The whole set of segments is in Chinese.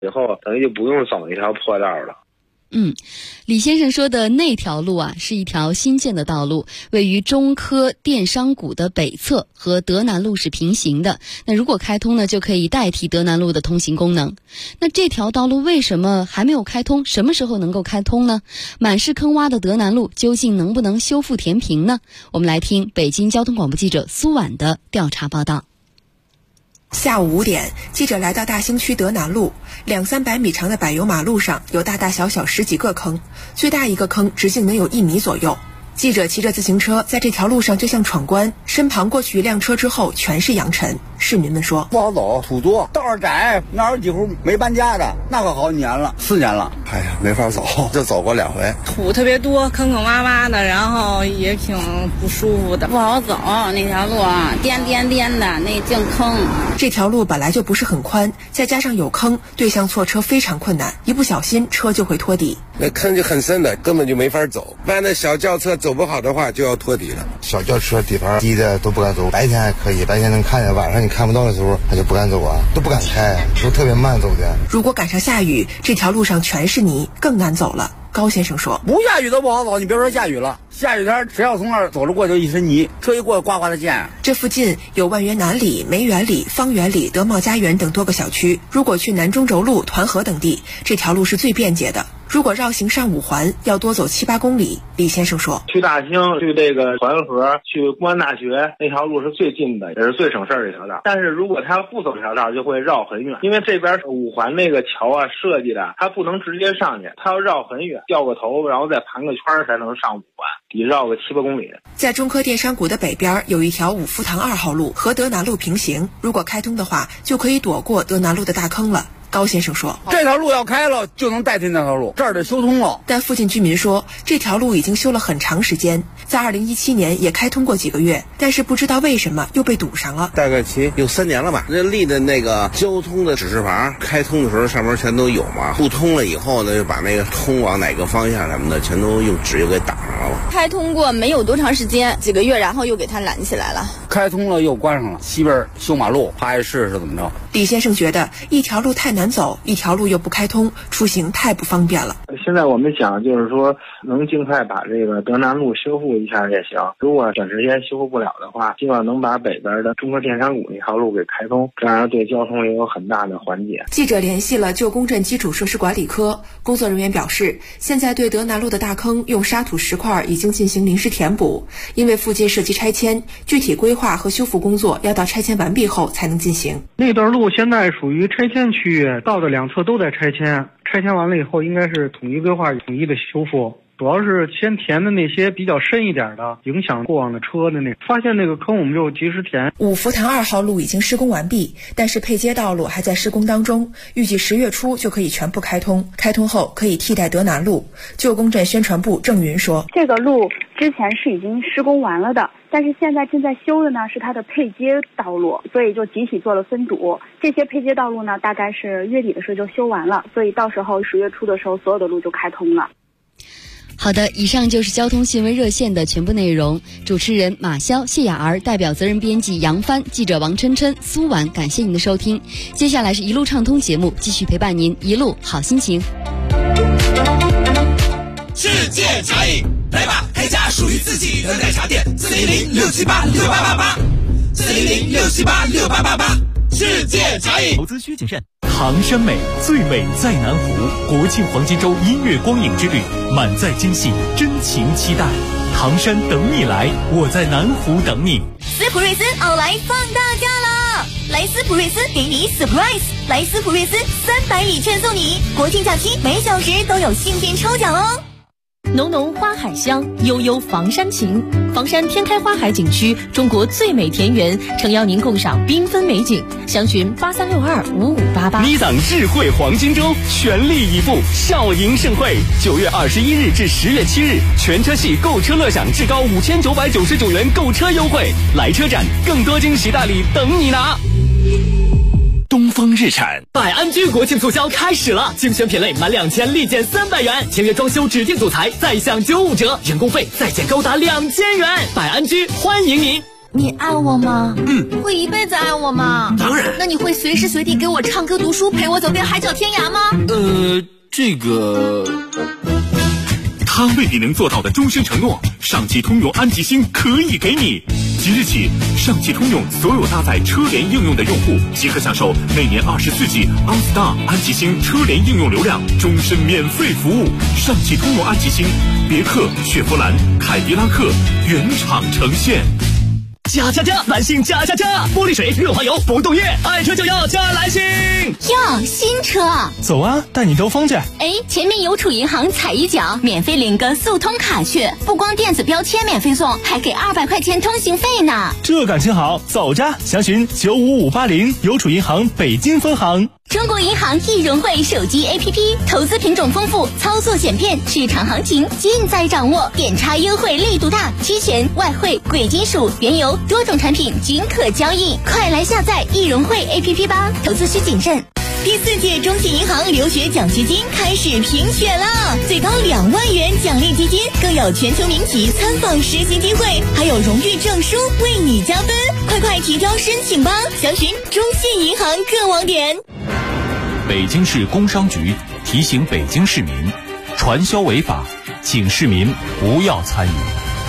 以后等于就不用走一条破道了。 李先生说的那条路啊，是一条新建的道路，位于中科电商谷的北侧，和德南路是平行的。那如果开通呢，就可以代替德南路的通行功能。那这条道路为什么还没有开通？什么时候能够开通呢？满是坑洼的德南路究竟能不能修复填平呢？我们来听北京交通广播记者苏婉的调查报道。 下午5点，记者来到大兴区德南路，200-300米长的柏油马路上有大大小小10几个坑，最大一个坑直径能有1米左右。记者骑着自行车在这条路上就像闯关，身旁过去一辆车之后全是扬尘。市民们说不好走，土多，道儿窄，那有几户没搬家的，那可好几年了，4年了。 哎呀，没法走，就走过2回， 土特别多，坑坑洼洼的，然后也挺不舒服的， 不好走。那条路啊，颠的，那净坑。 这条路本来就不是很宽，再加上有坑，对向错车非常困难，一不小心车就会拖底。 那坑就很深的，根本就没法走。万一小轿车走不好的话，就要拖底了。 小轿车底盘低的都不敢走，白天还可以，白天能看见，晚上你看不到的时候，他就不敢走啊，都不敢开，都特别慢走的。 如果赶上下雨，这条路上全是泥，更难走了。高先生说， 不下雨都不好走，你别说下雨了，下雨天谁要从那儿走着过就一身泥，车一过呱呱的溅。 这附近有万源南里、梅园里、方圆里、德茂家园等多个小区，如果去南中轴路、团河等地，这条路是最便捷的。如果绕行上5环，要多走7-8公里。李先生说， 去大兴、去这个团河、去公安大学那条路是最近的，也是最省事儿的一条道。但是如果他要不走这条道，就会绕很远，因为这边5环那个桥啊设计的，它不能直接上去，它要绕很远，掉个头，然后再盘个圈才能上5环，得绕个7-8公里。 在中科电商谷的北边有一条5福堂2号路，和德南路平行，如果开通的话，就可以躲过德南路的大坑了。高先生说， 这条路要开了就能代替那条路，这儿得修通了。 但附近居民说，这条路已经修了很长时间，在2017年也开通过几个月，但是不知道为什么又被堵上了。 大概其有3年了吧。这立的那个交通的指示牌开通的时候上面全都有嘛，不通了以后呢，就把那个通往哪个方向什么的全都用纸又给挡上了。 开通过没有多长时间，几个月，然后又给它拦起来了。 开通了又关上了，西边修马路，怕碍事是怎么着？ 李先生觉得一条路太难走，一条路又不开通，出行太不方便了。 现在我们想就是说，能尽快把这个德南路修复一下也行。如果短时间修复不了的话，希望能把北边的中科电商谷那条路给开通，这样对交通也有很大的缓解。 记者联系了旧公镇基础设施管理科，工作人员表示，现在对德南路的大坑用沙土石块已经进行临时填补，因为附近涉及拆迁，具体规划和修复工作要到拆迁完毕后才能进行。 那段路现在属于拆迁区域，道的2侧都在拆迁，拆迁完了以后应该是统一规划、统一的修复。主要是先填的那些比较深一点的，影响过往的车的那，发现那个坑我们就及时填。 5福堂2号路已经施工完毕，但是配接道路还在施工当中，预计10月初就可以全部开通。开通后可以替代德南路。旧公镇宣传部郑云说， 这个路之前是已经施工完了的，但是现在正在修的呢是它的配接道路，所以就集体做了分堵。这些配接道路呢，大概是月底的时候就修完了，所以到时候10月初的时候，所有的路就开通了。 好的，以上就是交通新闻热线的全部内容。主持人马潇、谢雅儿，代表责任编辑杨帆，记者王琛琛、苏婉，感谢您的收听。接下来是一路畅通节目，继续陪伴您一路好心情。 世界茶饮，来吧，开家属于自己的奶茶店，400-678-6888，400-678-6888，世界茶饮。 投资需谨慎。唐山美，最美在南湖。国庆黄金周音乐光影之旅，满载惊喜，真情期待。唐山等你来，我在南湖等你。 斯普瑞斯奥莱放大假啦！来斯普瑞斯给你 surprise， 来斯普瑞斯300礼券送你，国庆假期每小时都有幸运抽奖哦。 浓浓花海香，悠悠房山情。房山天开花海景区，中国最美田园，诚邀您共赏缤纷美景。详询83625588。 你党日会黄金周，全力以赴，笑迎盛会。9月21日至10月7日，全车系购车乐享至高5999元购车优惠。来车展，更多惊喜大礼等你拿。东风日产百安居国庆促销开始了，精选品类满2000立减300元，签约装修指定组材再享95折，人工费再减高达2000元。百安居欢迎您。 你爱我吗？会一辈子爱我吗？ 当然。 那你会随时随地给我唱歌读书，陪我走遍海角天涯吗？ 这个他未必能做到的终身承诺，上汽通用安吉星可以给你。即日起，上汽通用所有搭载车联应用的用户即可享受每年24G OnStar 安吉星车联应用流量，终身免费服务。上汽通用安吉星，别克、雪佛兰、凯迪拉克原厂呈现。 加！蓝星加！玻璃水、润滑油、不动液，爱车就要加蓝星。 哟，新车！ 走啊，带你兜风去。 前面邮储银行踩一脚，免费领个速通卡去，不光电子标签免费送，还给200块钱通行费呢。 这感情好，走着！详询95580邮储银行北京分行。 中国银行易融汇手机 APP， 投资品种丰富，操作简便，市场行情尽在掌握，点差优惠力度大，期权、外汇、贵金属、原油多种产品均可交易，快来下载易融汇 APP 吧，投资需谨慎。第4届中信银行留学奖学金开始评选了，最高2万元奖励基金，更有全球名企参访实习机会，还有荣誉证书为你加分，快提交申请吧！详询中信银行各网点。 北京市工商局提醒北京市民，传销违法，请市民不要参与。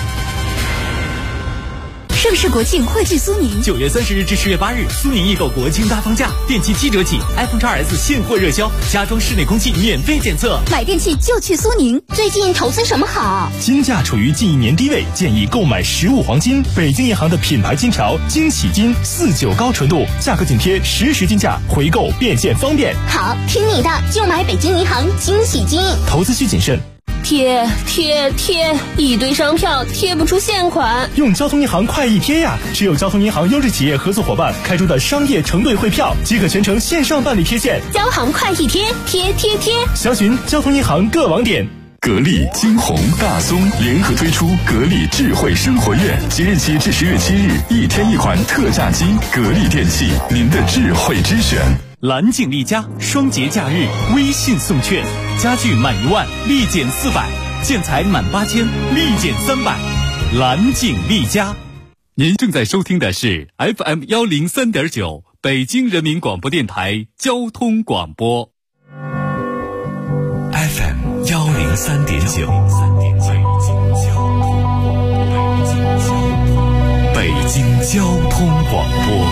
盛世国庆汇聚苏宁 ，9月30日至10月8日，苏宁易购国庆大放价，电器7折起 ，iPhone XS 现货热销，家装室内空气免费检测。 买电器就去苏宁，最近投资什么好？ 金价处于近1年低位，建议购买实物黄金。北京银行的品牌金条金喜金49高纯度，价格紧贴实时金价，回购变现方便。 好，听你的，就买北京银行金喜金。 投资需谨慎。 贴，一堆商票贴不出现款。 用交通银行快易贴呀！只有交通银行优质企业合作伙伴开出的商业承兑汇票，即可全程线上办理贴现。 交行快易贴，贴。 详询交通银行各网点。 格力、金鸿、大松联合推出格力智慧生活月，即日起至10月7日，1天1款特价机。格力电器，您的智慧之选。 蓝景丽家双节假日微信送券，家具满1万立减400，建材满8000立减300。蓝景丽家。您正在收听的是 FM 103.9北京人民广播电台交通广播。 FM 103.9，北京交通广播。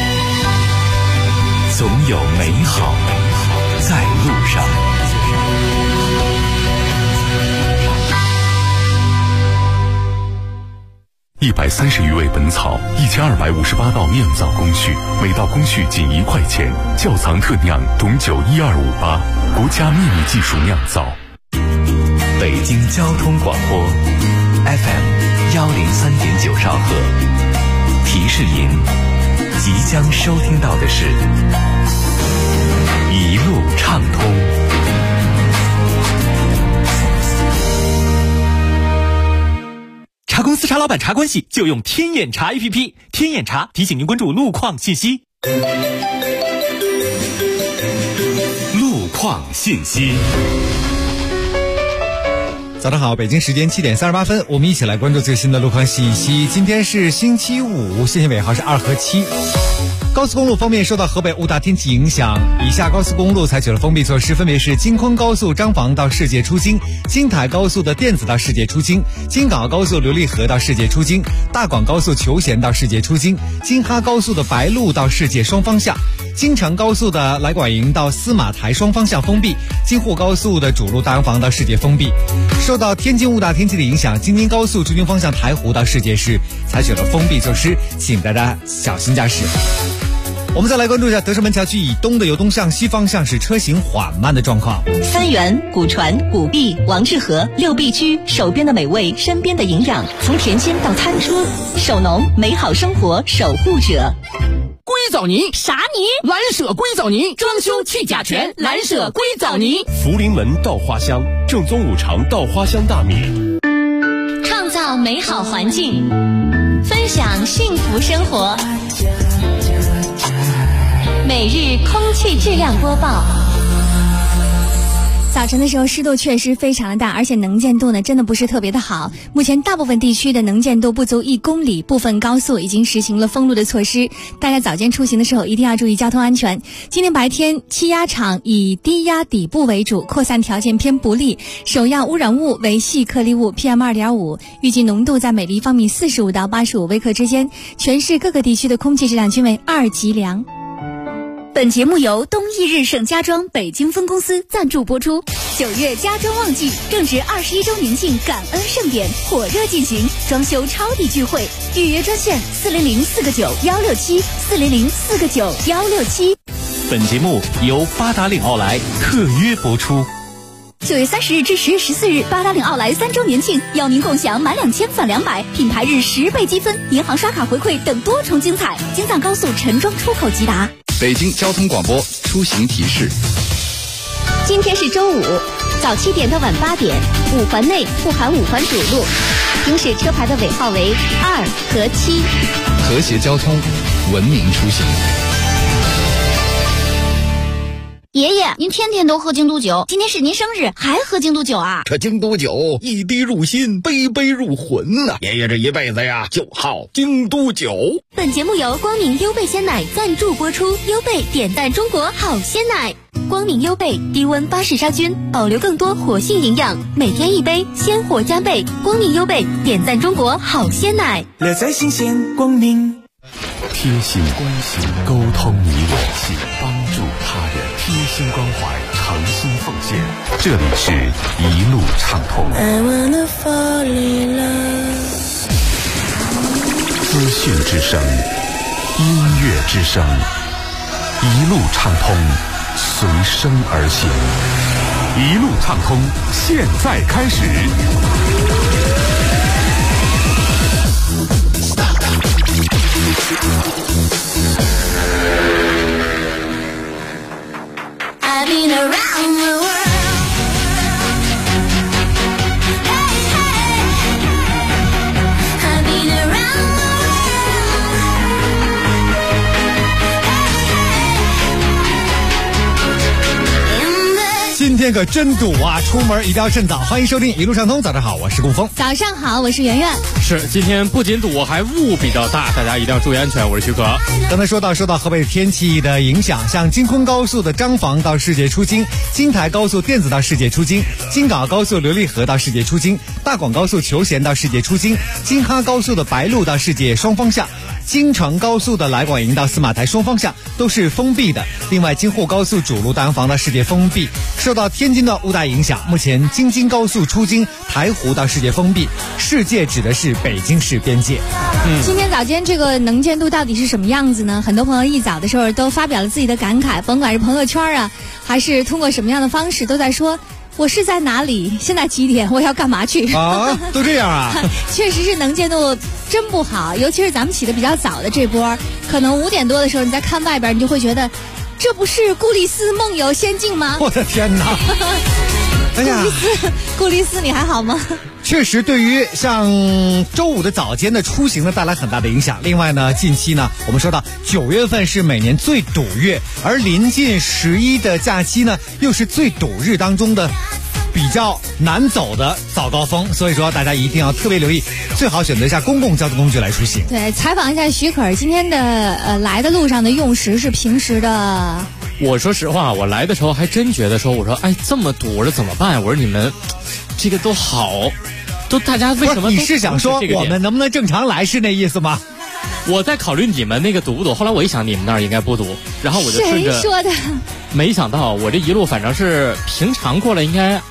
总有美好在路上。130余味本草，1258道酿造工序，每道工序仅1块钱。窖藏特酿董酒12588，国家秘密技术酿造。北京交通广播 FM 103.9兆赫，提示您即将收听到的是一路畅通。 查公司、查老板、查关系，就用天眼查 APP。天眼查提醒您关注路况信息。 路况信息。 早上好，北京时间7点38分，我们一起来关注最新的路况信息。今天是星期五，信息尾号是2和7。高速公路方面，受到河北雾大天气影响，以下高速公路采取了封闭措施，分别是京昆高速张坊到世界出京、京台高速的电子到世界出京、京港澳高速刘利河到世界出京、大广高速求贤到世界出京、京哈高速的白鹿到世界双方向、京承高速的来广营到司马台双方向封闭，京沪高速的主路大洋房到世界封闭。受到天津雾大天气的影响，京津高速出京方向台湖到世界市采取了封闭措施，请大家小心驾驶。我们再来关注一下德胜门桥区以东的由东向西方向是车行缓慢的状况。 三元、古传、古币、王致和6必居，手边的美味，身边的营养，从田间到餐桌，手农美好生活守护者。 硅藻泥啥泥？ 蓝舍硅藻泥，装修去甲醛，蓝舍硅藻泥。 福临门稻花香，正宗5常稻花香大米。 创造美好环境，分享幸福生活。每日空气质量播报。 早晨的时候湿度确实非常的大，而且能见度呢真的不是特别的好。目前大部分地区的能见度不足1公里，部分高速已经实行了封路的措施。大家早间出行的时候一定要注意交通安全。今天白天气压场以低压底部为主，扩散条件偏不利，首要污染物为细颗粒物 PM2.5， 预计浓度在每立方米45到85微克之间，全市各个地区的空气质量均为2级良。 本节目由东易日盛家装北京分公司赞助播出。9月家装旺季，正值21周年庆感恩盛典火热进行，装修超抵聚会，预约专线400-4个9-167，400-4个9-167。 本节目由八达岭奥莱特约播出。 9月30日至10月14日，八达岭奥莱3周年庆，邀您共享满2000返200，品牌日10倍积分，银行刷卡回馈等多重精彩。京藏高速陈庄出口即达。 北京交通广播出行提示： 今天是周五，早7点到晚8点，5环内不含5环主路，行驶车牌的尾号为2和7。 和谐交通，文明出行。 爷爷，您天天都喝京都酒，今天是您生日，还喝京都酒啊？ 这京都酒一滴入心，杯杯入魂呐！爷爷这一辈子呀，就好京都酒。 本节目由光明优贝鲜奶赞助播出，优贝点赞中国好鲜奶。光明优贝低温巴氏杀菌，保留更多活性营养，每天一杯，鲜活加倍。光明优贝点赞中国好鲜奶， 乐在新鲜光明。 贴心关心，沟通你我，帮助他人，贴心关怀，诚心奉献。这里是一路畅通。资讯之声，音乐之声，一路畅通，随声而行。一路畅通，现在开始。 I've been around the world. Hey, hey. I've been around the world. 今天可真堵啊！出门一定要趁早。欢迎收听一路畅通，早上好，我是顾峰。 早上好，我是圆圆。 是，今天不仅堵，还雾比较大，大家一定要注意安全。我是徐可。 刚才说到，受到河北天气的影响，像京昆高速的张房到世界出京，京台高速电子到世界出京，京港高速琉璃河到世界出京，大广高速求贤到世界出京，京哈高速的白鹿到世界双方向，京承高速的来广营到司马台双方向都是封闭的。另外，京沪高速主路大洋房到世界封闭。受到天津的雾带影响，目前京津高速出京台湖到世界封闭。世界指的是北京市边界。 今天早间这个能见度到底是什么样子呢？很多朋友一早的时候都发表了自己的感慨，甭管是朋友圈啊，还是通过什么样的方式，都在说我是在哪里，现在几点，我要干嘛去啊？都这样啊？ 确实是能见度真不好，尤其是咱们起得比较早的这波，可能5点多的时候你再看外边，你就会觉得这不是顾丽丝梦游仙境吗？ 我的天哪！哎呀， 顾丽丝你还好吗？ 确实对于像周五的早间的出行呢带来很大的影响。另外呢，近期呢我们说到9月份是每年最堵月，而临近11的假期呢又是最堵日当中的比较难走的早高峰，所以说大家一定要特别留意，最好选择一下公共交通工具来出行。 对，采访一下徐可儿，今天的来的路上的用时是平时的。 我说实话，我来的时候还真觉得说，我说哎这么堵，我说怎么办？我说你们这个都好，都大家为什么都？ 你是想说我们能不能正常来是那意思吗？ 我在考虑你们那个堵不堵，后来我一想你们那儿应该不堵，然后我就顺着。 谁说的？ 没想到我这一路反正是平常过来应该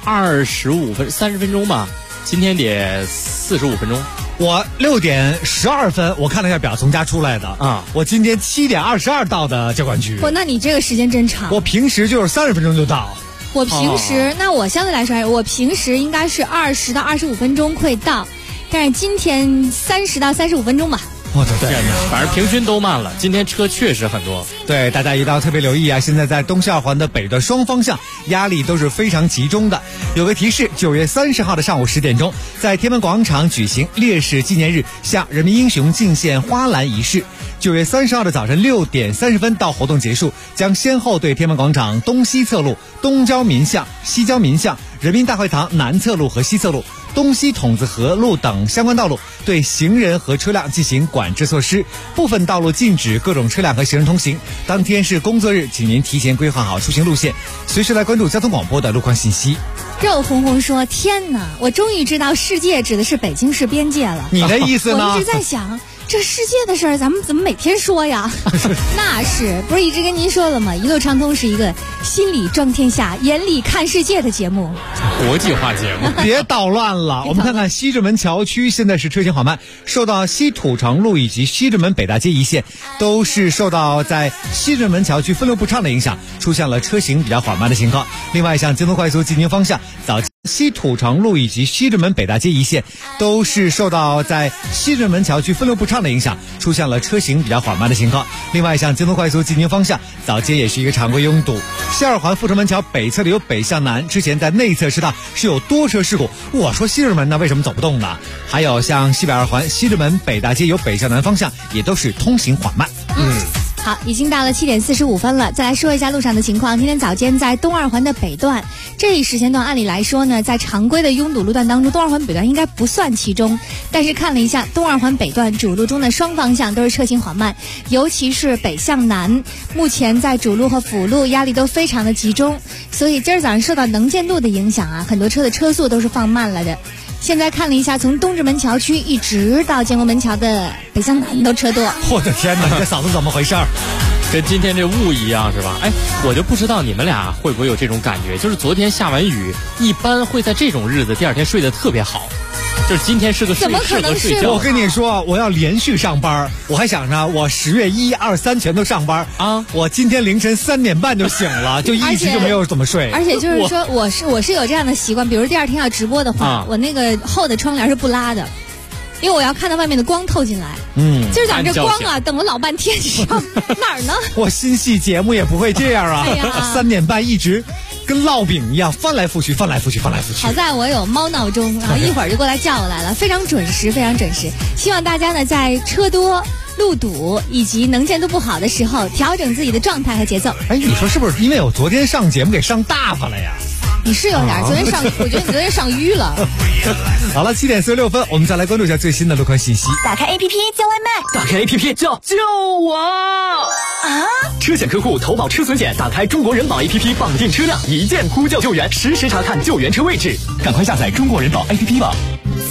30分钟吧，今天得45分钟。 我6点12分，我看了一下表，从家出来的啊。我今天7点22到的交管局。 那你这个时间真长。 我平时就是30分钟就到。 我平时，那我相对来说，我平时应该是20到25分钟会到，但是今天30到35分钟吧。 我的天哪！ 反正平均都慢了，今天车确实很多。 对，大家一定要特别留意啊！现在在东下环的北的双方向压力都是非常集中的。有个提示，9月30号的上午10点钟，在天安门广场举行烈士纪念日向人民英雄敬献花篮仪式。 9月30号的早晨6点30分到活动结束，将先后对天安门广场东西侧路、东郊民巷、西郊民巷、人民大会堂南侧路和西侧路、东西筒子河路等相关道路对行人和车辆进行管制措施，部分道路禁止各种车辆和行人通行。当天是工作日，请您提前规划好出行路线，随时来关注交通广播的路况信息。 肉红红说：天哪，我终于知道世界指的是北京市边界了。 你的意思呢？ 我一直在想，这世界的事儿咱们怎么每天说呀？那是不是一直跟您说了吗？一路畅通是一个心里装天下，眼里看世界的节目， 国际化节目。 别捣乱了，我们看看西直门桥区现在是车行缓慢，受到西土城路以及西直门北大街一线都是受到在西直门桥区分流不畅的影响，出现了车行比较缓慢的情况。另外，像京东快速进京方向早西土城路以及西直门北大街一线都是受到在西直门桥区分流不畅的影响，出现了车行比较缓慢的情况。另外，像京东快速进京方向早街也是一个常规拥堵。西二环阜成门桥北侧的有北向南，之前在内侧车道是有多车事故。我说西直门呢为什么走不动呢？还有像西北二环西直门北大街有北向南方向也都是通行缓慢。 好，已经到了7点45分了。再来说一下路上的情况。今天早间在东二环的北段，这一时间段按理来说呢，在常规的拥堵路段当中，东二环北段应该不算其中。但是看了一下东二环北段主路中的双方向都是车行缓慢，尤其是北向南，目前在主路和辅路压力都非常的集中，所以今儿早上受到能见度的影响啊，很多车的车速都是放慢了的。现在看了一下，从东直门桥区一直到建国门桥的北向南都车多。 我的天哪，你这嗓子怎么回事？ 跟今天这雾一样是吧？哎，我就不知道你们俩会不会有这种感觉，就是昨天下完雨，一般会在这种日子第二天睡得特别好。就是今天是个怎么可能睡觉？我跟你说，我要连续上班，我还想着我10月1、2、3全都上班啊！我今天凌晨3点半就醒了，就一直就没有怎么睡。 而且就是说，我是有这样的习惯，比如第二天要直播的话，我那个厚的窗帘是不拉的，因为我要看到外面的光透进来。今儿早上这光啊，等了老半天，上哪儿呢？ 我新戏节目也不会这样啊！3点半一直跟烙饼一样翻来覆去。 好在我有猫闹钟，然后一会儿就过来叫我来了，非常准时。希望大家呢在车多、路堵以及能见度不好的时候，调整自己的状态和节奏。 哎，你说是不是因为我昨天上节目给上大发了呀？ 你是有点，昨天上，我觉得你昨天上淤了。 好了，7点46分，我们再来关注一下最新的路况信息。 打开 APP 叫外卖， 打开 APP 叫救我啊！车险客户投保车损险，打开中国人保 APP 绑定车辆，一键呼叫救援，实时查看救援车位置。赶快下载中国人保 APP 吧。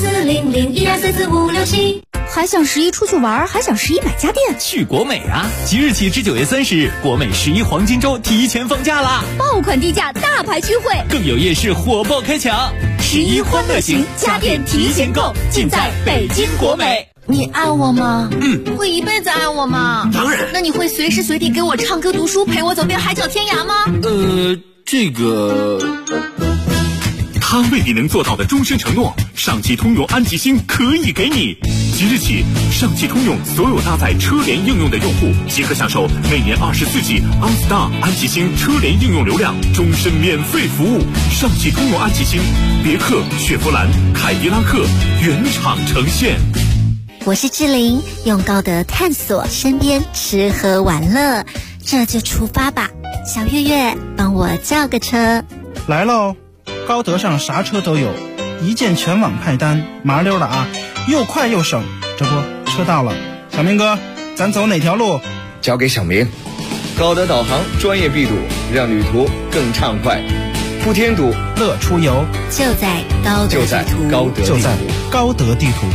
40012344567。 还想11出去玩，还想11买家电， 去国美啊！即日起至9月30日，国美11黄金周提前放假啦！ 爆款低价，大牌聚会， 更有夜市火爆开抢，11欢乐行家电提前购，尽在北京国美。 你爱我吗？会一辈子爱我吗？ 当然。 那你会随时随地给我唱歌读书，陪我走遍海角天涯吗？ 这个他未必能做到的终身承诺，上汽通用安吉星可以给你。即日起，上汽通用所有搭载车联应用的用户即可享受每年24G OnStar 安吉星车联应用流量，终身免费服务。上汽通用安吉星，别克、雪佛兰、凯迪拉克原厂呈现。 我是志玲，用高德探索身边吃喝玩乐，这就出发吧。小月月，帮我叫个车。 来喽！高德上啥车都有，一键全网派单，麻溜的啊，又快又省。这不，车到了，小明哥，咱走哪条路？ 交给小明。高德导航专业避堵，让旅途更畅快，不添堵， 乐出游。 就在高德地图， 高德地图。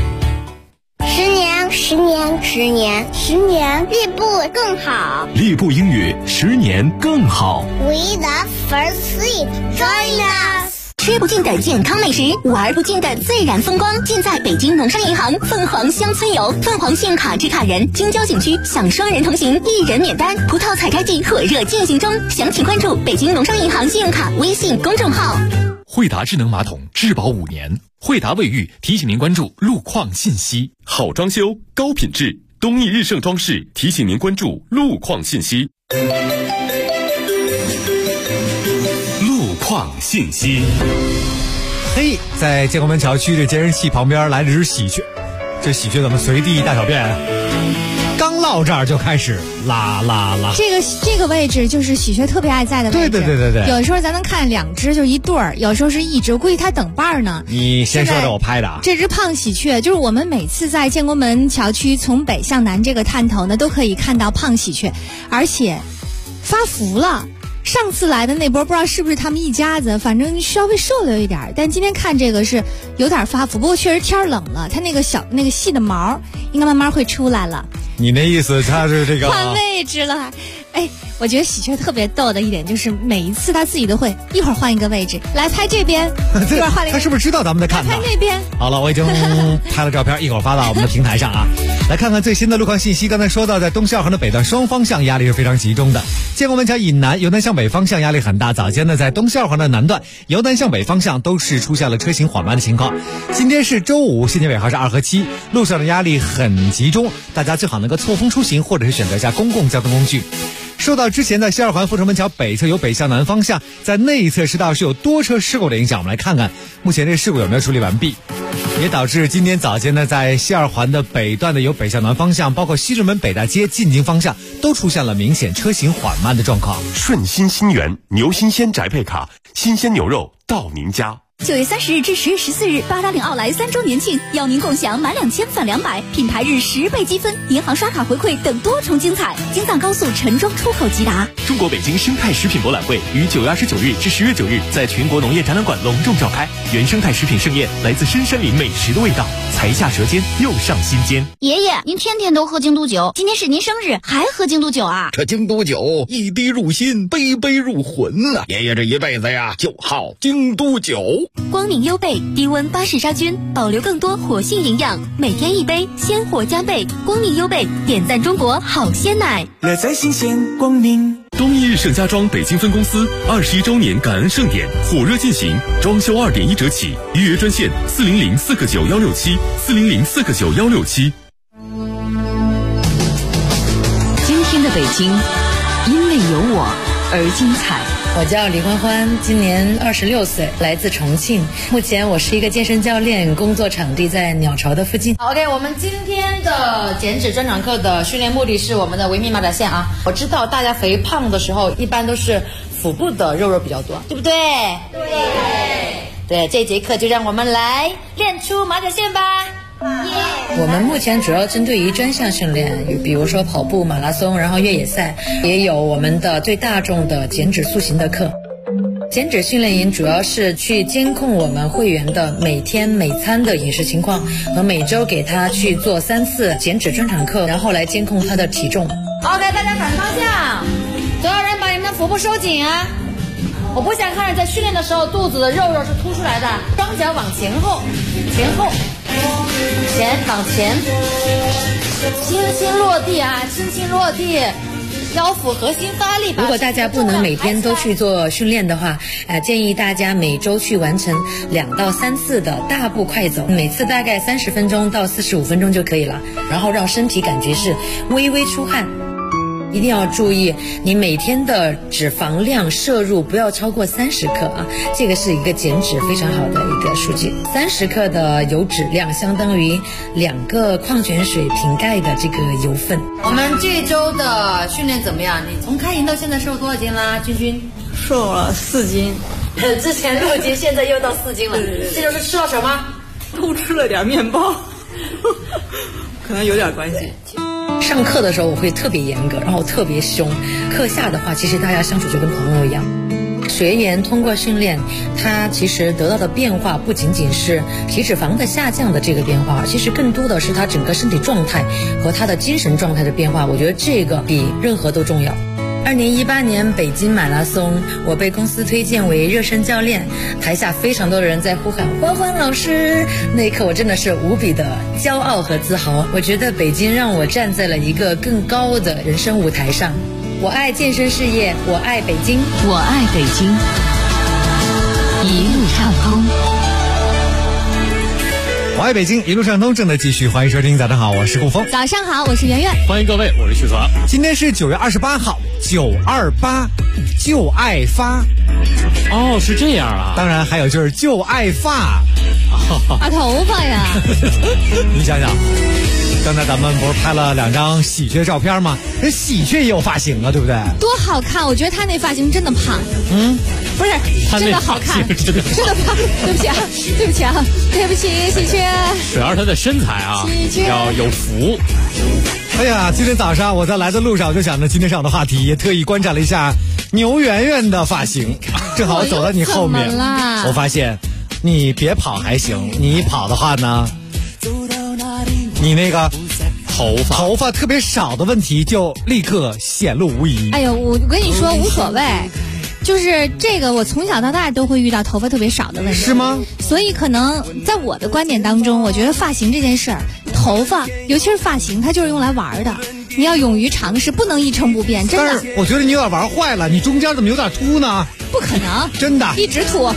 10年，立步更好。 立步英语10年更好。 We love first seat. Join us. 吃不尽的健康美食，玩不尽的自然风光，尽在北京农商银行凤凰乡村游。凤凰信用卡持卡人京郊景区享双人同行，1人免单。葡萄采摘季火热进行中，详情关注北京农商银行信用卡微信公众号。 惠达智能马桶质保5年。惠达卫浴提醒您关注路况信息。 好装修，高品质，东义日盛装饰提醒您关注路况信息。路况信息。 嘿，在建国门桥区的监视器旁边来了只喜鹊，这喜鹊怎么随地大小便？ 刚落这儿就开始拉。 这个位置就是喜鹊特别爱在的位置。 对。 有时候咱能看2只就一对儿，有时候是一只，我估计它等伴儿呢。 你先说的，我拍的啊。 这只胖喜鹊就是我们每次在建国门桥区从北向南这个探头呢，都可以看到胖喜鹊，而且发福了。上次来的那波不知道是不是他们一家子，反正稍微瘦了一点，但今天看这个是有点发福，不过确实天冷了，它那个细的毛应该慢慢会出来了。 你那意思它是这个换位置了？哎，我觉得喜鹊特别逗的一点就是每一次他自己都会一会儿换一个位置，来拍这边，一会儿换了一个。 他是不是知道咱们在看他？ 拍那边。 好了，我已经拍了照片，一会儿发到我们的平台上啊。来看看最新的路况信息。刚才说到，在东西二环的北段双方向压力是非常集中的。建国门桥以南由南向北方向压力很大，早间呢在东西二环的南段由南向北方向都是出现了车行缓慢的情况。今天是周五，现在尾号是2和7，路上的压力很集中，大家最好能够错峰出行，或者是选择一下公共交通工具。受到之前在西二环阜成门桥北侧由北向南方向在内侧车道是有多车事故的影响，我们来看看目前这个事故有没有处理完毕，也导致今天早间呢在西二环的北段的由北向南方向，包括西直门北大街进京方向都出现了明显车行缓慢的状况。 顺心新源牛新鲜宅配卡，新鲜牛肉到您家。 9月30日至10月14日，八达岭奥莱3周年庆，邀您共享满2000返200，品牌日10倍积分，银行刷卡回馈等多重精彩。京藏高速陈庄出口即达。 中国北京生态食品博览会于9月29日至10月9日在全国农业展览馆隆重召开，原生态食品盛宴来自深山林美食的味道，才下舌尖又上心间。 爷爷，您天天都喝京都酒，今天是您生日还喝京都酒啊？ 这京都酒一滴入心，杯杯入魂呐！爷爷这一辈子呀就好京都酒。 光明优贝低温巴氏杀菌，保留更多活性营养，每天一杯，鲜活加倍。光明优贝点赞中国好鲜奶， 乐在新鲜光明。 东易日盛家装北京分公司21周年感恩盛典火热进行，装修2.1折起，预约专线400-49167，400-49167。 今天的北京，因为有我而精彩。 我叫李欢欢，今年26岁，来自重庆。目前我是一个健身教练，工作场地在鸟巢的附近。OK， 我们今天的减脂专场课的训练目的是我们的维密马甲线啊。我知道大家肥胖的时候一般都是腹部的肉比较多，对不对？对，这节课就让我们来练出马甲线吧。我们目前主要针对于专项训练，比如说跑步、马拉松，然后越野赛，也有我们的最大众的减脂塑形的课。减脂训练营主要是去监控我们会员的每天每餐的饮食情况，和每周给他去做3次减脂专场课，然后来监控他的体重。OK， 大家反方向，所有人把你们的腹部收紧啊！我不想看着在训练的时候肚子的肉是凸出来的，双脚往前后，前后。前往前，轻轻落地啊，轻轻落地，腰腹核心发力。如果大家不能每天都去做训练的话，建议大家每周去完成2到3次的大步快走，每次大概30分钟到45分钟就可以了，然后让身体感觉是微微出汗。一定要注意，你每天的脂肪量摄入不要超过30克啊，这个是一个减脂非常好的一个数据。30克的油脂量相当于2个矿泉水瓶盖的这个油分。我们这一周的训练怎么样？你从开营到现在瘦多少斤啦？君君瘦了4斤， 之前6斤，现在又到4斤了。这周是吃了什么？ 偷吃了点面包，可能有点关系。 上课的时候我会特别严格，然后特别凶，课下的话其实大家相处就跟朋友一样。学员通过训练，他其实得到的变化不仅仅是体脂肪的下降的这个变化，其实更多的是他整个身体状态和他的精神状态的变化，我觉得这个比任何都重要。2018年北京马拉松，我被公司推荐为热身教练，台下非常多的人在呼喊欢欢老师，那一刻我真的是无比的骄傲和自豪。我觉得北京让我站在了一个更高的人生舞台上。我爱健身事业，我爱北京， 我爱北京，一路畅通。 我爱北京，一路畅通，正在继续，欢迎收听。早上好，我是顾峰。 早上好，我是圆圆。 欢迎各位，我是旭川。 今天是9月28号，928，就爱发。 哦，是这样啊。 当然还有就是就爱发， 头发呀。 你想想， 刚才咱们不是拍了2张喜鹊照片吗？人喜鹊也有发型啊，对不对？ 多好看！我觉得他那发型真的胖。不是真的好看，真的胖。对不起啊，对不起啊，对不起，喜鹊。 主要是他的身材啊，要有福。 哎呀，今天早上我在来的路上，我就想着今天上的话题，也特意观察了一下牛圆圆的发型。正好我走到你后面，我发现你别跑还行，你一跑的话呢，你那个头发特别少的问题就立刻显露无遗。 哎呦，我跟你说无所谓。就是这个，我从小到大都会遇到头发特别少的问题。 是吗？ 所以可能在我的观点当中，我觉得发型这件事儿，头发尤其是发型，它就是用来玩的。你要勇于尝试，不能一成不变，真的。 但是我觉得你有点玩坏了，你中间怎么有点秃呢？ 不可能， 真的， 一直秃。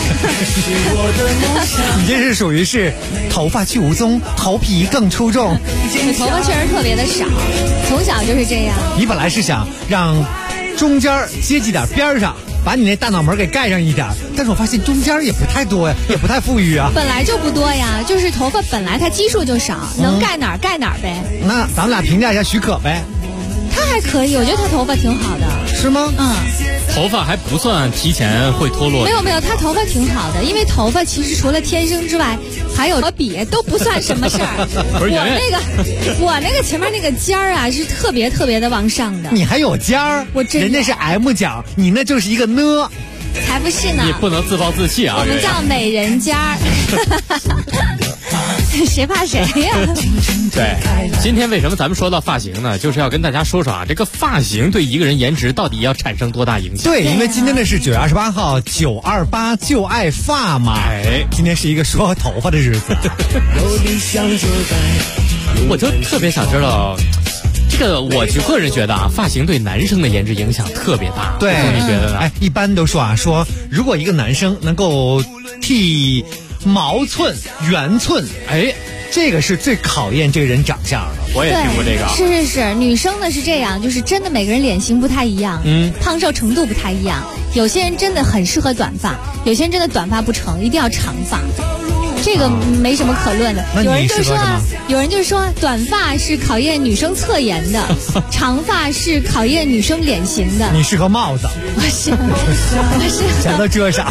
你这是属于是头发去无踪，头皮更出众。 我头发确实特别的少，从小就是这样。 你本来是想让中间接近点边上，把你那大脑门给盖上一点，但是我发现中间也不太多呀，也不太富裕啊。 本来就不多呀，就是头发本来它基数就少，能盖哪儿盖哪儿呗。 那咱们俩评价一下许可呗。 他还可以，我觉得他头发挺好的。 是吗？ 头发还不算提前会脱落。 没有，他头发挺好的，因为头发其实除了天生之外，还有比都不算什么事儿。我那个前面那个尖儿啊，是特别特别的往上的。 你还有尖儿？人家是 M 角，你那就是一个呢。 才不是呢！ 你不能自暴自弃啊！ 我们叫美人尖儿。谁怕谁呀？ 对，今天为什么咱们说到发型呢？就是要跟大家说说啊，这个发型对一个人颜值到底要产生多大影响？ 对，因为今天呢是9月28号，928就爱发嘛。今天是一个说头发的日子。 我就特别想知道。这个我个人觉得啊，发型对男生的颜值影响特别大。 对， 你觉得呢？ 一般都说如果一个男生能够剃毛寸、圆寸，这个是最考验这个人长相的。 我也听过这个。 是，女生呢是这样，就是真的每个人脸型不太一样，胖瘦程度不太一样。有些人真的很适合短发，有些人真的短发不成，一定要长发。这个没什么可论的。有人就说短发是考验女生侧颜的，长发是考验女生脸型的。 你适合帽子。 我是全都遮上。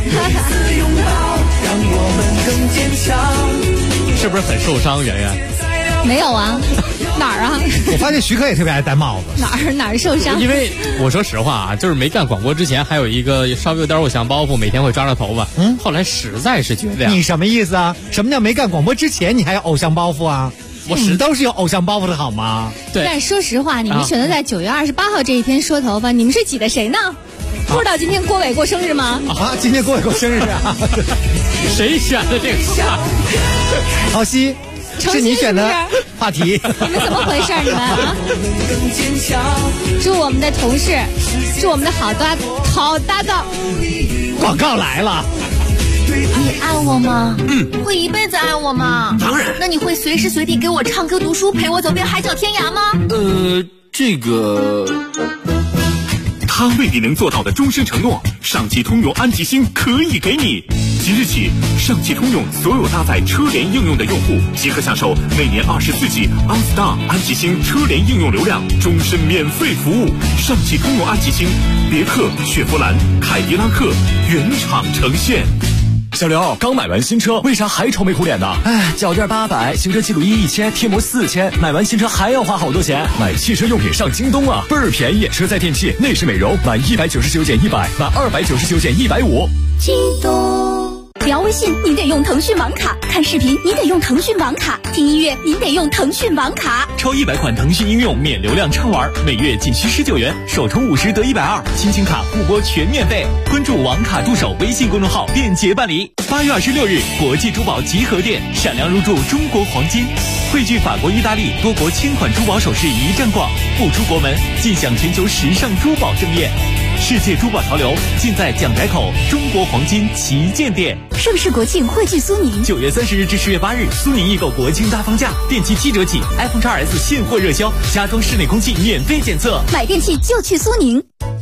是不是很受伤，圆圆？ 没有啊，哪儿啊？ 我发现徐克也特别爱戴帽子。 哪儿受伤？ 因为我说实话啊，就是没干广播之前，还有一个稍微有点偶像包袱，每天会抓着头发。后来实在是觉得你什么意思啊？什么叫没干广播之前你还有偶像包袱啊？我都是有偶像包袱的好吗？ 对。 但说实话，你们选择在9月28号这一天说头发，你们是挤的谁呢？不知道今天郭伟过生日吗？ 今天郭伟过生日啊！ 谁选的这个？ 郝西。是你选的话题。 你们怎么回事你们啊？祝我们的同事，祝我们的好搭档。 广告来了。 你爱我吗？会一辈子爱我吗？ 当然。 那你会随时随地给我唱歌读书，陪我走遍海角天涯吗？ 这个他为你能做到的终身承诺，上汽通用安吉星可以给你。即日起，上汽通用所有搭载车联应用的用户即可享受每年24G OnStar 安吉星车联应用流量，终身免费服务。上汽通用安吉星，别克、雪佛兰、凯迪拉克原厂呈现。 小刘刚买完新车，为啥还愁眉苦脸的？ 脚垫800，行车记录仪1000，贴膜4000，买完新车还要花好多钱。 买汽车用品上京东啊，倍儿便宜！车载电器、内饰美容，满199减100，满299减150。 京东。聊微信您得用腾讯网卡，看视频您得用腾讯网卡，听音乐您得用腾讯网卡。 超100款腾讯应用免流量畅玩，每月仅需19元，首充50得120，亲情卡互拨全免费。关注网卡助手微信公众号，便捷办理。8月26日，国际珠宝集合店闪亮入驻中国黄金，汇聚法国、意大利多国千款珠宝首饰一站逛，不出国门尽享全球时尚珠宝盛宴。世界珠宝潮流尽在蒋宅口中国黄金旗舰店。 盛世国庆汇聚苏宁 ，9月30日至10月8日，苏宁易购国庆大放价，电器7折起 ，iPhone XS 现货热销，家装室内空气免费检测， 买电器就去苏宁。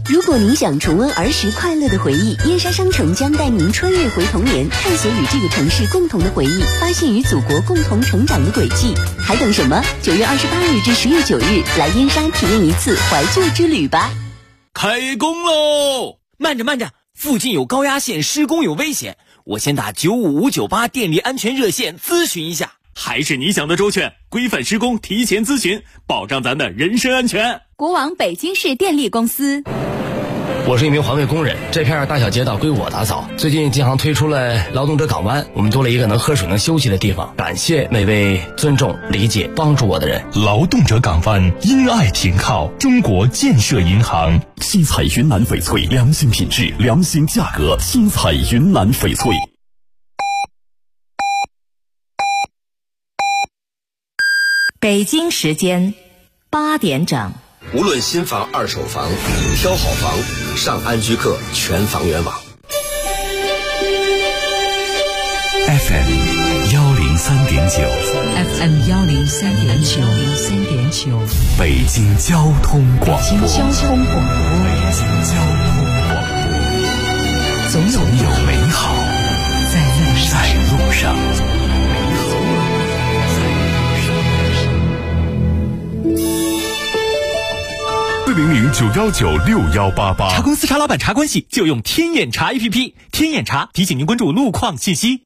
如果您想重温儿时快乐的回忆，燕莎商城将带您穿越回童年，探索与这个城市共同的回忆，发现与祖国共同成长的轨迹。还等什么？9月28日至10月9日，来燕莎体验一次怀旧之旅吧！ 开工喽！慢着，附近有高压线，施工有危险，我先打95598电力安全热线咨询一下。 还是你想的周全，规范施工，提前咨询，保障咱的人身安全。 国网北京市电力公司。 我是一名环卫工人，这片大小街道归我打扫。最近建行推出了劳动者港湾，我们多了一个能喝水能休息的地方。感谢每位尊重、理解、帮助我的人。 劳动者港湾，因爱停靠，中国建设银行。 七彩云南翡翠，良心品质，良心价格。七彩云南翡翠。 北京时间8点整。 无论新房、二手房，挑好房，上安居客全房源网。 FM 103.9， 北京交通广播。总有美好在路上。40091961888。 茶公司茶老板茶关系就用天眼查 APP， 天眼查提醒您关注路况信息。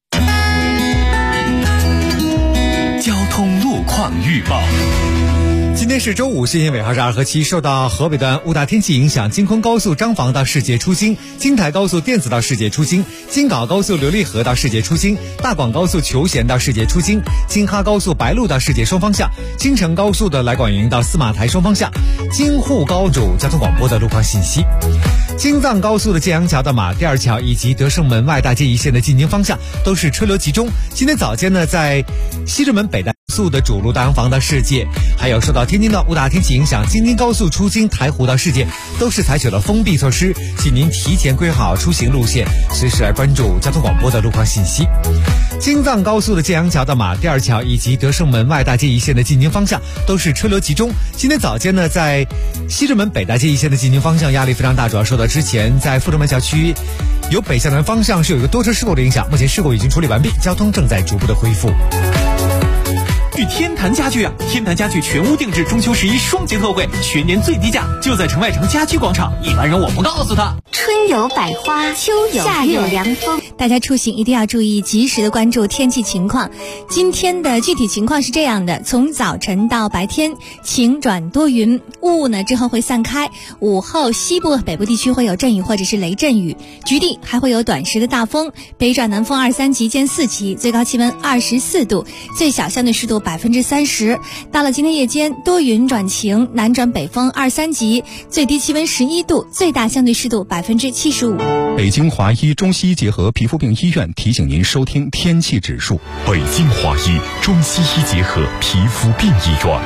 交通路况预报。 今天是周五，信息尾号是2和7。受到河北段雾大天气影响，京昆高速张房到世界出京，京台高速电子到世界出京，京港高速琉璃河到世界出京，大广高速求贤到世界出京，京哈高速白鹿到世界双方向，京承高速的来广营到司马台双方向。京沪高主交通广播的路况信息。京藏高速的建阳桥到马甸二桥以及德胜门外大街一线的进京方向都是车流集中。今天早间呢，在西直门北大速的主路大洋房到世界，还有受到天津的雾大天气影响，京津高速出京台湖到世界都是采取了封闭措施，请您提前规划好出行路线，随时来关注交通广播的路况信息。京藏高速的建阳桥到马甸二桥以及德胜门外大街一线的进京方向都是车流集中。今天早间呢，在西直门北大街一线的进京方向压力非常大，主要受到之前在阜成门小区由北向南方向是有一个多车事故的影响，目前事故已经处理完毕，交通正在逐步的恢复。 去天坛家具天坛家具全屋定制中秋11双节特惠，全年最低价就在城外城家居广场，一般人我不告诉他。 春有百花，秋有夏有凉风。 大家出行一定要注意及时的关注天气情况。今天的具体情况是这样的，从早晨到白天晴转多云，雾呢之后会散开，午后西部北部地区会有阵雨或者是雷阵雨，局地还会有短时的大风，北转南风2、3级见4级，最高气温24度，最小相对湿度30%。到了今天夜间，多云转晴，南转北风2、3级，最低气温11度，最大相对湿度75%。 北京华医中西医结合皮肤病医院提醒您收听天气指数。北京华医中西医结合皮肤病医院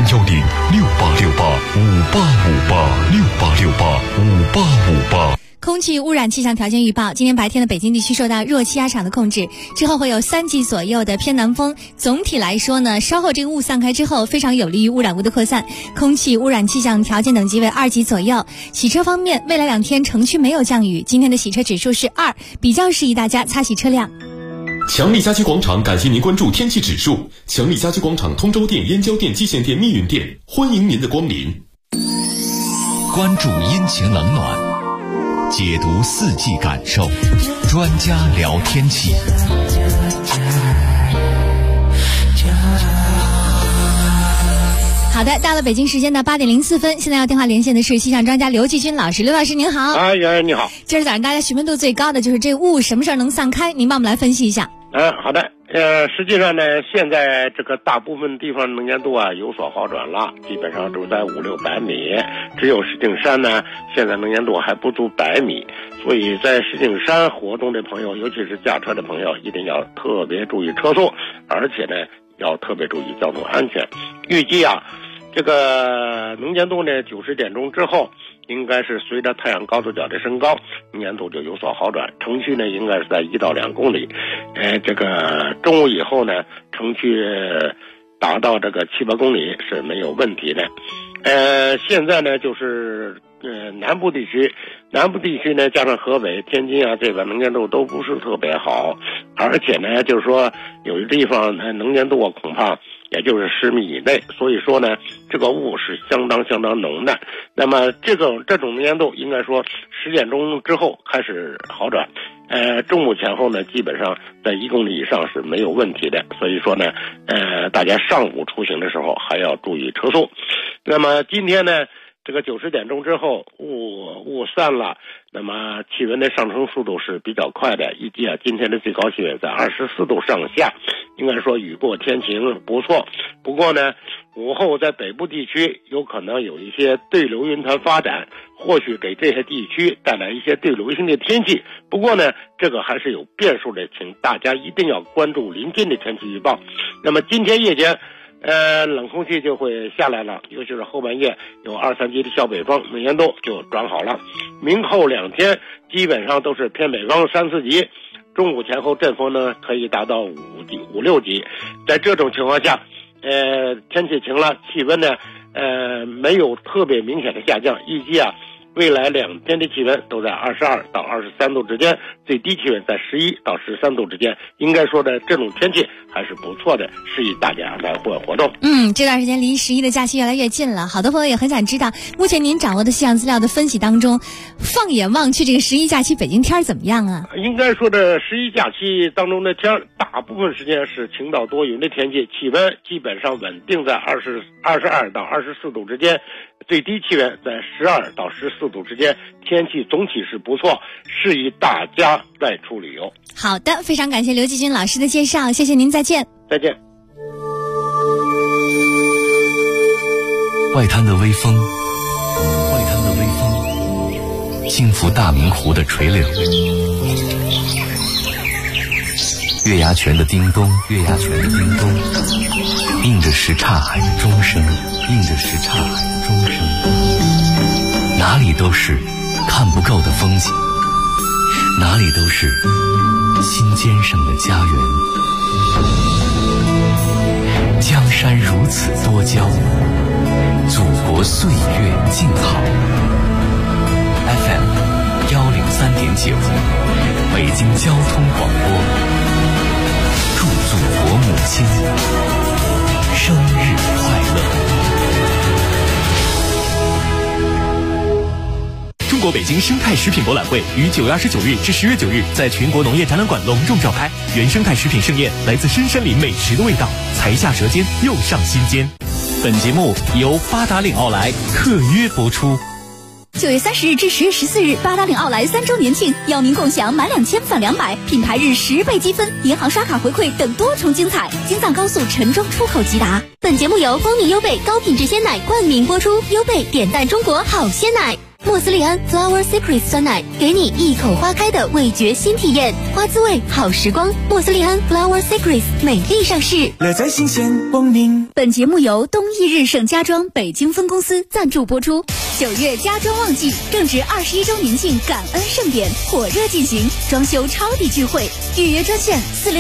，0106868585858，68685858。 空气污染气象条件预报，今天白天的北京地区受到弱气压场的控制，之后会有3级左右的偏南风。总体来说呢，稍后这个雾散开之后，非常有利于污染物的扩散，空气污染气象条件等级为2级左右。洗车方面，未来2天城区没有降雨，今天的洗车指数是2，比较适宜大家擦洗车辆。 强力家居广场感谢您关注天气指数。强力家居广场通州店、燕郊店、蓟县店、密云店，欢迎您的光临。 关注阴晴冷暖，解读4季感受，专家聊天气。 好的，到了北京时间的8点04分，现在要电话连线的是气象专家刘继军老师。刘老师您好。 你好。 今儿早上大家询问度最高的就是这雾什么时候能散开，您帮我们来分析一下。 好的。实际上呢，现在这个大部分地方能见度有所好转了，基本上都在500-600米，只有石景山呢，现在能见度还不足100米，所以在石景山活动的朋友，尤其是驾车的朋友，一定要特别注意车速，而且呢，要特别注意交通安全。预计这个能见度呢，90点钟之后，应该是随着太阳高度角的升高，能见度就有所好转。城区呢，应该是在1到2公里。这个中午以后呢，城区达到这个7-8公里是没有问题的。现在呢，就是南部地区呢，加上河北、天津啊，这个能见度都不是特别好，而且呢，就是说有的地方能见度恐怕也就是10米以内，所以说呢，这个雾是相当浓的。那么这种能见度应该说10点钟之后开始好转，中午前后呢，基本上在1公里以上是没有问题的。所以说呢，大家上午出行的时候还要注意车速。那么今天呢，这个90点钟之后雾散了，那么气温的上升速度是比较快的，预计今天的最高气温在24度上下，应该说雨过天晴，不错。不过呢，午后在北部地区有可能有一些对流云团发展，或许给这些地区带来一些对流性的天气。不过呢，这个还是有变数的，请大家一定要关注临近的天气预报。那么今天夜间冷空气就会下来了，尤其是后半夜有2、3级的小北风，能见度就转好了。明后2天基本上都是偏北风3、4级，中午前后阵风呢可以达到5、6级。在这种情况下，天气晴了，气温呢没有特别明显的下降，预计未来2天的气温都在22到23度之间，最低气温在11到13度之间。应该说的这种天气还是不错的，适宜大家来户外活动。 这段时间离11的假期越来越近了，好多朋友也很想知道，目前您掌握的气象资料的分析当中，放眼望去，这个11假期北京天怎么样啊？ 应该说的11假期当中的天，大部分时间是晴到多云的天气，气温基本上稳定在22到24度之间。最低气温在12到14度之间，天气总体是不错，适宜大家外出旅游。 好的，非常感谢刘继军老师的介绍，谢谢您，再见。 再见。 外滩的微风，轻拂大明湖的垂柳，月牙泉的叮咚，映着什刹海的钟声，哪里都是看不够的风景，哪里都是心尖上的家园。江山如此多娇，祖国岁月静好。FM 103.9，北京交通广播，祝祖国母亲生日快乐。 中国北京生态食品博览会于9月29日至10月9日在全国农业展览馆隆重召开，原生态食品盛宴，来自深山林美食的味道，才下舌尖，又上心间。本节目由八达岭奥莱特约播出。 9月30日至10月14日，八达岭奥莱3周年庆，邀您共享满2000返200，品牌日10倍积分，银行刷卡回馈等多重精彩。京藏高速陈庄出口即达。本节目由光明优贝高品质鲜奶冠名播出，优贝点赞中国好鲜奶。莫斯利安 Flower Secrets 酸奶，给你一口花开的味觉新体验，花滋味好时光。莫斯利安 Flower Secrets 美丽上市， 乐在新鲜光明。 本节目由东益日盛家装北京分公司赞助播出。9月家装旺季，正值21周年庆感恩盛典火热进行，装修超抵聚会，预约专线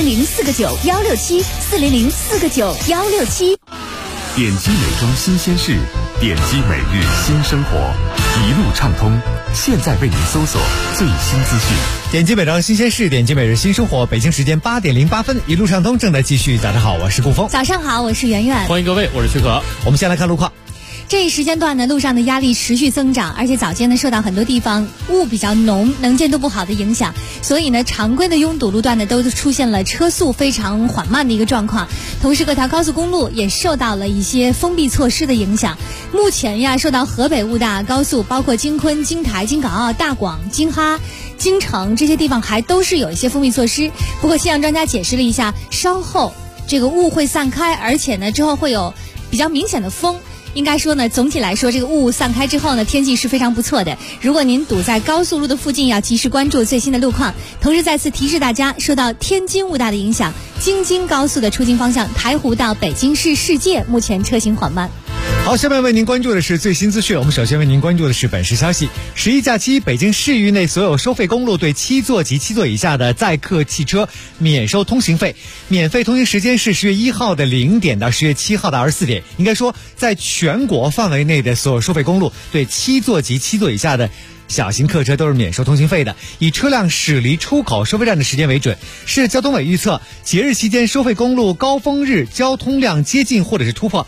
400-49167，400-49167。 点击美妆新鲜事，点击每日新生活，一路畅通，现在为您搜索最新资讯。 点击美妆新鲜事，点击每日新生活。北京时间8点08分，一路畅通正在继续。早上好，我是顾峰。 早上好，我是圆圆。 欢迎各位，我是徐可。 我们先来看路况。 这一时间段呢，路上的压力持续增长，而且早间呢受到很多地方雾比较浓、能见度不好的影响，所以呢常规的拥堵路段呢都出现了车速非常缓慢的一个状况。同时各条高速公路也受到了一些封闭措施的影响。目前呀，受到河北雾大高速，包括京昆、京台、京港澳、大广、京哈、京城这些地方还都是有一些封闭措施。不过气象专家解释了一下，稍后这个雾会散开，而且呢之后会有比较明显的风。应该说呢，总体来说，这个雾散开之后呢，天气是非常不错的。如果您堵在高速路的附近，要及时关注最新的路况。同时再次提示大家，受到天津雾大的影响，京津高速的出京方向台湖到北京市世界目前车行缓慢。 好，下面为您关注的是最新资讯。我们首先为您关注的是本市消息：11假期，北京市域内所有收费公路对7座及7座以下的载客汽车免收通行费，免费通行时间是10月1号的0点到10月7号的24点。应该说，在全国范围内的所有收费公路对7座及7座以下的小型客车都是免收通行费的，以车辆驶离出口收费站的时间为准。市交通委预测，节日期间收费公路高峰日交通量接近或者是突破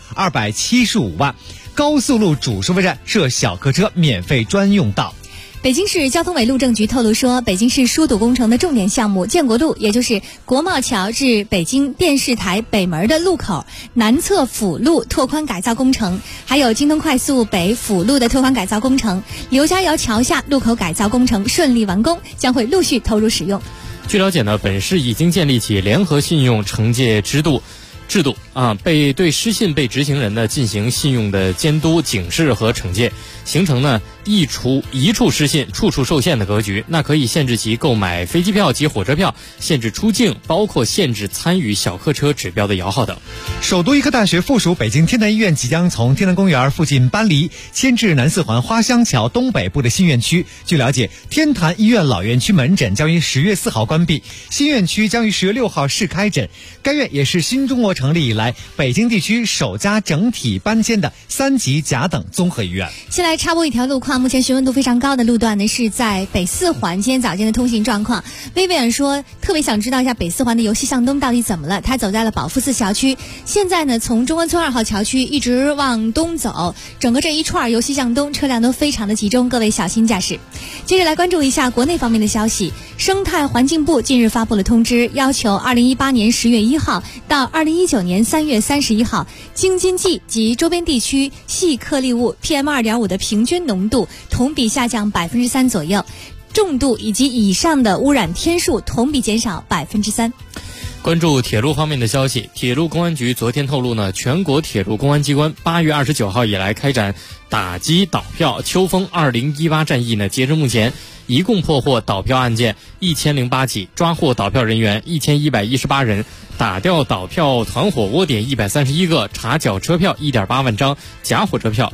275万，高速路主收费站设小客车免费专用道。 北京市交通委路政局透露说，北京市疏堵工程的重点项目建国路，也就是国贸桥至北京电视台北门的路口南侧辅路拓宽改造工程，还有京通快速北辅路的拓宽改造工程，刘家窑桥下路口改造工程顺利完工，将会陆续投入使用。 据了解呢，本市已经建立起联合信用惩戒制度对失信被执行人呢进行信用的监督、警示和惩戒，形成呢一处失信处处受限的格局。那可以限制其购买飞机票及火车票，限制出境，包括限制参与小客车指标的摇号等。 首都医科大学附属北京天坛医院即将从天坛公园附近搬离，迁至南四环花乡桥东北部的新院区。据了解，天坛医院老院区门诊将于10月4号关闭，新院区将于10月6号试开诊。该院也是新中国成立以来北京地区首家整体搬迁的3级甲等综合医院。 先来插播一条路况，目前询问度非常高的路段呢是在北四环，今天早间的通行状况。薇薇安说特别想知道一下北四环的游戏向东到底怎么了，他走在了保富寺小区，现在呢从中关村2号桥区一直往东走，整个这一串游戏向东车辆都非常的集中，各位小心驾驶。接着来关注一下国内方面的消息，生态环境部近日发布了通知，要求2018年10月1号到2019年3月31号，京津冀及周边地区细颗粒物 PM2.5 的平均浓度同比下降3%左右，重度以及以上的污染天数同比减少3%。 关注铁路方面的消息，铁路公安局昨天透露呢，全国铁路公安机关8月29号以来开展打击倒票秋风2018战役呢，截至目前一共破获倒票案件1008起，抓获倒票人员1118人，打掉倒票团伙窝点131个，查缴车票1.8万张，假火车票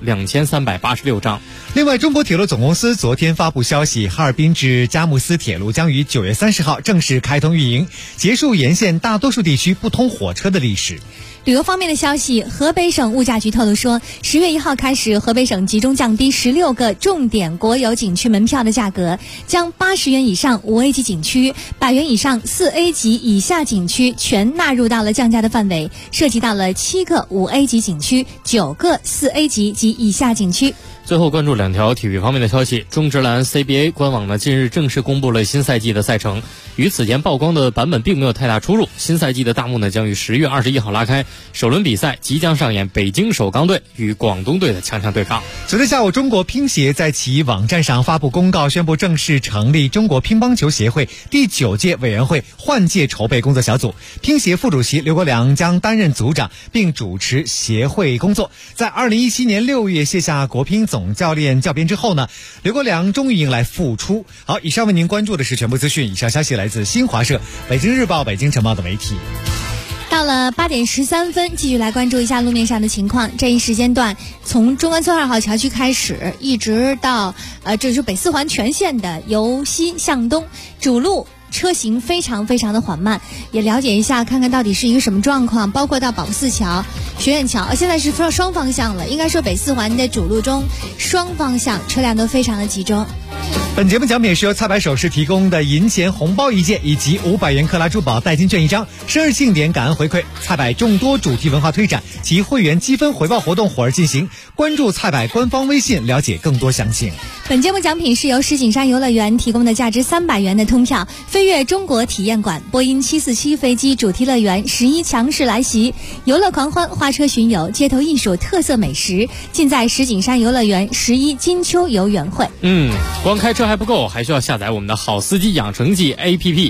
2386张。 另外，中国铁路总公司昨天发布消息，哈尔滨至佳木斯铁路将于9月30号正式开通运营，结束沿线大多数地区不通火车的历史。 旅游方面的消息，河北省物价局透露说，10月1号开始，河北省集中降低16个重点国有景区门票的价格，将80元以上5A 级景区、100元以上4A 级以下景区全纳入到了降价的范围，涉及到了7个5A 级景区、9个4A 级及以下景区。 最后关注2条体育方面的消息，中职篮 CBA 官网呢近日正式公布了新赛季的赛程，与此前曝光的版本并没有太大出入。新赛季的大幕呢将于10月21号拉开，首轮比赛即将上演北京首钢队与广东队的强强对抗。 昨天下午，中国乒协在其网站上发布公告，宣布正式成立中国乒乓球协会第9届委员会换届筹备工作小组，乒协副主席刘国梁将担任组长，并主持协会工作。在2017年6月卸下国乒总教练教鞭之后呢，刘国梁终于迎来复出。好，以上为您关注的是全部资讯，以上消息来自新华社、北京日报、北京晨报的媒体。 到了8点13分，继续来关注一下路面上的情况。这一时间段，从中关村2号桥区开始，一直到这就是北四环全线的由西向东主路车行非常的缓慢，也了解一下看看到底是一个什么状况，包括到保四桥、学院桥，现在是双方向了，应该说北四环的主路中双方向车辆都非常的集中。 本节目奖品是由菜百首饰提供的银钱红包1件以及500元克拉珠宝代金券1张，生日庆典感恩回馈，菜百众多主题文化推展及会员积分回报活动火热进行，关注菜百官方微信了解更多详情。 本节目奖品是由石景山游乐园提供的价值300元的通票，飞跃中国体验馆、波音747飞机主题乐园11强势来袭，游乐狂欢、花车巡游、街头艺术、特色美食，尽在石景山游乐园11金秋游园会。 光开车还不够，还需要下载我们的好司机养成记 APP。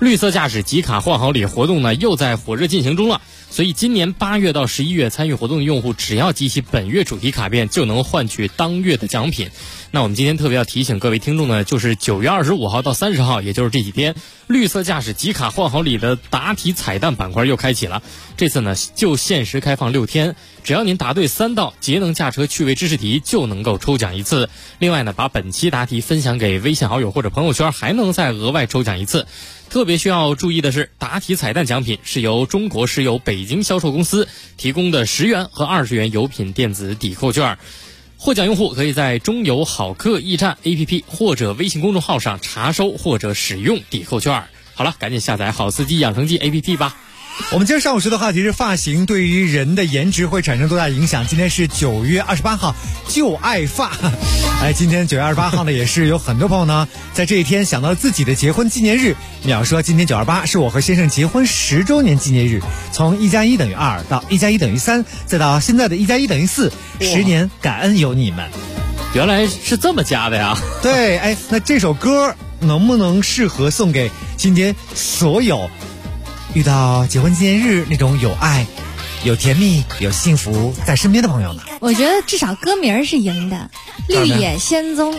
绿色驾驶集卡换好礼活动呢又在火热进行中了。所以今年8月到11月参与活动的用户，只要集齐本月主题卡片，就能换取当月的奖品。那我们今天特别要提醒各位听众呢，就是9月25号到30号，也就是这几天，绿色驾驶集卡换好礼的答题彩蛋板块又开启了。这次呢就限时开放6天，只要您答对3道节能驾车趣味知识题，就能够抽奖1次。另外呢，把本期答题分享给微信好友或者朋友圈，还能再额外抽奖1次。特别需要注意的是，答题彩蛋奖品是由中国石油北京销售公司提供的10元和20元油品电子抵扣券。获奖用户可以在中油好客驿站 APP 或者微信公众号上查收或者使用抵扣券。好了，赶紧下载好司机养成记 APP 吧。 我们今儿上午说的话题是发型对于人的颜值会产生多大影响。今天是9月28号，就爱发。今天9月28号呢，也是有很多朋友呢在这一天想到了自己的结婚纪念日。淼说今天928是我和先生结婚10周年纪念日，从1+1等于2到1+1等于3，再到现在的1+1等于4，10年感恩有你们。 原来是这么加的呀。 对，那这首歌能不能适合送给今天所有遇到结婚纪念日那种有爱、有甜蜜、有幸福在身边的朋友呢？ 我觉得至少歌名是赢的，绿野仙踪。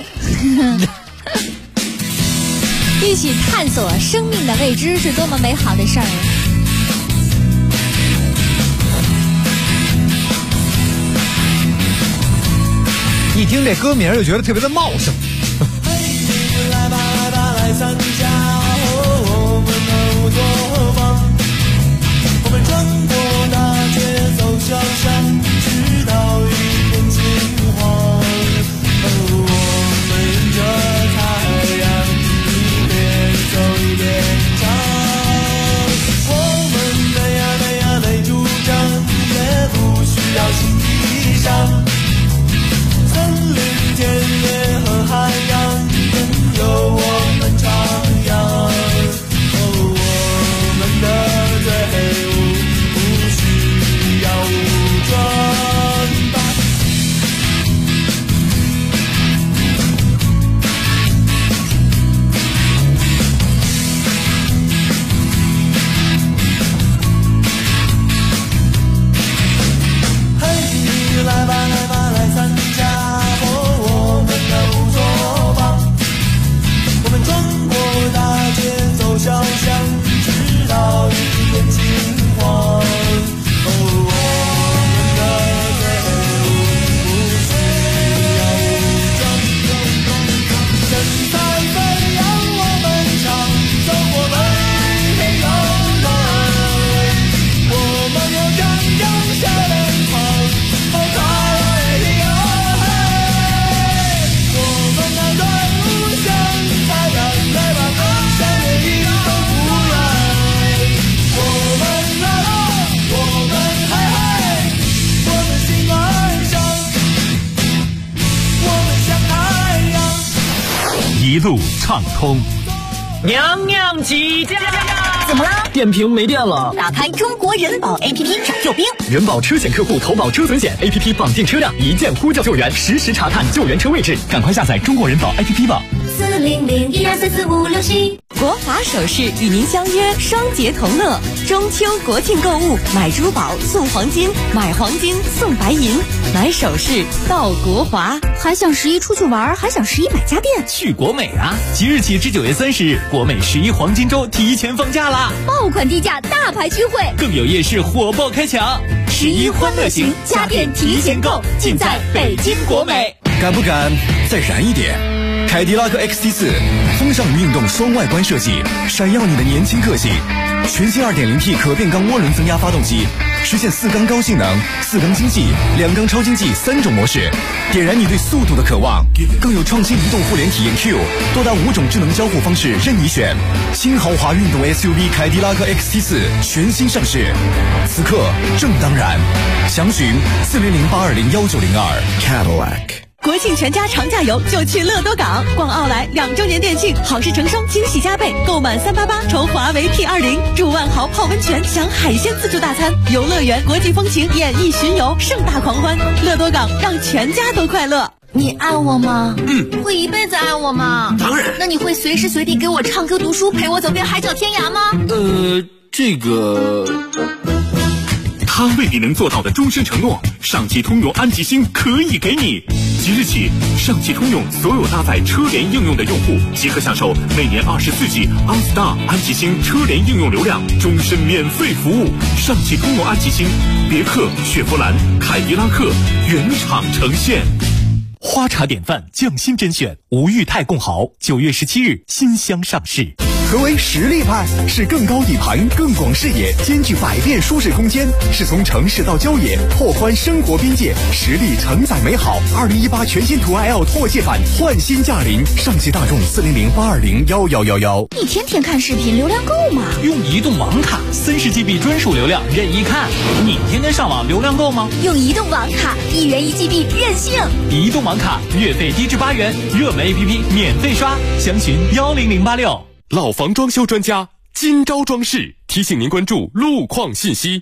一起探索生命的未知是多么美好的事儿。 一听这歌名就觉得特别的茂盛。 来吧来吧来参加我们的乌托邦，我们穿过大街走小巷，直到一片金黄。我们迎着太阳一边走一边唱，我们美呀美呀美主张，也不需要新衣裳。森林、田野和海洋，任由我们徜徉。我们的队伍不需要武装吧。嘿，来吧来吧来参加。大街走小巷，直到一片金黄。我们的队伍不需要武装，神采飞扬我们唱，走过每片幽兰。我们有张扬笑脸庞，好太阳。我们的队伍像太阳。 一路畅通。 娘娘起驾！ 怎么了？ 电瓶没电了。 打开中国人保 APP 找救兵。 人保车险客户投保车损险 APP 绑定车辆，一键呼叫救援，实时查看救援车位置。赶快下载中国人保 APP 吧。 400124456 国华首饰与您相约双节同乐，中秋国庆购物，买珠宝送黄金，买黄金送白银，买首饰到国华。 还想11出去玩，还想11买家电， 去国美啊！即日起至9月30日，国美11黄金周提前放假啦！ 爆款低价大牌聚会， 更有夜市火爆开抢，11欢乐行家电提前购，尽在北京国美。 敢不敢再燃一点？凯迪拉克 XT4 风尚与运动双外观设计，闪耀你的年轻个性。全新 2.0T 可变缸涡轮增压发动机，实现4缸高性能、4缸经济、2缸超经济3种模式，点燃你对速度的渴望。更有创新移动互联体验 Q， 多达5种智能交互方式任你选。新豪华运动 SUV 凯迪拉克 XT4 全新上市，此刻正当然。详询40082019002 Cadillac。 国庆全家长假游就去乐多港，逛奥莱2周年店庆，好事成双，惊喜加倍，购满388抽华为 P20，住万豪泡温泉，享海鲜自助大餐，游乐园国际风情演艺巡游，盛大狂欢。乐多港让全家都快乐。 你爱我吗？会一辈子爱我吗？ 当然。 那你会随时随地给我唱歌读书，陪我走遍海角天涯吗？ 这个。他未必能做到的终身承诺，上汽通用安吉星可以给你。即日起，上汽通用所有搭载车联应用的用户即可享受每年24G OnStar 安吉星车联应用流量，终身免费服务。上汽通用安吉星，别克、雪佛兰、凯迪拉克原厂呈现。 花茶典范匠心甄选吴裕泰贡豪9月17日新箱上市。 何为实力派？是更高底盘、更广视野，兼具百变舒适空间，是从城市到郊野，拓宽生活边界，实力承载美好。2018全新途安 L 拓界版焕新驾临，上汽大众400-820-1111。 你天天看视频，流量够吗？ 用移动网卡30GB 专属流量任意看。你天天上网流量够吗？ 用移动网卡1元1GB 任性。 移动网卡月费低至8元，热门 APP 免费刷，详询10086。 老房装修专家今朝装饰提醒您关注路况信息。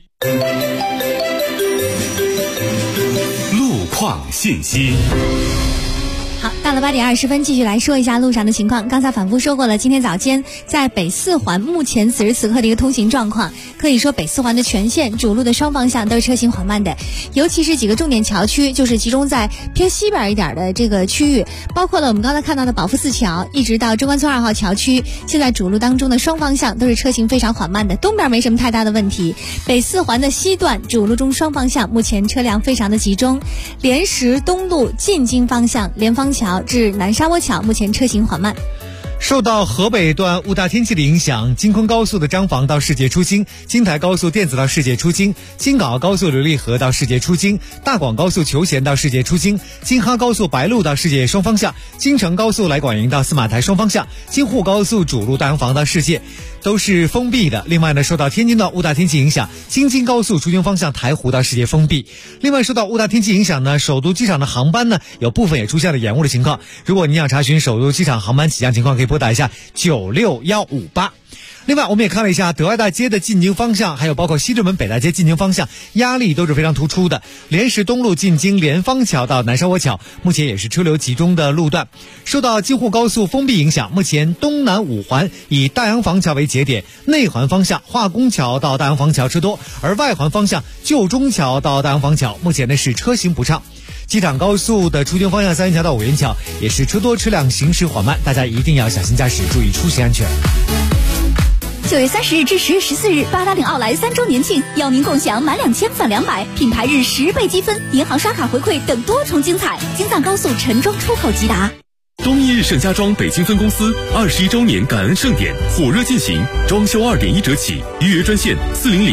路况信息。 好，到了8点20分，继续来说一下路上的情况。刚才反复说过了，今天早间在北四环目前此时此刻的一个通行状况，可以说北四环的全线主路的双方向都是车行缓慢的，尤其是几个重点桥区，就是集中在偏西边一点的这个区域，包括了我们刚才看到的保福寺桥，一直到中关村2号桥区，现在主路当中的双方向都是车行非常缓慢的，东边没什么太大的问题。北四环的西段主路中双方向目前车辆非常的集中，莲石东路进京方向莲芳桥至南沙窝桥目前车行缓慢。 受到河北段雾大天气的影响，京昆高速的张坊到世界出京，京台高速电子到世界出京，京港澳高速琉璃河到世界出京，大广高速求贤到世界出京，京哈高速白鹿到世界双方向，京承高速来广营到司马台双方向，京沪高速主路大洋房到世界都是封闭的。另外呢，受到天津段雾大天气影响，京津高速出京方向台湖到世界封闭。另外受到雾大天气影响呢，首都机场的航班呢有部分也出现了延误的情况。如果您想查询首都机场航班起降情况，可以拨打一下96158。另外我们也看了一下德爱大街的进京方向，还有包括西直门北大街进京方向压力都是非常突出的。莲石东路进京莲芳桥到南沙窝桥目前也是车流集中的路段。受到京沪高速封闭影响，目前东南五环以大洋房桥为节点，内环方向化工桥到大洋房桥车多，而外环方向旧中桥到大洋房桥目前呢是车行不畅。机场高速的出京方向三元桥到五元桥也是车多，车辆行驶缓慢，大家一定要小心驾驶，注意出行安全。 9月30日至10月14日，八达岭奥莱3周年庆，邀您共享满2000返200，品牌日10倍积分，银行刷卡回馈等多重精彩。京藏高速陈庄出口即达。 东一日盛家庄北京分公司21周年感恩盛典火热进行，装修2.1折起，预约专线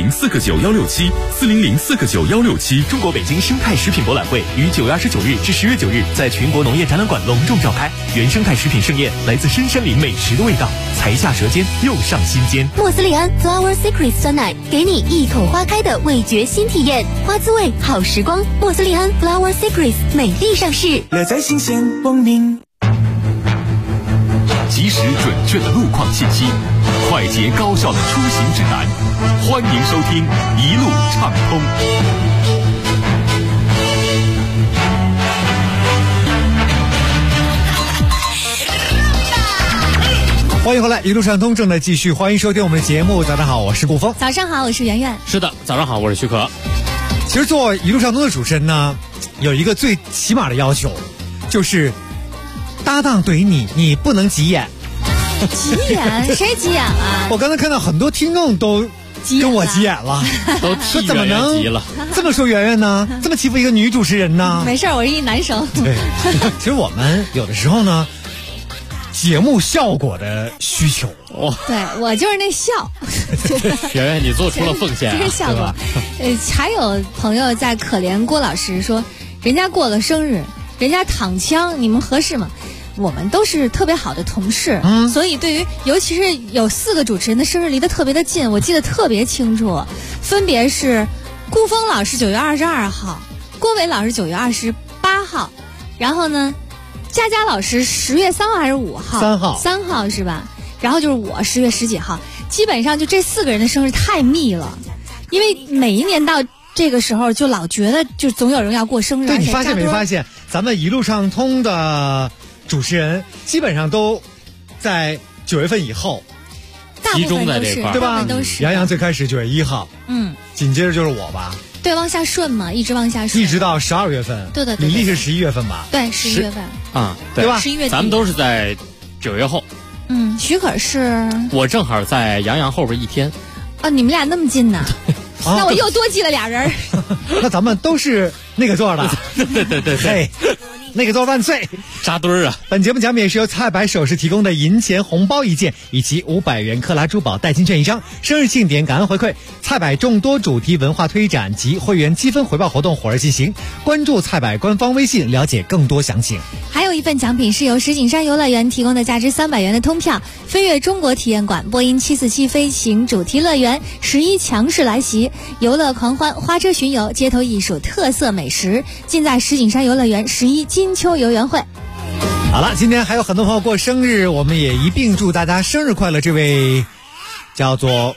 400-49167，400-49167。 中国北京生态食品博览会于9月29日至10月9日在全国农业展览馆隆重召开，原生态食品盛宴，来自深山林美食的味道，才下舌尖又上心间。 莫斯利安 Flower Secrets 酸奶，给你一口花开的味觉新体验，花滋味好时光。莫斯利安 Flower Secrets 美丽上市， 乐在新鲜光明。 及时准确的路况信息，快捷高效的出行指南，欢迎收听一路畅通。 欢迎回来，一路畅通正在继续，欢迎收听我们的节目。早上好，我是顾峰。 早上好，我是圆圆。 是的，早上好，我是徐可。 其实做一路畅通的主持人呢，有一个最起码的要求，就是搭档怼你，你不能急眼。 急眼？谁急眼了？ 我刚才看到很多听众都跟我急眼了， 都替圆圆急了。 这么说圆圆呢？这么欺负一个女主持人呢？ 没事，我是一男生。 对，其实我们有的时候呢，节目效果的需求。 对，我就是那笑。 圆圆，你做出了奉献， 这是效果。还有朋友在可怜郭老师说，人家过了生日，人家躺枪，你们合适吗？我们都是特别好的同事，所以对于尤其是有4个主持人的生日离得特别的近，我记得特别清楚，分别是顾峰老师9月22号，郭伟老师9月28号，然后呢，佳佳老师10月3号还是5号？3号是吧？然后就是我10月10几号，基本上就这4个人的生日太密了，因为每一年到这个时候就老觉得就总有人要过生日。 对，你发现没发现， 咱们一路畅通的主持人基本上都在9月份以后， 集中在这块， 对吧？杨洋最开始9月1号，紧接着就是我吧。 对，往下顺嘛，一直往下顺， 一直到12月份。 对， 李丽是11月份吧？ 对，11月份啊， 对吧 ？11月底， 咱们都是在9月后。 许可是我正好在杨洋后边1天。 你们俩那么近呢？那我又多记了俩人。 那咱们都是那个座的。 对， 嘿，那个座万岁！ 扎堆儿啊！ 本节目奖品是由菜百首饰提供的银钱红包1件，以及500元克拉珠宝代金券1张。生日庆典感恩回馈，菜百众多主题文化推展及会员积分回报活动火热进行。关注菜百官方微信，了解更多详情。 还有一份奖品是由石景山游乐园提供的价值300元的通票，飞跃中国体验馆、波音747飞行主题乐园11强势来袭，游乐狂欢、花车巡游、街头艺术、特色美食，尽在石景山游乐园11金秋游园会。 好了，今天还有很多朋友过生日，我们也一并祝大家生日快乐。这位叫做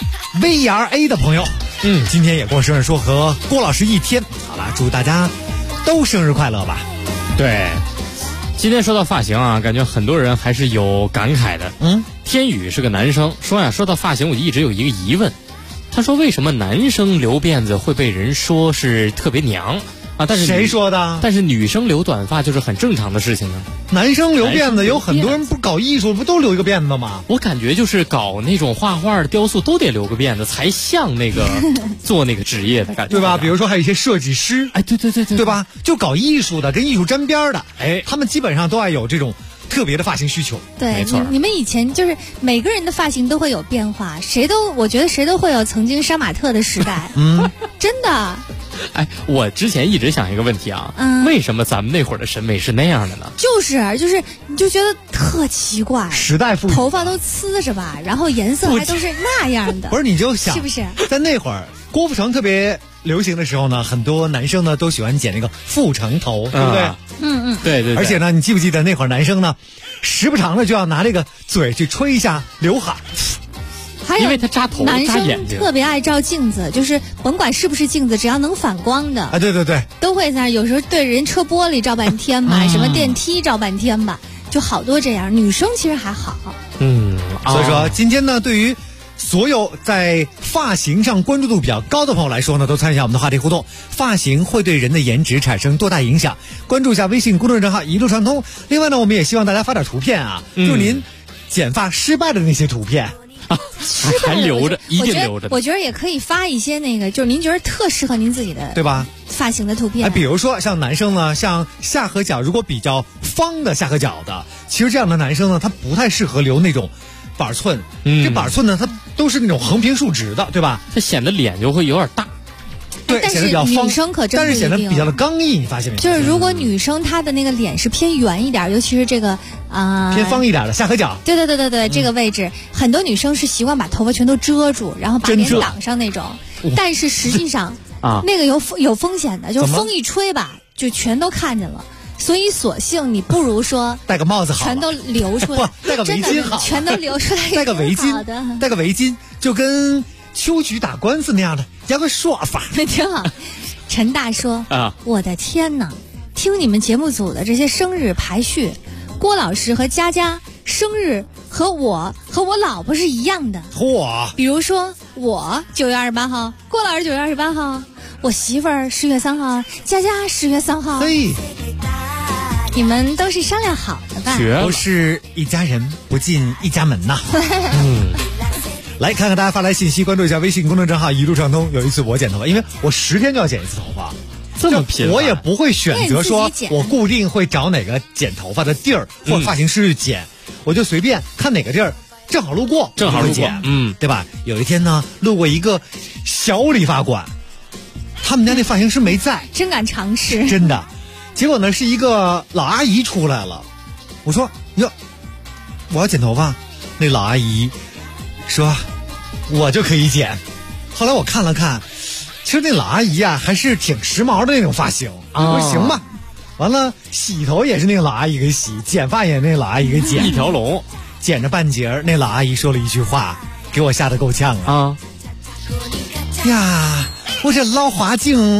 VRA 的朋友，今天也过生日，说和郭老师1天。好了，祝大家都生日快乐吧。 对，今天说到发型啊，感觉很多人还是有感慨的。天宇是个男生，说到发型，我就一直有一个疑问。他说为什么男生留辫子会被人说是特别娘啊？但是谁说的？ 但是女生留短发就是很正常的事情呢。 男生留辫子有很多人不搞艺术不都留一个辫子吗？ 我感觉就是搞那种画画的雕塑都得留个辫子才像那个做那个职业的感觉， 对吧？比如说还有一些设计师， 对吧？就搞艺术的跟艺术沾边的，他们基本上都爱有这种特别的发型需求。 对， 没错。 你们以前就是每个人的发型都会有变化，我觉得谁都会有曾经杀马特的时代。真的。 我之前一直想一个问题啊，为什么咱们那会儿的审美是那样的呢？ 就是你就觉得特奇怪， 时代赋予， 头发都呲着吧，然后颜色还都是那样的。 不是，你就想是不是在那会儿郭富城特别流行的时候呢，很多男生呢都喜欢剪那个富城头，对不对？ 对。 而且呢，你记不记得那会儿男生呢，时不常的就要拿这个嘴去吹一下刘海。 因为他扎头男扎眼睛， 生特别爱照镜子，就是甭管是不是镜子，只要能反光的啊，对， 都会在那。有时候对人车玻璃照半天吧，什么电梯照半天吧，就好多这样。女生其实还好。 所以说今天呢，对于所有在发型上关注度比较高的朋友来说呢，都参与一下我们的话题互动。发型会对人的颜值产生多大影响？关注一下微信公众账号一路畅通。另外呢，我们也希望大家发点图片啊，就您剪发失败的那些图片。 还留着，一定留着。 我觉得也可以发一些那个，就是您觉得特适合您自己的， 对吧？ 发型的图片。 比如说像男生呢，像下颌角如果比较方的下颌角的，其实这样的男生呢，他不太适合留那种板寸。这板寸呢，它都是那种横平竖直的，对吧？ 它显得脸就会有点大。 对，显得比较方， 女生可真但是显得比较的刚毅，你发现没有？ 就是如果女生她的那个脸是偏圆一点，尤其是这个偏方一点的下颌角， 对，这个位置，很多女生是习惯把头发全都遮住，然后把脸挡上那种。但是实际上那个有风险的，就是风一吹吧，就全都看见了。所以索性你不如说戴个帽子好， 全都留出来， 戴个围巾好， 全都留出来， 戴个围巾，戴个围巾就跟秋菊打官司那样的，要个说法， 挺好。陈大说我的天哪，听你们节目组的这些生日排序，郭老师和佳佳生日和我老婆是一样的。比如说我9月28号，郭老师9月28号，我媳妇儿10月3号，佳佳10月3号。你们都是商量好的吧？ 都是一家人，不进一家门呐。来看看大家发来信息，关注一下微信公众账号一路畅通。有一次我剪头发，因为我10天就要剪一次头发， 这么频繁， 我也不会选择说我固定会找哪个剪头发的地儿或者发型师去剪，我就随便看哪个地儿正好路过，剪，对吧？有一天呢，路过一个小理发馆，他们家那发型师没在， 真敢尝试， 真的。结果呢，是一个老阿姨出来了，我说哟，我要剪头发，那老阿姨说我就可以剪。后来我看了看，其实那老阿姨啊还是挺时髦的那种发型，我说行吧。完了洗头也是那个老阿姨给洗，剪发也是那个老阿姨给剪， 一条龙。 剪着半截，那老阿姨说了一句话，给我吓得够呛啊！呀，我这老花镜可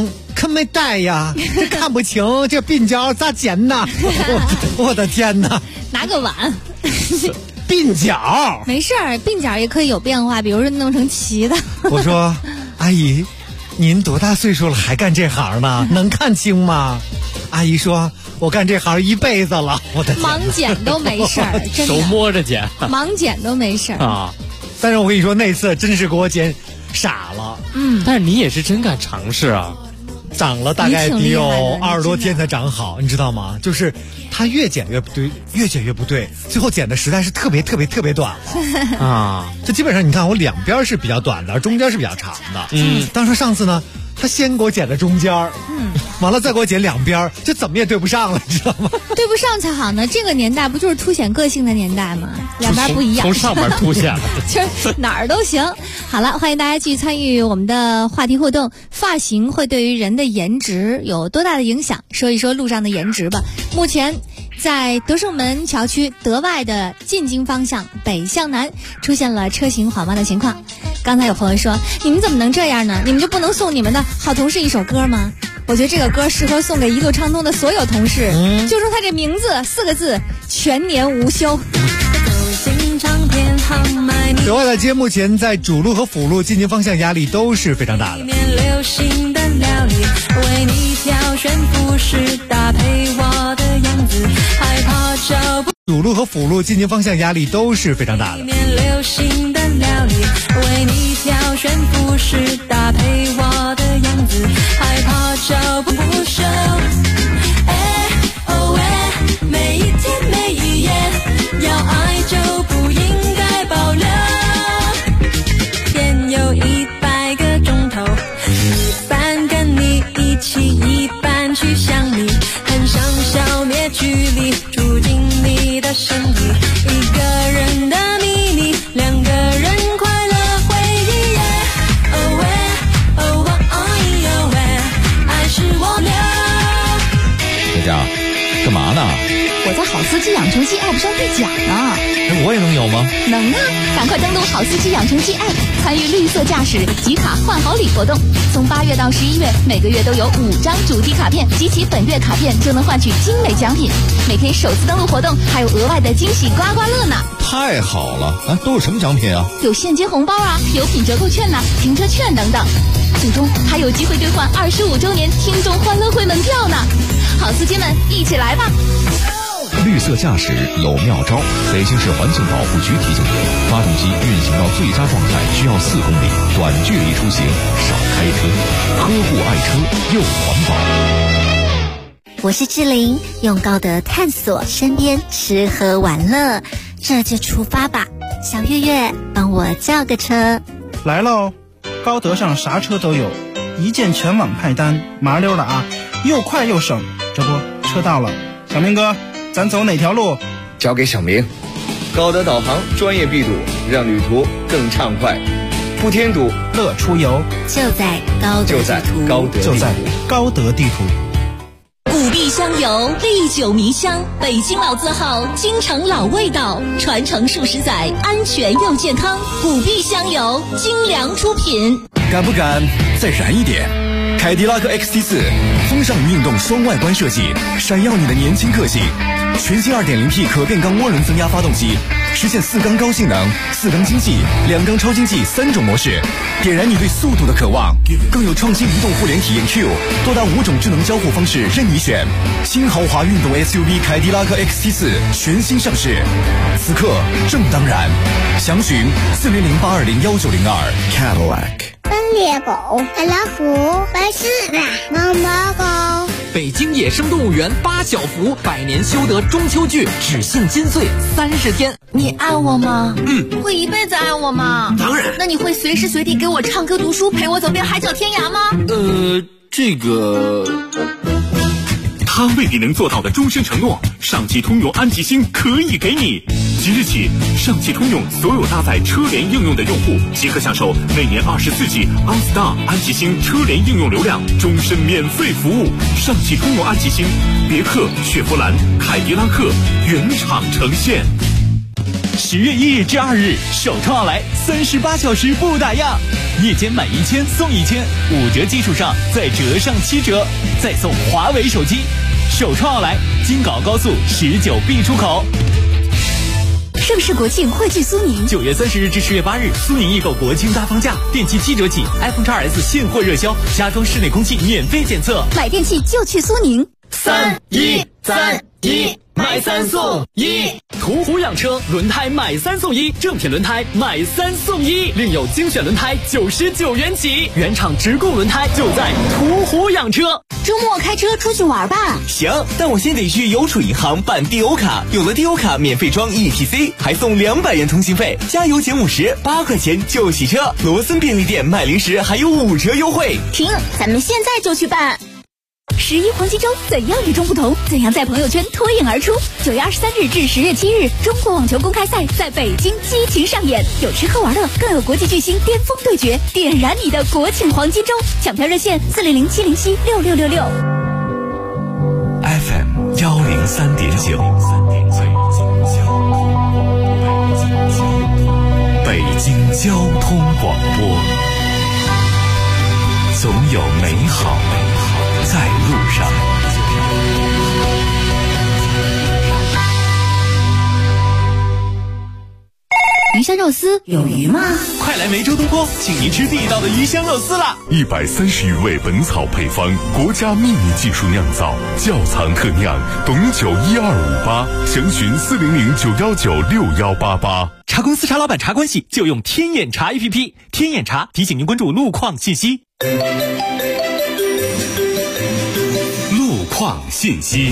可没带呀，这看不清，这鬓角咋剪呢？我的天哪！ 拿个碗。 鬓角没事儿，鬓角也可以有变化，比如说弄成齐的。 我说，阿姨，您多大岁数了还干这行呢？能看清吗？阿姨说，我干这行一辈子了。我的天， 盲剪都没事儿，真的。 手摸着剪， 盲剪都没事儿啊。 但是我跟你说，那次真是给我剪傻了。 但是你也是真敢尝试啊。 长了大概得有20多天才长好，你知道吗？就是它越剪越不对，越剪越不对，最后剪的实在是特别短啊！这基本上你看，我两边是比较短的，而中间是比较长的。当时上次呢，他先给我剪的中间，完了再给我剪两边，这怎么也对不上了，你知道吗？ 对不上才好呢。这个年代不就是凸显个性的年代吗？两边不一样， 从上面凸显了， 就是哪儿都行。好了，欢迎大家继续参与我们的话题互动。发型会对于人的颜值有多大的影响？说一说路上的颜值吧。目前在德胜门桥区德外的进京方向北向南出现了车行缓慢的情况。刚才有朋友说，你们怎么能这样呢？你们就不能送你们的好同事一首歌吗？我觉得这个歌适合送给一路畅通的所有同事，就说他这名字4个字：全年无休。 德外的街目前在主路和辅路进京方向压力都是非常大的。 流行的料理，为你挑选服饰搭配我的样子，害怕找不。 主路和辅路进京方向压力都是非常大的。 流行的料理，为你挑选服饰搭配我的样子，害怕找不休。每一天每一夜，要爱就不应该保留。天有100个钟头，一半跟你一起，一半去想你，很想消灭距离，住进你的身体。一个人的秘密，2个人快乐回忆。爱是我留。 佳佳，干嘛呢？ 我在好司机养成记 App 上兑奖呢。 我也能有吗？ 能啊！赶快登录好司机养成记 App， 参与绿色驾驶集卡换好礼活动。从8月到11月，每个月都有5张主题卡片，集齐本月卡片就能换取精美奖品。每天首次登录活动还有额外的惊喜刮刮乐呢！ 太好了！都有什么奖品啊？ 有现金红包啊，有品折扣券呐，停车券等等。最终还有机会兑换25周年听众欢乐会门票呢！好司机们，一起来吧！ 绿色驾驶有妙招，北京市环境保护局提醒您：发动机运行到最佳状态需要4公里，短距离出行少开车，呵护爱车又环保。 我是志玲，用高德探索身边吃喝玩乐，这就出发吧。小月月，帮我叫个车。 来喽！高德上啥车都有，一键全网派单，麻溜的啊，又快又省。这不，车到了，小明哥。咱走哪条路？ 交给小明。高德导航专业闭堵，让旅途更畅快，不添堵， 乐出游。 就在高德地图， 就在高德地图。 古壁香油，历久弥香，北京老字号，京城老味道，传承数十载，安全又健康。古壁香油，精良出品。 敢不敢再燃一点？凯迪拉克 XT4 风尚运动双外观设计，闪耀你的年轻个性。全新 2.0T 可变缸涡轮增压发动机，实现4缸高性能、4缸经济、2缸超经济3种模式，点燃你对速度的渴望。更有创新移动互联体验 Q， 多达5种智能交互方式任你选。新豪华运动 SUV 凯迪拉克 XT4 全新上市，此刻正当然。详询4008201902 Cadillac。 猎狗、大老虎、白狮子、猫猫狗。 北京野生动物园8小福100年修得中秋剧，只信金穗30天。 你爱我吗？会一辈子爱我吗？ 当然。 那你会随时随地给我唱歌读书，陪我走遍海角天涯吗？ 这个。 他未必能做到的终身承诺，上汽通用安吉星可以给你。即日起，上汽通用所有搭载车联应用的用户即可享受每年24G OnStar 安吉星车联应用流量，终身免费服务。上汽通用安吉星，别克、雪佛兰、凯迪拉克原厂呈现。 10月1日至2日，首创奥莱38小时不打烊，夜间买1000送1000，5折基础上再折上7折，再送华为手机。首创奥莱，京港高速19B 出口。 盛世国庆汇聚苏宁 ，9月30日至10月8日，苏宁易购国庆大放价，电器7折起 ，iPhone XS 现货热销，家装室内空气免费检测， 买电器就去苏宁。 3-1-3-1。买3送1，途虎养车轮胎买3送1，正品轮胎买3送1，另有精选轮胎99元起，原厂直供轮胎就在途虎养车。 周末开车出去玩吧？ 行，但我先得去邮储银行办 DO 卡，有了 DO 卡免费装 ETC， 还送200元通信费，加油减50，8块钱就洗车。罗森便利店卖零食还有5折优惠。 停，咱们现在就去办。 11黄金周怎样与众不同？怎样在朋友圈脱颖而出？9月23日至10月7日，中国网球公开赛在北京激情上演，有吃喝玩乐，更有国际巨星巅峰对决，点燃你的国庆黄金周！抢票热线400-707-6666。 FM 103.9，北京交通广播，总有美好在路上。 鱼香肉丝有鱼吗？ 快来梅州东坡，请您吃地道的鱼香肉丝啦 ！130余味本草配方，国家秘密技术酿造，窖藏特酿，董酒1258，详询400-919-6188。 茶公司茶老板茶关系就用天眼茶 APP， 天眼茶提醒您关注路况信息。 路况信息。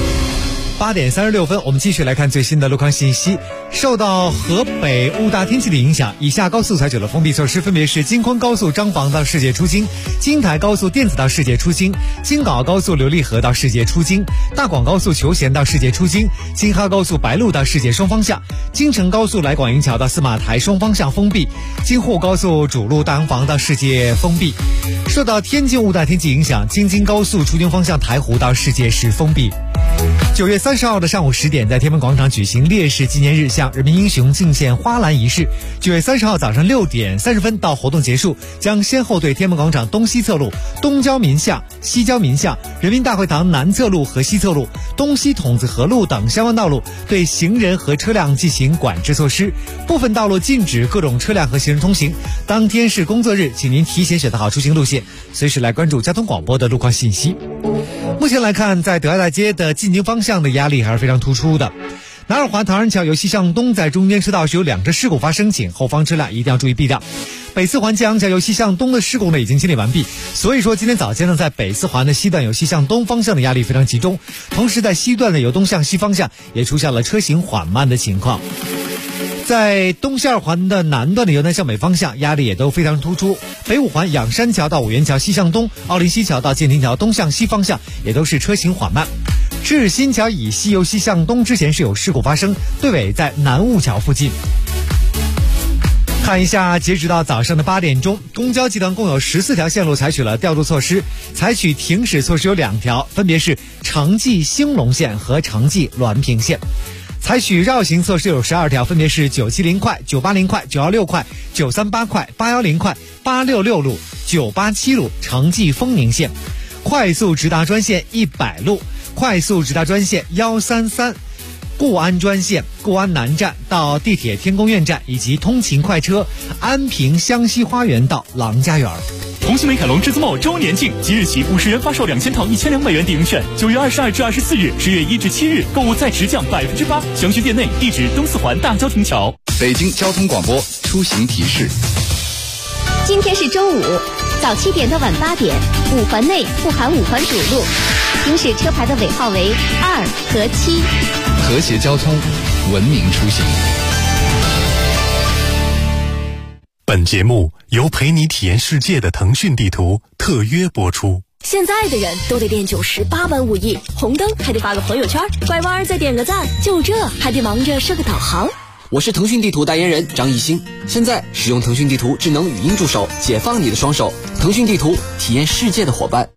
8点36分，我们继续来看最新的路况信息。受到河北雾大天气的影响，以下高速采取了封闭措施，分别是京昆高速张坊到世界出京，京台高速电子到世界出京，京港澳高速流利河到世界出京，大广高速求贤到世界出京，京哈高速白鹿到世界双方向，京承高速来广营桥到司马台双方向封闭，京沪高速主路大洋房到世界封闭。受到天津雾大天气影响，京津高速出京方向台湖到世界市封闭。9月30号的上午10点，在天安门广场举行烈士纪念日向人民英雄敬献花篮仪式。9月30号早上6点30分到活动结束，将先后对天安门广场东西侧路、东郊民巷、西郊民巷、人民大会堂南侧路和西侧路、东西筒子河路等相关道路对行人和车辆进行管制措施，部分道路禁止各种车辆和行人通行。当天是工作日，请您提前选择好出行路线，随时来关注交通广播的路况信息。目前来看，在德爱大街的进京方向的压力还是非常突出的。南二环唐人桥由西向东，在中间车道是有2个事故发生，请后方车辆一定要注意避让。北四环江阳桥由西向东的事故呢已经清理完毕，所以说今天早间呢，在北四环的西段由西向东方向的压力非常集中，同时在西段呢由东向西方向也出现了车行缓慢的情况。在东西二环的南段的由南向北方向压力也都非常突出，北五环仰山桥到五元桥西向东，奥林西桥到建亭桥东向西方向也都是车行缓慢。赤新桥以西由西向东之前是有事故发生，队尾在南雾桥附近。看一下，截止到早上的8点钟，公交集团共有14条线路采取了调度措施，采取停驶措施有2条，分别是城际兴隆线和城际滦平线。采取绕行措施有12条，分别是970块、980块、916块、938块、810块、866路、987路城际丰宁线，快速直达专线100路，快速直达专线133，固安专线固安南站到地铁天宫院站，以及通勤快车安平湘西花园到郎家园。 红星美凯龙至尊某周年庆，即日起50元发售2000套1200元抵用券，9月22至24日，10月1至7日购物再直降8%，详询店内，地址东四环大交亭桥。 北京交通广播出行提示： 今天是周五，早7点到晚8点，5环内不含5环主路，行驶车牌的尾号为2和7。 和谐交通，文明出行。 本节目由陪你体验世界的腾讯地图特约播出。 现在的人都得练98般武艺，红灯还得发个朋友圈，拐弯再点个赞，就这还得忙着设个导航。 我是腾讯地图代言人张艺兴，现在使用腾讯地图智能语音助手，解放你的双手。腾讯地图，体验世界的伙伴。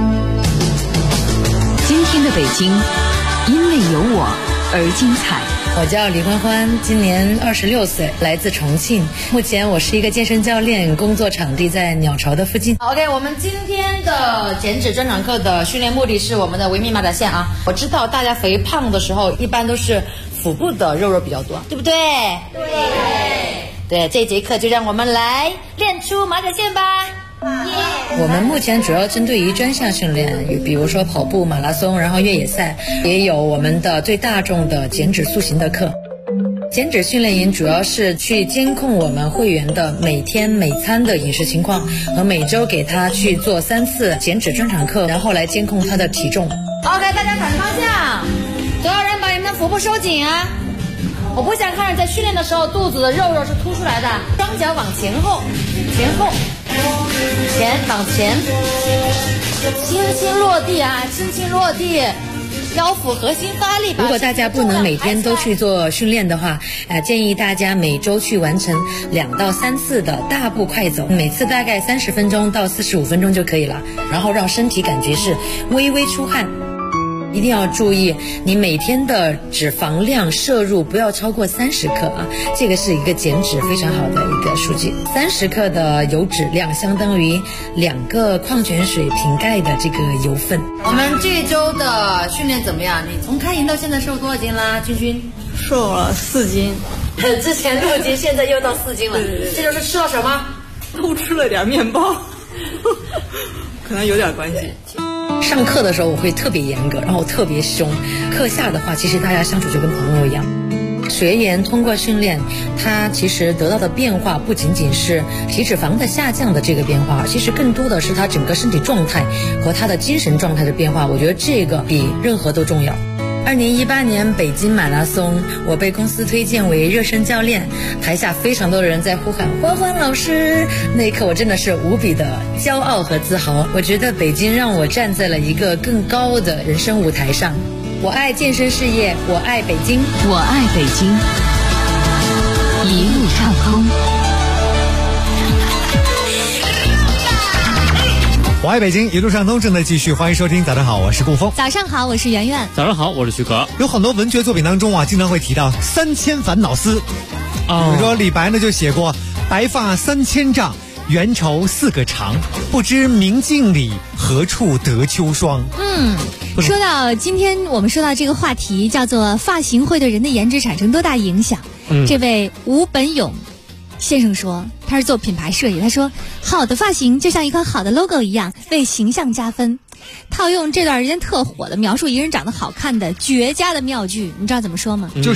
今天的北京，因为有我而精彩。 我叫李欢欢，今年26岁，来自重庆。目前我是一个健身教练，工作场地在鸟巢的附近。 OK， 我们今天的减脂专场课的训练目的是我们的维密马甲线啊。我知道大家肥胖的时候一般都是腹部的肉比较多，对不对？对，这节课就让我们来练出马甲线吧。 我们目前主要针对于专项训练，比如说跑步、马拉松，然后越野赛，也有我们的最大众的减脂塑形的课。减脂训练营主要是去监控我们会员的每天每餐的饮食情况，和每周给他去做3次减脂专场课，然后来监控他的体重。 OK， 大家转方向，所有人把你们的腹部收紧啊！我不想看着在训练的时候肚子的肉是凸出来的，双脚往前后，前后，前往前，轻轻落地啊，轻轻落地。腰腹核心发力。 如果大家不能每天都去做训练的话，建议大家每周去完成2到3次的大步快走，每次大概30分钟到45分钟就可以了，然后让身体感觉是微微出汗。一定要注意，你每天的脂肪量摄入不要超过30克啊，这个是一个减脂非常好的一个数据。30克的油脂量相当于2个矿泉水瓶盖的这个油分。 我们这周的训练怎么样？你从开营到现在瘦多少斤啦？君君瘦了4斤， 之前6斤，现在又到4斤了。这就是吃了什么？ 偷吃了点面包，可能有点关系。 上课的时候我会特别严格，然后特别凶，课下的话其实大家相处就跟朋友一样。学员通过训练，他其实得到的变化不仅仅是体脂肪的下降的这个变化，其实更多的是他整个身体状态和他的精神状态的变化，我觉得这个比任何都重要。2018年北京马拉松，我被公司推荐为热身教练，台下非常多的人在呼喊欢欢老师，那一刻我真的是无比的骄傲和自豪。我觉得北京让我站在了一个更高的人生舞台上。我爱健身事业，我爱北京， 我爱北京，一路畅通。 我爱北京，一路上通正在继续，欢迎收听。早上好，我是顾峰。 早上好，我是圆圆。 早上好，我是徐可。 有很多文学作品当中啊，经常会提到3000烦恼丝。比如说李白呢就写过白发3000丈，缘愁似个长，不知明镜里，何处得秋霜。 说到今天我们说到这个话题，叫做发型会对人的颜值产生多大影响。这位吴本勇先生说，他是做品牌设计，他说好的发型就像一款好的 logo 一样，为形象加分。套用这段时间特火的描述一个人长得好看的绝佳的妙句，你知道怎么说吗？ 就是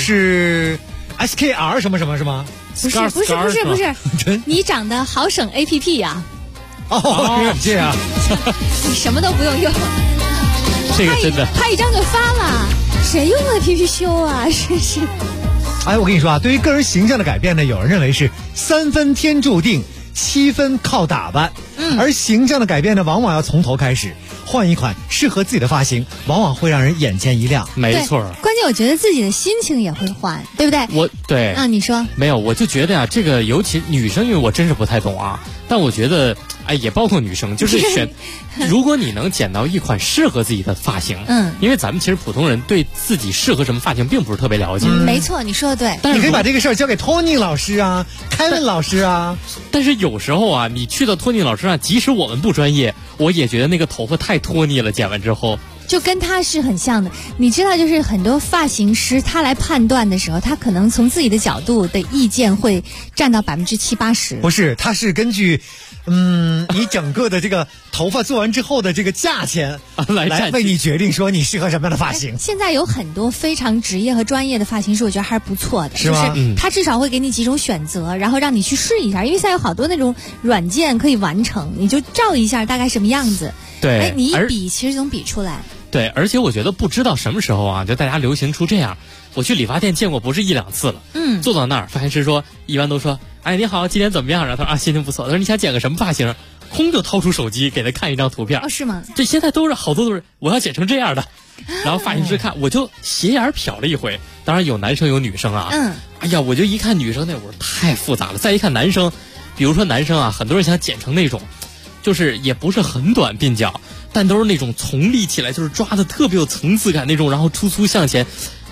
SKR 什么什么是吗？ 不是你长得好省 APP 呀。 软件啊， 你什么都不用用， 这个真的拍一张就发了，谁用 APP 修啊？是。 我跟你说啊，对于个人形象的改变呢，有人认为是3分天注定，7分靠打扮。而形象的改变呢，往往要从头开始，换一款适合自己的发型，往往会让人眼前一亮。 没错， 关键我觉得自己的心情也会换，对不对？ 对你说没有，我就觉得呀，这个尤其女生，因为我真是不太懂啊，但我觉得也包括女生，就是如果你能捡到一款适合自己的发型，因为咱们其实普通人对自己适合什么发型并不是特别了解。 没错，你说的对。 但是你可以把这个事儿交给托尼老师啊，凯文老师啊。 但是有时候啊，你去到托尼老师那，即使我们不专业，我也觉得那个头发太托尼了，剪完之后。 就跟他是很像的，你知道，就是很多发型师他来判断的时候，他可能从自己的角度的意见会占到70%-80%。 不是，他是根据你整个的这个头发做完之后的这个价钱来为你决定说你适合什么样的发型。 现在有很多非常职业和专业的发型师，我觉得还是不错的， 是吗？ 就是他至少会给你几种选择，然后让你去试一下，因为现在有好多那种软件可以完成，你就照一下大概什么样子。 对， 你一比其实就能比出来。 对，而且我觉得不知道什么时候啊，就大家流行出这样。我去理发店见过不是1-2次了。坐到那儿，发型师说，一般都说，你好，今天怎么样？然后他说心情不错。他说你想剪个什么发型？空就掏出手机给他看一张图片。 是吗？ 这现在好多都是我要剪成这样的。然后发型师看，我就斜眼瞟了一回。当然有男生有女生啊。我就一看女生那会儿太复杂了。再一看男生，比如说男生啊，很多人想剪成那种，就是也不是很短鬓角。但都是那种从立起来，就是抓的特别有层次感那种，然后突出向前，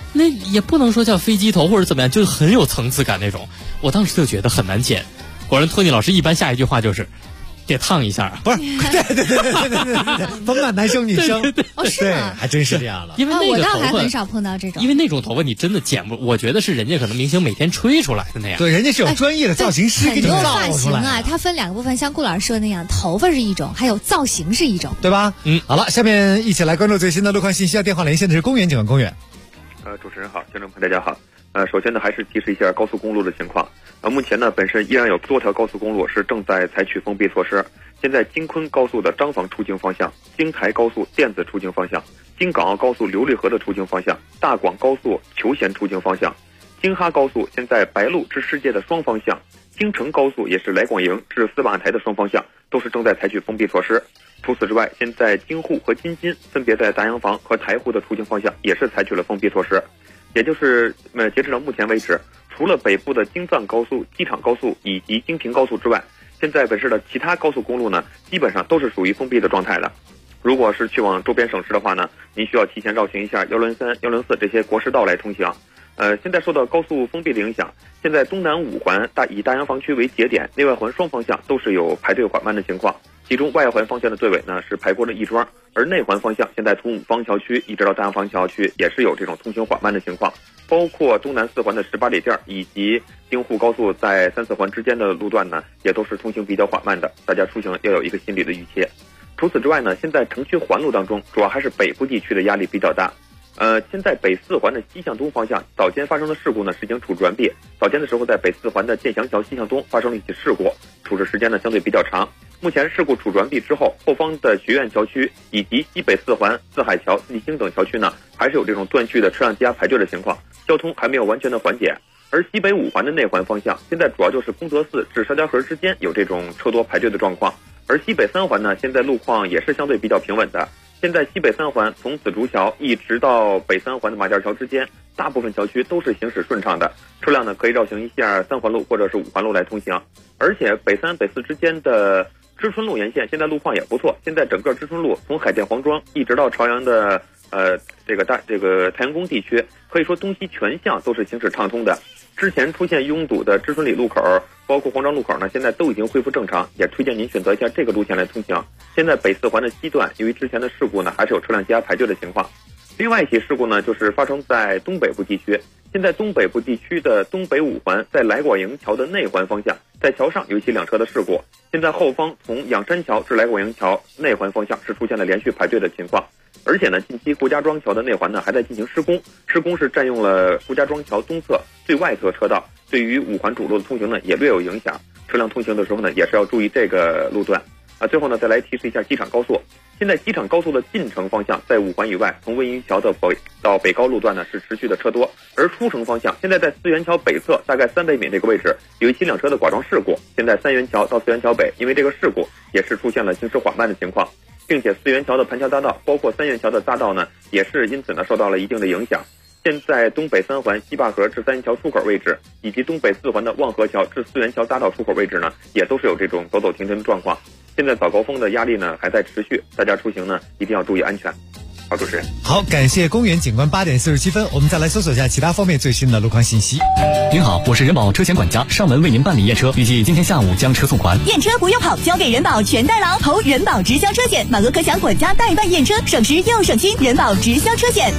那也不能说叫飞机头或者怎么样，就是很有层次感那种。我当时就觉得很难剪。果然托尼老师一般下一句话就是得烫一下啊， 不是，对，甭管男生女生， 是吗？ 还真是这样了。 因为那个头发我倒还很少碰到这种， 因为那种头发你真的剪不，我觉得是人家可能明星每天吹出来的那样。 对，人家是有专业的造型师给你造出来。 很多发型啊，它分2个部分，像顾老师说的那样，头发是一种，还有造型是一种， 对吧？好了，下面一起来关注最新的路况信息。电话连线的是公园警官公园。 主持人好，听众朋友大家好。首先呢，还是提示一下高速公路的情况。目前呢，本身依然有多条高速公路是正在采取封闭措施。现在京昆高速的张坊出京方向、京台高速电子出京方向、京港澳高速琉璃河的出京方向、大广高速求贤出京方向、京哈高速现在白鹿至世界的双方向、京承高速也是来广营至司马台的双方向，都是正在采取封闭措施。除此之外，现在京沪和京津分别在达阳坊和台湖的出京方向也是采取了封闭措施。也就是截止到目前为止，除了北部的京藏高速、机场高速以及京平高速之外，现在本市的其他高速公路呢，基本上都是属于封闭的状态的。如果是去往周边省市的话呢，您需要提前绕行一下103、104这些国市道来通行。现在受到高速封闭的影响，现在东南5环以大洋房区为节点，内外环双方向都是有排队缓慢的情况。其中外环方向的队尾呢是排过了亦庄，而内环方向现在从五方桥区一直到大洋房桥区也是有这种通行缓慢的情况，包括东南4环的18里店以及京沪高速在3、4环之间的路段呢，也都是通行比较缓慢的，大家出行要有一个心理的预期。除此之外呢，现在城区环路当中，主要还是北部地区的压力比较大。现在北4环的西向东方向早间发生的事故呢是已经处置完毕。早间的时候，在北4环的建祥桥西向东发生了一起事故，处置时间呢相对比较长。目前事故处置完毕之后，后方的学院桥区以及西北4环、四海桥、四季星等桥区呢，还是有这种断续的车辆积压排队的情况，交通还没有完全的缓解。而西北5环的内环方向，现在主要就是功德寺至沙家河之间有这种车多排队的状况。而西北3环呢，现在路况也是相对比较平稳的。现在西北3环从紫竹桥一直到北3环的马甸桥之间，大部分桥区都是行驶顺畅的，车辆呢可以绕行一下3环路或者是5环路来通行。而且北3、北4之间的知春路沿线现在路况也不错，现在整个知春路从海淀黄庄一直到朝阳的这个太阳宫地区，可以说东西全向都是行驶畅通的。之前出现拥堵的知春里路口，包括黄庄路口呢，现在都已经恢复正常，也推荐您选择一下这个路线来通行。现在北4环的西段，由于之前的事故呢，还是有车辆积压排队的情况。另外一起事故呢，就是发生在东北部地区。现在东北部地区的东北5环在来广营桥的内环方向，在桥上有一起2车的事故。现在后方从仰山桥至来广营桥内环方向是出现了连续排队的情况。而且呢，近期顾家庄桥的内环呢还在进行施工，施工是占用了顾家庄桥东侧最外侧车道，对于5环主路的通行呢也略有影响。车辆通行的时候呢，也是要注意这个路段。最后呢，再来提示一下机场高速。现在机场高速的进城方向，在5环以外，从温榆桥到北高路段呢是持续的车多，而出城方向，现在在四元桥北侧大概300米这个位置，有一起2车的剐撞事故。现在3元桥到4元桥北，因为这个事故也是出现了行驶缓慢的情况，并且4元桥的盘桥匝道，包括3元桥的匝道呢，也是因此呢受到了一定的影响。现在东北3环西坝河至3元桥出口位置，以及东北4环的望河桥至4元桥匝道出口位置呢，也都是有这种走走停停的状况。现在早高峰的压力呢还在持续，大家出行呢一定要注意安全。好，主持人。 好，感谢公园警官。8点47分，我们再来搜索一下其他方面最新的路况信息。 您好，我是人保车险管家，上门为您办理验车，预计今天下午将车送还。 验车不用跑，交给人保全代劳，投人保直销车险，满额可享管家代办验车，省时又省心。人保直销车险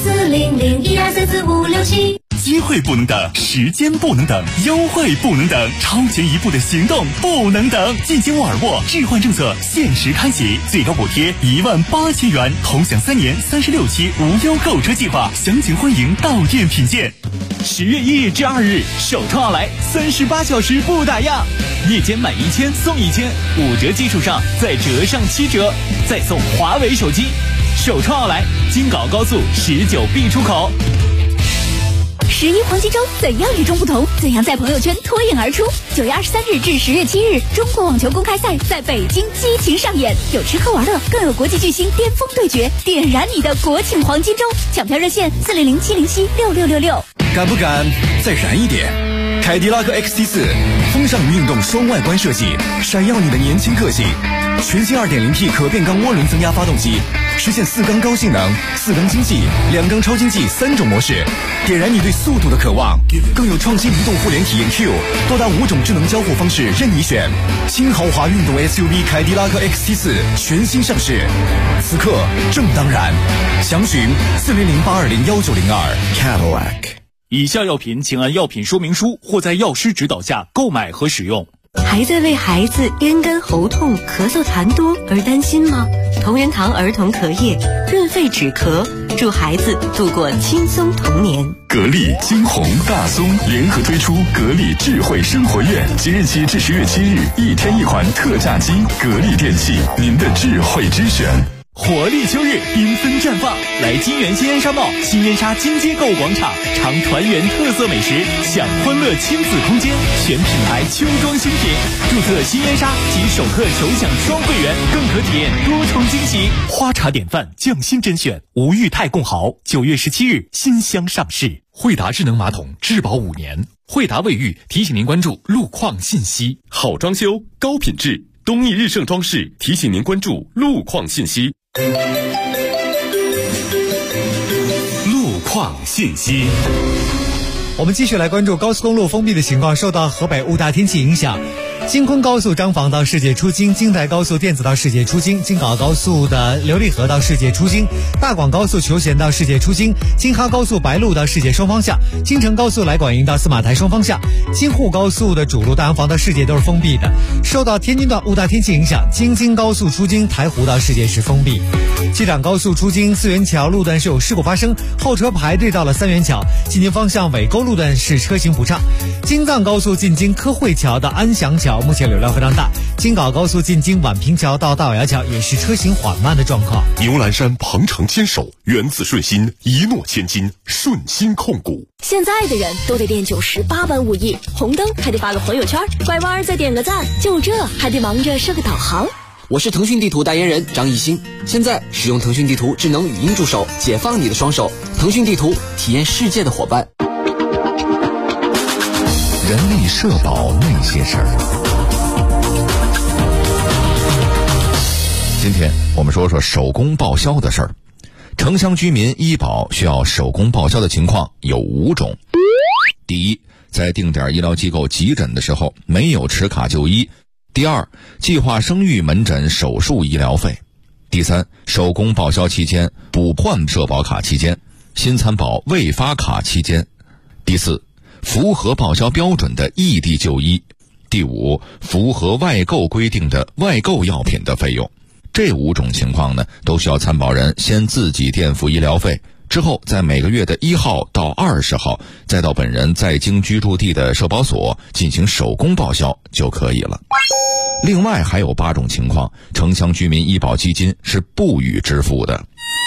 40012344567。 机会不能等，时间不能等，优惠不能等，超前一步的行动不能等。进京沃尔沃置换政策限时开启，最高补贴18000元，同享3年36期无忧购车计划，详情欢迎到店品鉴。 10月1日至2日，首创奥莱38小时不打烊，夜间满1000送1000，5折基础上再折上7折，再送华为手机。首创奥莱，京港高速19B 出口。 11黄金周怎样与众不同？怎样在朋友圈脱颖而出？9月23日至10月7日，中国网球公开赛在北京激情上演，有吃喝玩乐，更有国际巨星巅峰对决，点燃你的国庆黄金周！抢票热线400-707-6666。 敢不敢再燃一点？凯迪拉克 XT4 风尚运动双外观设计，闪耀你的年轻个性。全新 2.0T 可变缸涡轮增压发动机， 实现4缸高性能、4缸经济、2缸超经济3种模式，点燃你对速度的渴望。更有创新移动互联体验 Q， 多达5种智能交互方式任你选。新豪华运动 SUV 凯迪拉克 XT4 全新上市，此刻正当然。详询400-820-1902 Cadillac。 以下药品请按药品说明书或在药师指导下购买和使用。 还在为孩子咽干喉痛、咳嗽痰多而担心吗？同仁堂儿童咳液润肺止咳，助孩子度过轻松童年。 格力、金鸿、大松联合推出格力智慧生活院，即日起至10月7日，1天1款特价机。格力电器，您的智慧之选。 活力秋日，缤纷绽放！来金源新烟沙贸、新烟沙金街购物广场，尝团圆特色美食，享欢乐亲子空间，选品牌秋装新品。注册新烟沙即首客首享双会员，更可体验多重惊喜。花茶典范，匠心甄选，吴裕泰共豪，9月17日新箱上市。 惠达智能马桶质保5年。惠达卫浴提醒您关注路况信息。 好装修，高品质。东义日盛装饰提醒您关注路况信息。 路况信息。 我们继续来关注高速公路封闭的情况。受到河北雾大天气影响，京昆高速张坊到世界出京，京台高速电子到世界出京，京港高速的琉璃河到世界出京，大广高速求贤到世界出京，京哈高速白鹿到世界双方向，京承高速来广营到司马台双方向，京沪高速的主路大洋房到世界都是封闭的。受到天津段雾大天气影响，京津高速出京台湖到世界是封闭。机场高速出京四元桥路段是有事故发生，后车排队到了三元桥，进京方向尾沟路段是车行不畅。京藏高速进京科汇桥到安祥桥目前流量非常大，京港高速进京宛平桥到大瓦窑桥也是车行缓慢的状况。 牛栏山鹏程牵手，源自顺心，一诺千金，顺心控股。 现在的人都得练98般武艺，红灯还得发个朋友圈，拐弯再点个赞，就这还得忙着设个导航。 我是腾讯地图代言人张艺兴，现在使用腾讯地图智能语音助手，解放你的双手。腾讯地图，体验世界的伙伴。 人力社保那些事儿。今天我们说说手工报销的事儿。城乡居民医保需要手工报销的情况有5种。第一，在定点医疗机构急诊的时候没有持卡就医。第二，计划生育门诊手术医疗费。第三，手工报销期间补换社保卡期间，新参保未发卡期间。第四，符合报销标准的异地就医。第五，符合外购规定的外购药品的费用。这5种情况呢，都需要参保人先自己垫付医疗费，之后在每个月的1号到20号再到本人在京居住地的社保所进行手工报销就可以了。另外还有8种情况，城乡居民医保基金是不予支付的。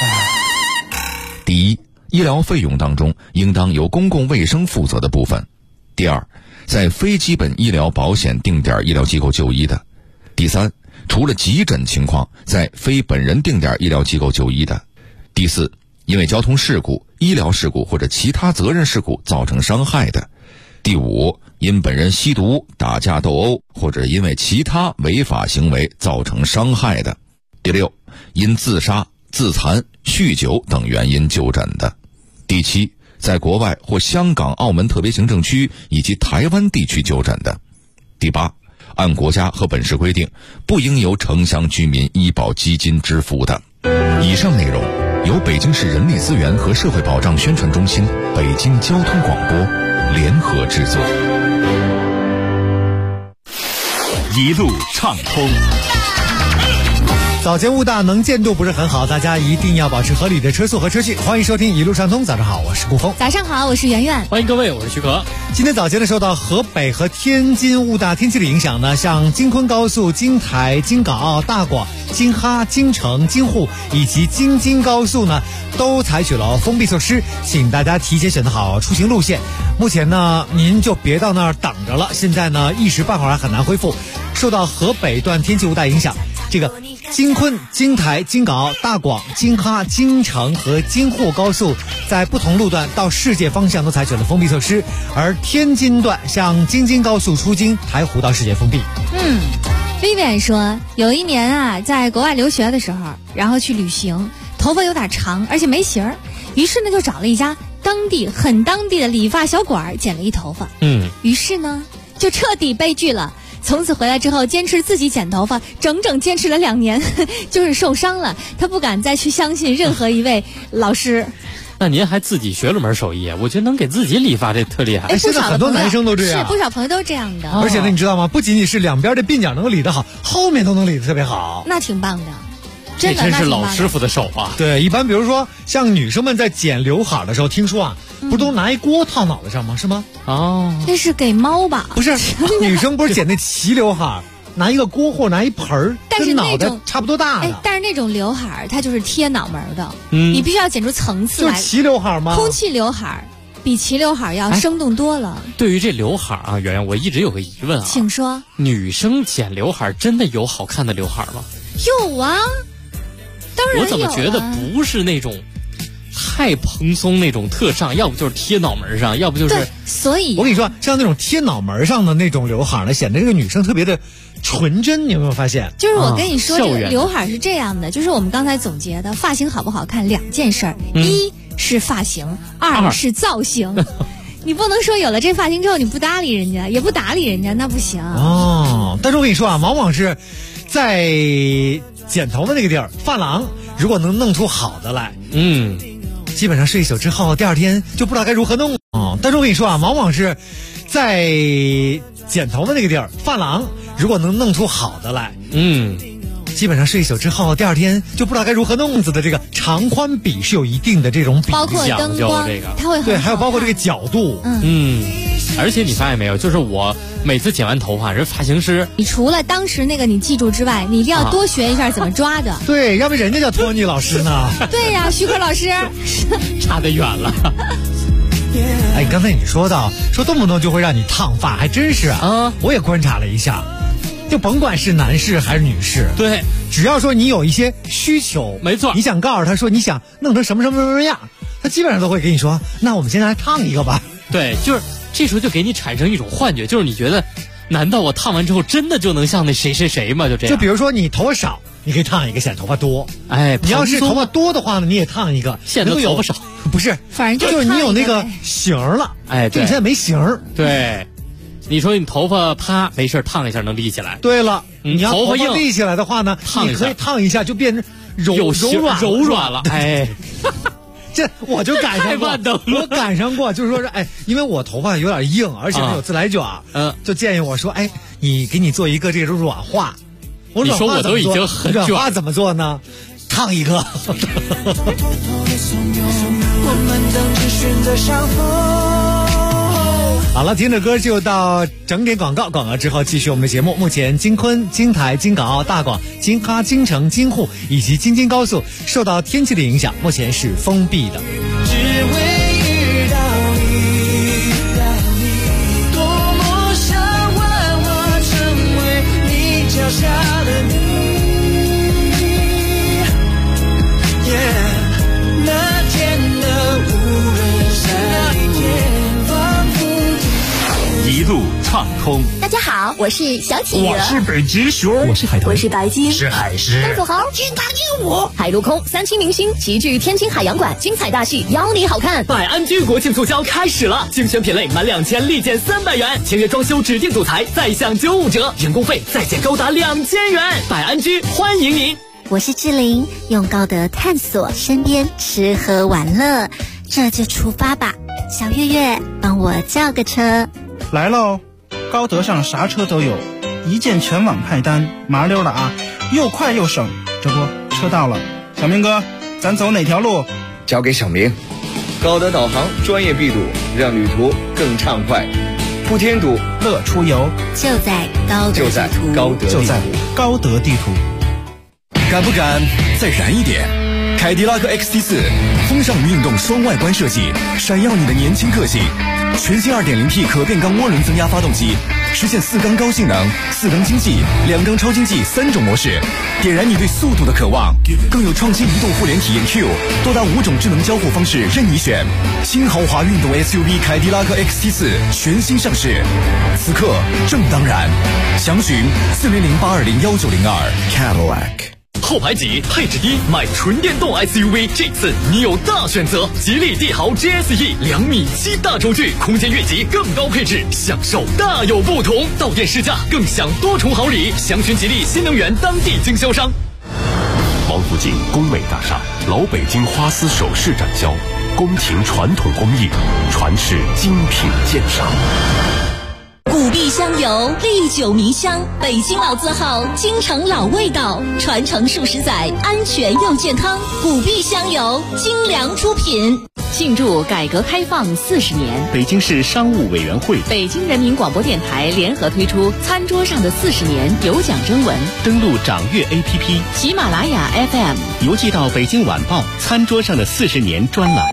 第一，医疗费用当中应当由公共卫生负责的部分。第二，在非基本医疗保险定点医疗机构就医的。第三，除了急诊情况，在非本人定点医疗机构就医的。第四，因为交通事故、医疗事故或者其他责任事故造成伤害的。第五，因本人吸毒、打架斗殴或者因为其他违法行为造成伤害的。第六，因自杀、自残、酗酒等原因就诊的。第七，在国外或香港、澳门特别行政区以及台湾地区就诊的。第八，按国家和本市规定，不应由城乡居民医保基金支付的。以上内容由北京市人力资源和社会保障宣传中心、北京交通广播联合制作。 一路畅通。 早间雾大，能见度不是很好，大家一定要保持合理的车速和车距。欢迎收听一路畅通，早上好，我是顾峰。 早上好，我是圆圆。 欢迎各位，我是徐可。 今天早间呢，受到河北和天津雾大天气的影响呢，像京昆高速、京台、京港澳、大广、京哈、京承、京沪以及京津高速呢，都采取了封闭措施，请大家提前选择好出行路线。目前呢，您就别到那儿等着了，现在呢一时半会儿还很难恢复。受到河北段天气雾大影响，这个京昆、京台、京港澳、大广、京哈、京承和京沪高速在不同路段到世界方向都采取了封闭措施，而天津段向京津高速出京台湖到世界封闭。 Vivian 说，有一年啊，在国外留学的时候，然后去旅行， 头发有点长，而且没型儿，于是呢就找了一家很当地的理发小馆剪了一头发。于是呢就彻底悲剧了。从此回来之后，坚持自己剪头发，整整坚持了2年，就是受伤了，他不敢再去相信任何一位老师。 那您还自己学了门手艺，我觉得能给自己理发这特厉害。 现在很多男生都这样， 是不少朋友都这样的。 而且呢，你知道吗？不仅仅是两边的鬓角能够理得好，后面都能理得特别好， 那挺棒的。 这真是老师傅的手啊！ 对，一般比如说像女生们在剪刘海的时候，听说啊，不都拿一锅套脑袋上吗？是吗？ 哦， 那是给猫吧？ 不是，女生不是剪那齐刘海，拿一个锅或者拿一盆儿，跟脑袋差不多大的。 但是那种刘海它就是贴脑门的，你必须要剪出层次来。 就齐刘海吗？ 空气刘海比齐刘海要生动多了。 对于这刘海啊，圆圆，我一直有个疑问啊， 请说。 女生剪刘海真的有好看的刘海吗？ 有啊。 我怎么觉得不是那种太蓬松那种特上，要不就是贴脑门上，要不就是。 所以我跟你说，像那种贴脑门上的那种刘海呢，显得这个女生特别的纯真。你有没有发现？ 就是我跟你说，这个刘海是这样的，就是我们刚才总结的，发型好不好看2件事儿，一是发型，2是造型。你不能说有了这发型之后你不搭理人家，也不搭理人家，那不行。 但是我跟你说啊，往往是在剪头发那个地儿，发廊如果能弄出好的来，基本上睡一宿之后，第二天就不知道该如何弄。但是我跟你说啊，往往是在剪头发那个地儿，发廊如果能弄出好的来，基本上睡一宿之后，第二天就不知道该如何弄子的这个长宽比是有一定的这种比例， 包括灯光，它会对，还有包括这个角度， 而且你发现没有，就是我每次剪完头发，人发型师， 你除了当时那个你记住之外，你一定要多学一下怎么抓的。 对，要不人家叫托尼老师呢。 对呀，徐克老师， 差得远了。 哎，刚才你说动不动就会让你烫发，还真是啊。我也观察了一下，就甭管是男士还是女士， 对， 只要说你有一些需求， 没错， 你想告诉他说你想弄成什么什么什么样，他基本上都会跟你说，那我们现在来烫一个吧。 对，就是这时候就给你产生一种幻觉，就是你觉得，难道我烫完之后真的就能像那谁谁谁吗？就这样。 就比如说你头发少，你可以烫一个显头发多。 哎， 你要是头发多的话呢，你也烫一个显得头发少。 不是， 反正就是你有那个型了。 哎， 就你现在没型。 对，你说你头发啪没事烫一下能立起来。 对了，你要头发硬立起来的话呢，你可以烫一下就变成柔软了。哎。 这我就赶上过，我赶上过，就是说是因为我头发有点硬，而且有自来卷，就建议我说，你给你做一个这种软化。 你说我都已经很软化怎么做呢？烫一个。好了，听着歌就到整点广告，广告之后继续我们的节目。目前京昆、京台、京港澳大广、京哈、京城、京沪以及京津高速受到天气的影响，目前是封闭的。 只为遇到你，多么想幻化成为你脚下的你。那天的无人山间仿佛一路畅通。 大家好，我是小企鹅， 我是北极熊， 我是海豚，我是白鲸， 是海狮， 三富豪，天堂鹦鹉，海陆空3栖明星齐聚天津海洋馆，精彩大戏邀你好看。 百安居国庆促销开始了，精选品类满2000立减300元，签约装修指定主材再享95折，人工费再减高达2000元。百安居欢迎您。 我是志玲，用高德探索身边吃喝玩乐，这就出发吧。小月月，帮我叫个车。 来喽，高德上啥车都有，一键全网派单，麻溜的啊，又快又省。这不，车到了，小明哥，咱走哪条路？ 交给小明。高德导航专业闭堵，让旅途更畅快，不添堵， 乐出游。 就在高德地图， 就在高德地图。 敢不敢再燃一点？凯迪拉克 XT4 风尚运动双外观设计，闪耀你的年轻个性。全新 2.0T 可变缸涡轮增压发动机，实现4缸高性能、4缸经济、2缸超经济3种模式，点燃你对速度的渴望。更有创新移动互联体验 Q， 多达5种智能交互方式任你选。新豪华运动 SUV 凯迪拉克 XT4 全新上市，此刻正当然。详询4008201902 Cadillac。 后排挤，配置低，买纯电动 SUV， 这次你有大选择。吉利帝豪 GSE 2.7米大轴距，空间越级，更高配置，享受大有不同。到店试驾，更享多重好礼。详询吉利新能源当地经销商。 王府井工美大厦老北京花丝首饰展销，宫廷传统工艺，传世精品鉴赏。 古碧香油，历久弥香，北京老字号，京城老味道，传承数十载，安全又健康。古碧香油，精良出品。 庆祝改革开放40年， 北京市商务委员会、 北京人民广播电台联合推出《餐桌上的40年》有奖征文。 登录掌阅 APP、 喜马拉雅 FM， 邮寄到《北京晚报》《餐桌上的40年》专栏。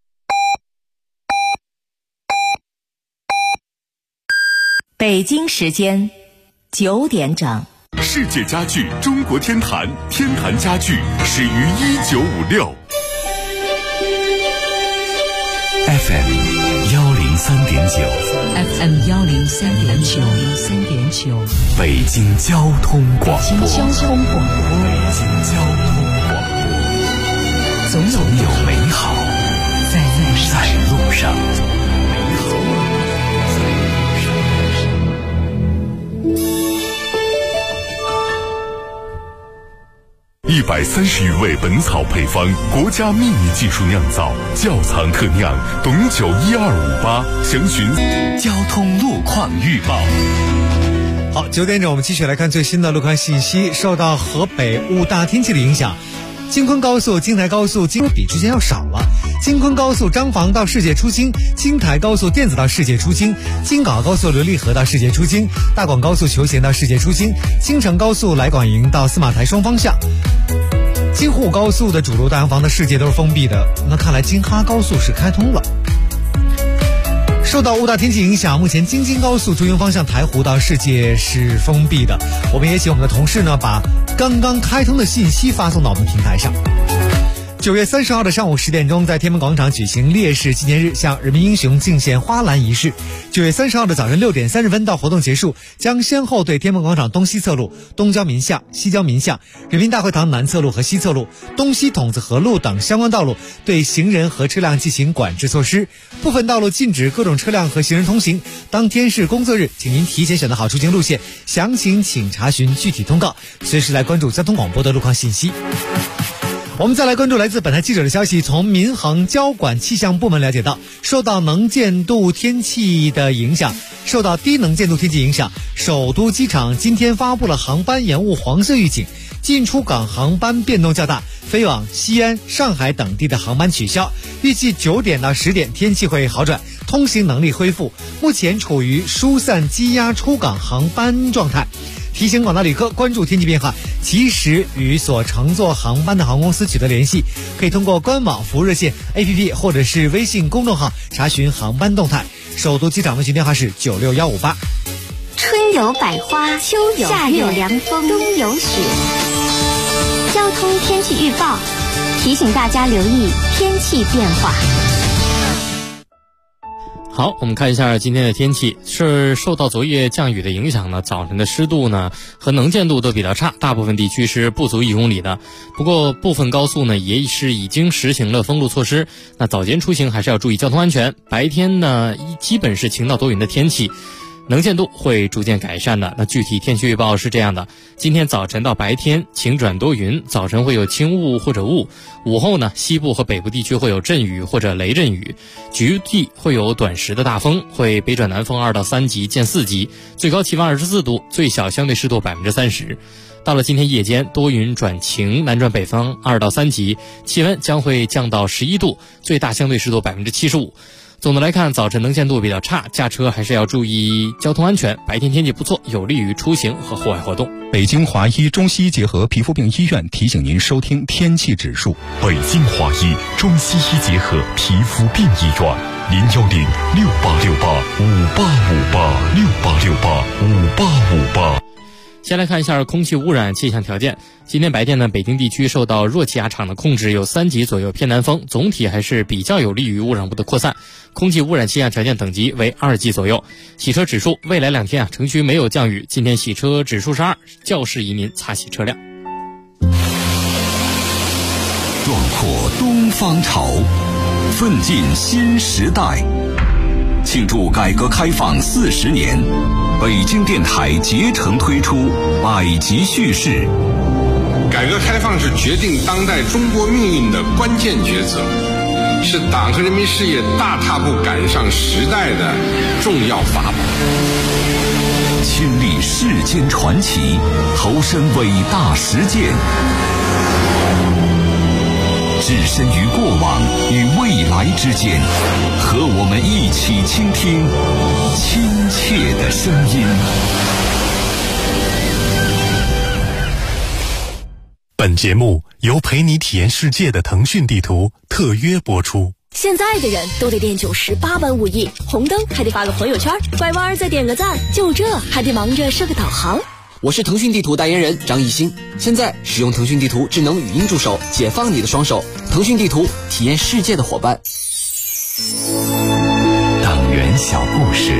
北京时间9点整。 世界家具中国天坛，天坛家具始于1956。 FM 103.9， 北京交通广播，总有美好在路上。 130余味本草配方，国家秘密技术酿造，窖藏特酿，董9 1258，详询交通路况预报。 好，9点整，我们继续来看最新的路况信息。受到河北5大天气的影响，京昆高速、京台高速比之前要少了。京昆高速张房到世界出京，京台高速电子到世界出京，京港高速琉璃河到世界出京，大广高速求贤到世界出京，京承高速来广营到司马台双方向。京沪高速的主路大洋房的世界都是封闭的，那看来京哈高速是开通了。受到5大天气影响，目前京津高速中营方向台湖到世界是封闭的。我们也请我们的同事呢，把刚刚开通的信息发送到我们平台上。9月30号的上午10点钟，在天安门广场举行烈士纪念日向人民英雄敬献花篮仪式。9月30号的早晨6点30分到活动结束，将先后对天安门广场东西侧路、东交民巷、西交民巷、人民大会堂南侧路和西侧路、东西筒子河路等相关道路对行人和车辆进行管制措施，部分道路禁止各种车辆和行人通行。当天是工作日，请您提前选择好出行路线，详情请查询具体通告，随时来关注交通广播的路况信息。我们再来关注来自本台记者的消息，从民航交管气象部门了解到，受到低能见度天气影响，首都机场今天发布了航班延误黄色预警，进出港航班变动较大，飞往西安、上海等地的航班取消，预计9点到10点天气会好转，通行能力恢复，目前处于疏散积压出港航班状态。提醒广大旅客关注天气变化，及时与所乘坐航班的航空公司取得联系，可以通过官网服务热线 APP 或者是微信公众号查询航班动态。首都机场问询电话是96158。 春有百花，秋有夏有凉风，冬有雪。交通天气预报提醒大家留意天气变化。 好，我们看一下今天的天气。是受到昨夜降雨的影响呢，早晨的湿度呢和能见度都比较差，大部分地区是不足1公里的。不过部分高速呢也是已经实行了封路措施，那早间出行还是要注意交通安全。白天呢基本是晴到多云的天气，能见度会逐渐改善的。那具体天气预报是这样的：今天早晨到白天晴转多云，早晨会有轻雾或者雾，午后呢西部和北部地区会有阵雨或者雷阵雨，局地会有短时的大风，会北转南风2到3级见4级，最高气温24度，最小相对湿度30%。到了今天夜间，多云转晴，南转北风2到3级，气温将会降到11度，最大相对湿度75%。总的来看，早晨能见度比较差，驾车还是要注意交通安全。白天天气不错，有利于出行和户外活动。 北京华医中西医结合皮肤病医院提醒您收听天气指数。 北京华医中西医结合皮肤病医院，0106868585858 先来看一下空气污染气象条件。今天白天呢，北京地区受到弱气压场的控制，有3级左右偏南风，总体还是比较有利于污染物的扩散。空气污染气象条件等级为2级左右。洗车指数，未来2天城区没有降雨，今天洗车指数是2，较适宜您擦洗车辆。 妥东方潮，奋进新时代。庆祝改革开放40年，北京电台竭诚推出百集叙事。 改革开放是决定当代中国命运的关键抉择，是党和人民事业大踏步赶上时代的重要法宝。 亲历世间传奇，投身伟大实践，置身于过往与未来之间，和我们一起倾听亲切的声音。 本节目由陪你体验世界的腾讯地图特约播出。 现在的人都得练98般武艺，红灯还得发个朋友圈，拐弯再点个赞，就这还得忙着设个导航。 我是腾讯地图代言人张艺兴，现在使用腾讯地图智能语音助手，解放你的双手。腾讯地图，体验世界的伙伴。 党员小故事。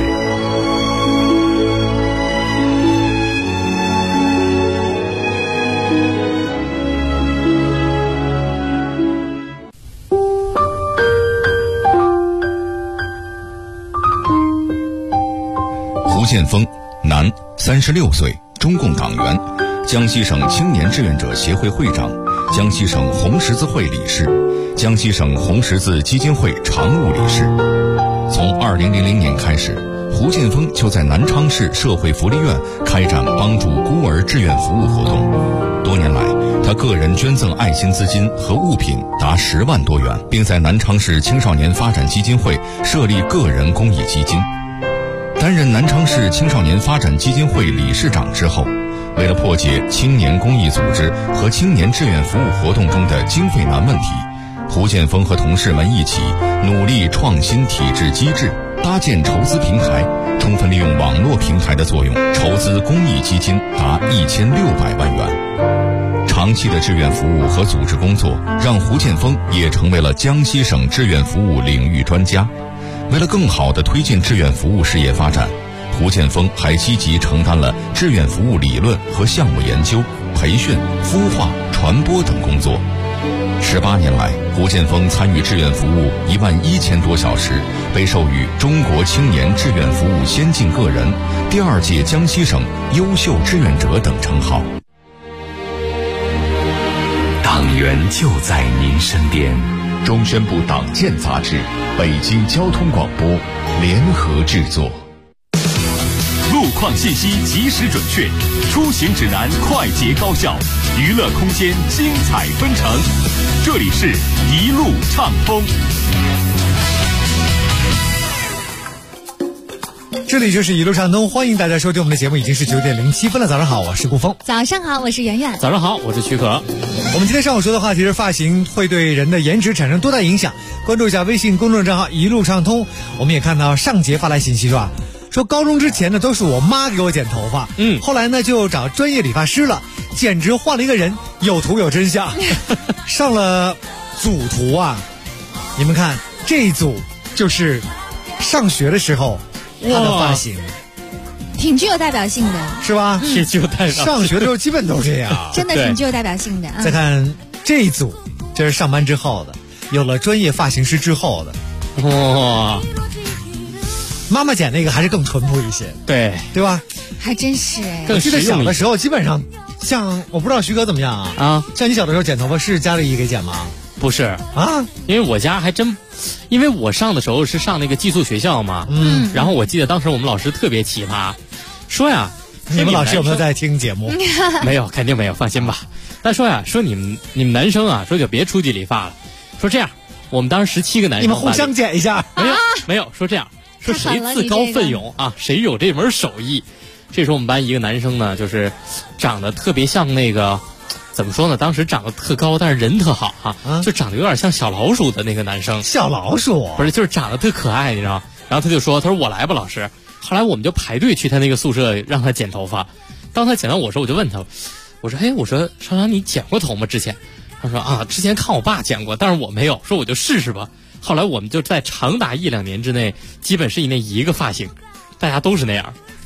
胡建峰，男，36岁，中共党员，江西省青年志愿者协会会长，江西省红十字会理事，江西省红十字基金会常务理事。从2000年开始，胡建峰就在南昌市社会福利院开展帮助孤儿志愿服务活动。多年来，他个人捐赠爱心资金和物品达10万多元，并在南昌市青少年发展基金会设立个人公益基金。担任南昌市青少年发展基金会理事长之后，为了破解青年公益组织和青年志愿服务活动中的经费难问题，胡建峰和同事们一起努力创新体制机制，搭建筹资平台，充分利用网络平台的作用，筹资公益基金达1600万元。长期的志愿服务和组织工作让胡建峰也成为了江西省志愿服务领域专家。为了更好地推进志愿服务事业发展，胡建峰还积极承担了志愿服务理论和项目研究、培训、孵化、传播等工作。18年来，胡建峰参与志愿服务11000多小时，被授予中国青年志愿服务先进个人、第2届江西省优秀志愿者等称号。 党员就在您身边。 中宣部党建杂志、北京交通广播联合制作。 路况信息及时准确，出行指南快捷高效，娱乐空间精彩纷呈。这里是一路畅通。 这里就是一路畅通，欢迎大家收听我们的节目，已经是9点07分了。早上好，我是顾峰。 早上好，我是圆圆。 早上好，我是许可。 我们今天上午说的话题是发型会对人的颜值产生多大影响？关注一下微信公众账号一路畅通。我们也看到上杰发来信息说高中之前呢都是我妈给我剪头发，后来呢就找专业理发师了，简直换了一个人，有图有真相。上了组图啊，你们看这一组就是上学的时候他的发型。 挺具有代表性的， 是吧？ 是具有代表性。 上学的时候基本都这样， 真的挺具有代表性的。 再看这一组，这是上班之后的，有了专业发型师之后的。 哇， 妈妈剪那个还是更淳朴一些，对吧？ 还真是哎。 我记得小的时候，基本上像我不知道徐哥怎么样啊？像你小的时候剪头发是家里给剪吗？ 不是啊， 因为我家还真，因为我上的时候是上那个寄宿学校嘛，然后我记得当时我们老师特别奇葩，说呀， 你们老师有没有在听节目？ 没有，肯定没有，放心吧。但说呀，说你们男生啊，说就别出去理发了，说这样，我们当时17个男生， 你们互相剪一下， 没有，说这样，说谁自告奋勇啊，谁有这门手艺。这时候我们班一个男生呢，就是长得特别像那个。怎么说呢？当时长得特高，但是人特好就长得有点像小老鼠的那个男生。 小老鼠不是，就是长得特可爱，你知道？然后他就说：“他说我来吧，老师。”后来我们就排队去他那个宿舍让他剪头发。当他剪到我时候，我就问他：“我说，嘿，我说少长，你剪过头吗？之前？”他说：“啊，之前看我爸剪过，但是我没有。说我就试试吧。”后来我们就在长达1-2年之内，基本是那一个发型，大家都是那样。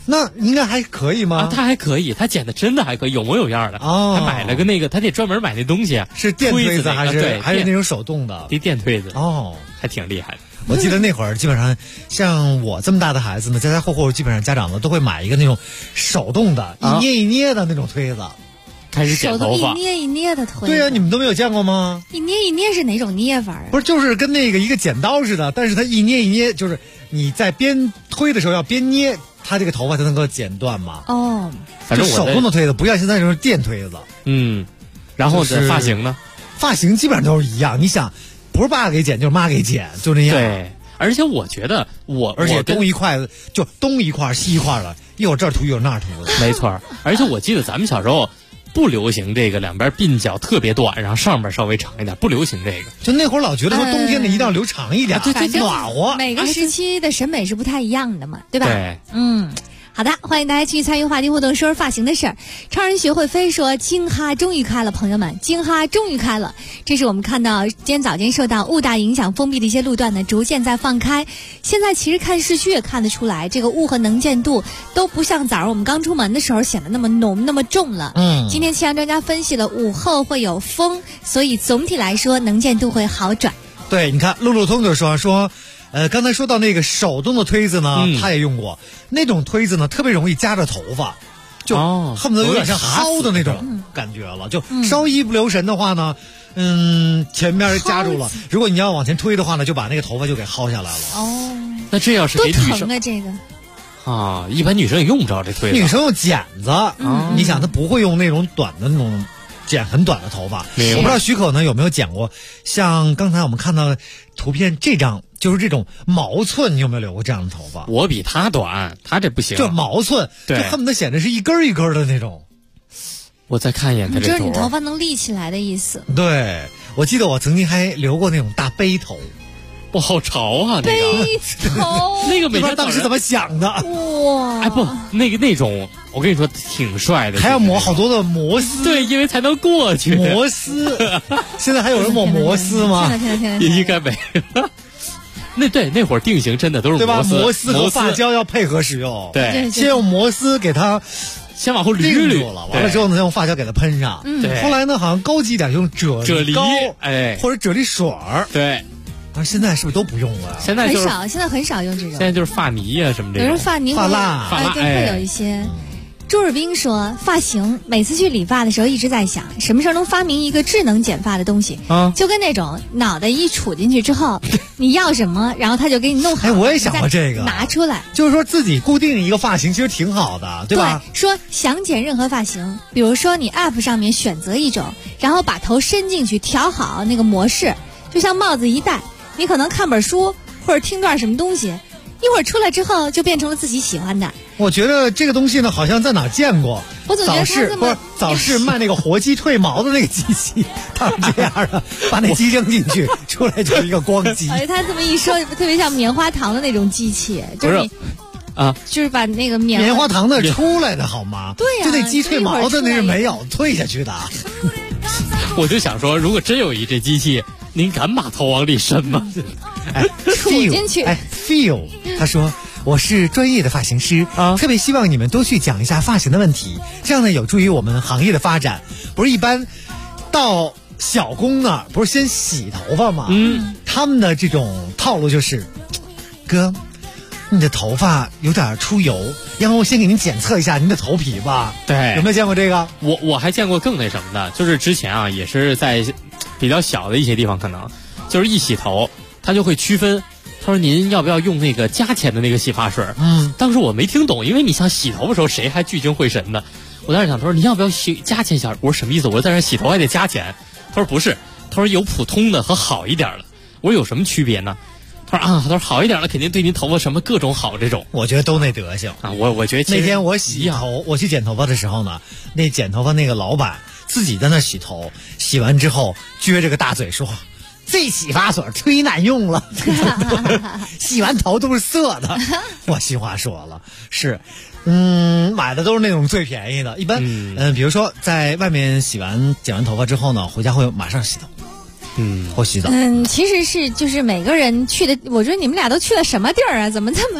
那应该还可以吗？ 他还可以，他剪的真的还可以，有模有样的。他买了个那个，他得专门买那东西， 是电推子还是对， 还是那种手动的？ 电推子还挺厉害的。 我记得那会儿基本上像我这么大的孩子呢，家家户户基本上家长呢都会买一个那种手动的，一捏一捏的那种推子， 开始剪头发。 一捏一捏的推。 对啊，你们都没有见过吗？ 一捏一捏是哪种捏法？ 不是，就是跟那个一个剪刀似的，但是它一捏一捏，就是你在边推的时候要边捏，它这个头发才能够剪断嘛。 反正手动的推子，不像现在这种电推子。 然后这发型呢？ 发型基本上都是一样，你想。不是爸给剪就是妈给剪，就那样。 对，而且我觉得而且东一块就东一块西一块了，一会儿这儿涂一会儿那儿涂的。 没错，而且我记得咱们小时候不流行这个两边鬓角特别短，然后上边稍微长一点，不流行这个。 就那会儿老觉得说冬天的一定要留长一点， 对， 暖和。 每个时期的审美是不太一样的嘛，对吧？ 对， 好的，欢迎大家继续参与话题互动，说说发型的事儿。超人学会飞说，京哈终于开了，朋友们，京哈终于开了。这是我们看到今天早间受到雾大影响封闭的一些路段呢，逐渐在放开。现在其实看市区也看得出来，这个雾和能见度都不像早上我们刚出门的时候显得那么浓那么重了。今天气象专家分析了，午后会有风，所以总体来说能见度会好转。 对，你看路路通就说。刚才说到那个手动的推子呢，他也用过那种推子呢，特别容易夹着头发，就恨不得有点像薅的那种感觉了。就稍一不留神的话呢，前面夹住了，如果你要往前推的话呢，就把那个头发就给薅下来了。 那这要是给女生多疼啊这个。 一般女生也用不着这推子。 女生用剪子，你想她不会用那种短的那种。剪很短的头发，我不知道许可呢有没有剪过，像刚才我们看到的图片这张就是这种毛寸，你有没有留过这样的头发？ 我比他短，他这不行。 就毛寸，就恨不得显得是一根一根的那种。 我再看一眼他这头， 这是你头发能立起来的意思。 对，我记得我曾经还留过那种大背头。 哇，好潮啊！ 背头， 那个每天当时怎么想的？ 哇！ 哎不，那种，我跟你说挺帅的， 还要抹好多的摩丝。 对，因为才能过去。 摩丝，现在还有人抹摩丝吗？ 天也应该没了。那会儿定型真的都是摩丝， 摩丝和发胶要配合使用。 对， 先用摩丝给它先往后捋住了，完了之后呢，再用发胶给它喷上。 对， 后来呢，好像高级一点用啫喱膏，或者啫喱水儿。 对。 现在是不是都不用了呀？ 现在现在很少用这种。 现在就是发泥啊什么这种。 有人发泥、 发蜡， 对，会有一些。朱尔斌说，发型每次去理发的时候一直在想，什么时候能发明一个智能剪发的东西就跟那种脑袋一杵进去之后，你要什么，然后他就给你弄好。 我也想过这个， 拿出来， 就是说自己固定一个发型，其实挺好的，对吧？ 对，说想剪任何发型，比如说你 App 上面选择一种，然后把头伸进去，调好那个模式，就像帽子一戴。你可能看本书或者听段什么东西，一会儿出来之后就变成了自己喜欢的。 我觉得这个东西呢，好像在哪见过。 我总觉得早市卖那个活鸡褪毛的那个机器，它是这样的，把那鸡扔进去，出来就是一个光鸡。 哎，他这么一说，特别像棉花糖的那种机器，就是你就是把那个棉花糖的出来的好吗？ 对呀， 就那鸡褪毛的那是没有退下去的。 我就想说，如果真有一这机器。您敢把头往里伸吗？ 杵进去。 feel， 他说我是专业的发型师特别希望你们多去讲一下发型的问题，这样呢有助于我们行业的发展。不是一般到小工那儿不是先洗头发吗？他们的这种套路就是，哥，你的头发有点出油，要不我先给您检测一下您的头皮吧。 对， 有没有见过这个？ 我还见过更那什么的，就是之前啊也是在。比较小的一些地方，可能就是一洗头，他就会区分。他说：“您要不要用那个加钱的那个洗发水？”当时我没听懂，因为你想洗头的时候，谁还聚精会神的？我在那想，他说：“你要不要加钱小？”我说：“什么意思？我在这洗头还得加钱？”他说：“不是，他说有普通的和好一点的。”我说：“有什么区别呢？”他说：“他说好一点的肯定对您头发什么各种好这种。” 我觉得都那德行啊！我觉得那天我洗头，我去剪头发的时候呢，那剪头发那个老板。自己在那洗头，洗完之后撅着个大嘴说：“这洗发水忒难用了，洗完头都是涩的。”我心话说了，是，买的都是那种最便宜的。一般，比如说在外面剪完头发之后呢，回家会马上洗头。或洗澡。 其实是就是每个人去的，我觉得你们俩都去了什么地儿啊？怎么这么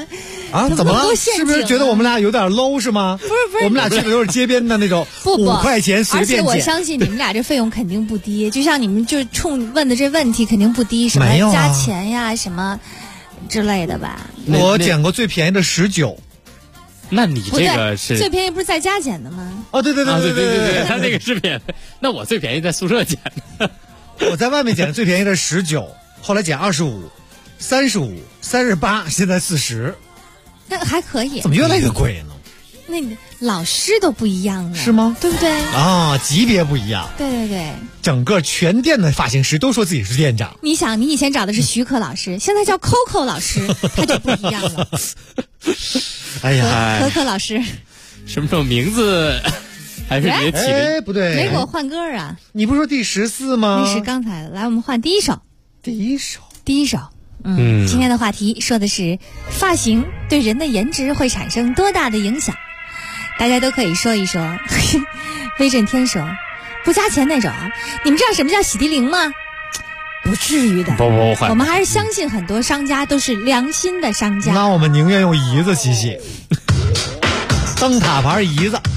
啊，怎么了？是不是觉得我们俩有点 low 是吗？ 不是， 我们俩去的都是街边的那种5块钱随便捡。 而且我相信你们俩这费用肯定不低，就像你们就冲问的这问题肯定不低，什么加钱呀、什么之类的吧？ 我捡过最便宜的19。 那你这个是最便宜不是在家捡的吗？ 哦，对， 他那个是便宜。那我最便宜在宿舍捡的， 我在外面捡的最便宜的19，后来捡25、35、38，现在40。 那还可以。 怎么越来越贵呢？ 那老师都不一样了， 是吗？ 对不对？ 啊，级别不一样。 对。 整个全店的发型师都说自己是店长。 你想，你以前找的是徐可老师，现在叫 Coco 老师，他就不一样了。 哎呀， 可可老师， 什么时候名字还是别起的？ 哎，不对， 没给我换歌啊！ 你不是说第14吗？ 那是刚才的。来，我们换第一首。 第一首。 今天的话题说的是发型对人的颜值会产生多大的影响，大家都可以说一说。威震天说不加钱那种，你们知道什么叫洗涤灵吗？不至于的， 不， 我们还是相信很多商家都是良心的商家。 那我们宁愿用姨子洗洗，灯塔牌姨子。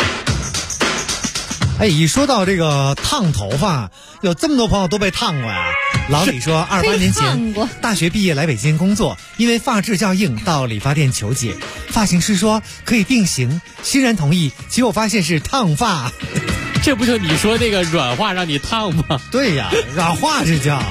哎，一说到这个烫头发，有这么多朋友都被烫过呀。老李说，28年前大学毕业来北京工作，因为发质较硬，到理发店求解，发型师说可以定型，欣然同意，结果发现是烫发。 这不就你说那个软化让你烫吗？ 对呀，软化这叫。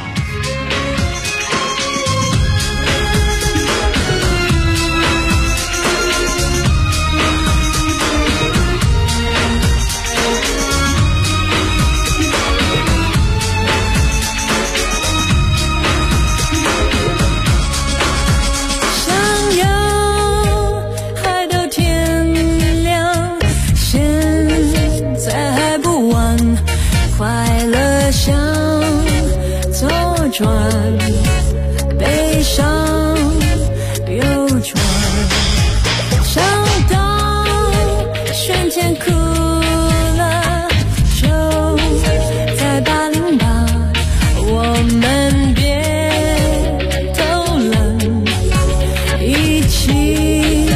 转悲伤流转，想到瞬间哭了，就在808，我们别偷懒，一起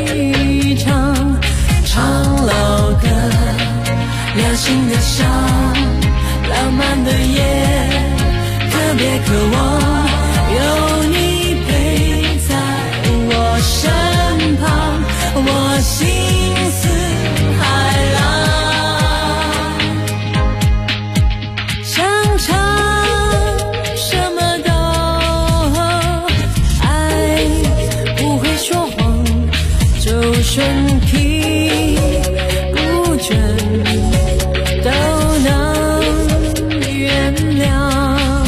唱老歌，流行的伤，浪漫的夜，特别渴望有你陪在我身旁，我心似海浪，想唱什么都爱，不会说谎，就顺皮不倦都能原谅。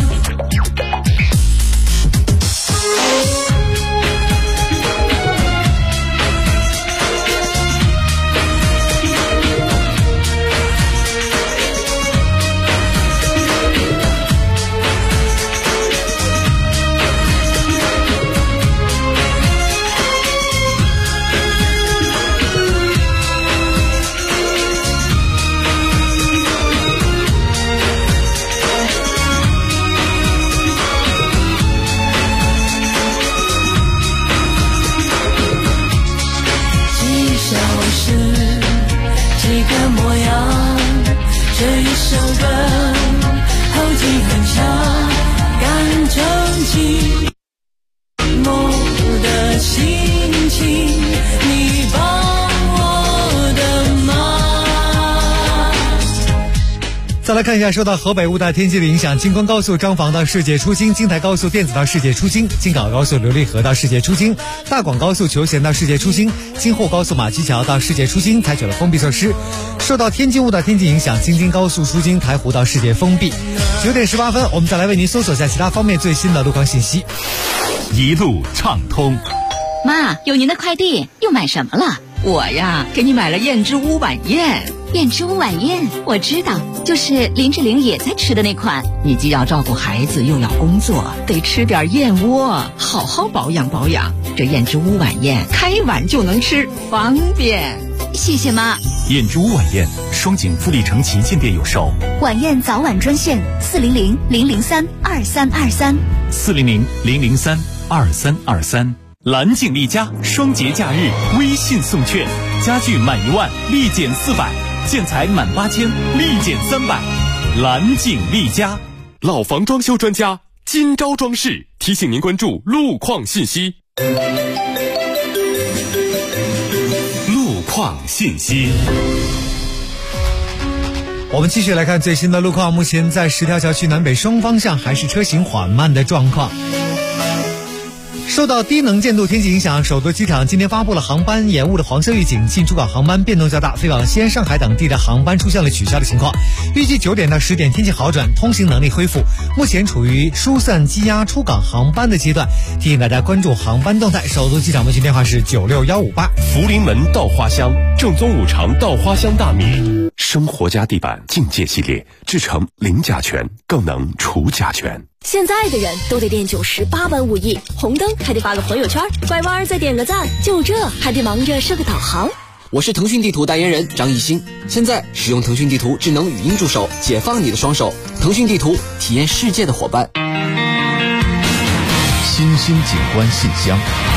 这一首歌后劲很强，感受寂寞的心情，你帮我的忙。 再来看一下，受到河北雾带天气的影响，京昆高速张房到世界出京，京台高速电子到世界出京，京港高速琉璃河到世界出京，大广高速求贤到世界出京，京沪高速马驹桥到世界出京采取了封闭措施。受到天津雾带天气影响，京津高速出京台湖到世界封闭。9点18分，我们再来为您搜索一下其他方面最新的路况信息。 一路畅通。 妈，有您的快递，又买什么了？我呀，给你买了燕之屋晚宴。 燕之屋晚宴，我知道，就是林志玲也在吃的那款。 你既要照顾孩子，又要工作，得吃点燕窝，好好保养保养。这燕之屋晚宴，开碗就能吃，方便。 谢谢妈。 燕之屋晚宴，双井富力城旗舰店有售。 晚宴早晚专线400-003-2323，400-003-2323。 蓝景丽家双节假日微信送券，家具满1万立减400，建材满8000立减300。蓝景丽家， 老房装修专家金招装饰提醒您关注路况信息。 路况信息。 我们继续来看最新的路况，目前在10条桥区南北双方向还是车行缓慢的状况。受到低能见度天气影响，首都机场今天发布了航班延误的黄色预警，进出港航班变动较大，飞往西安、上海等地的航班出现了取消的情况。预计9点到10点天气好转，通行能力恢复，目前处于疏散积压出港航班的阶段，提醒大家关注航班动态。首都机场卫星电话是96158。 福临门稻花香，正宗五常稻花香大米，生活家地板境界系列制成零甲醛，更能除甲醛。 现在的人都得练98般武艺，红灯还得发个朋友圈，拐弯再点个赞，就这还得忙着设个导航。 我是腾讯地图代言人张艺兴，现在使用腾讯地图智能语音助手，解放你的双手。腾讯地图，体验世界的伙伴。 新兴景观信箱。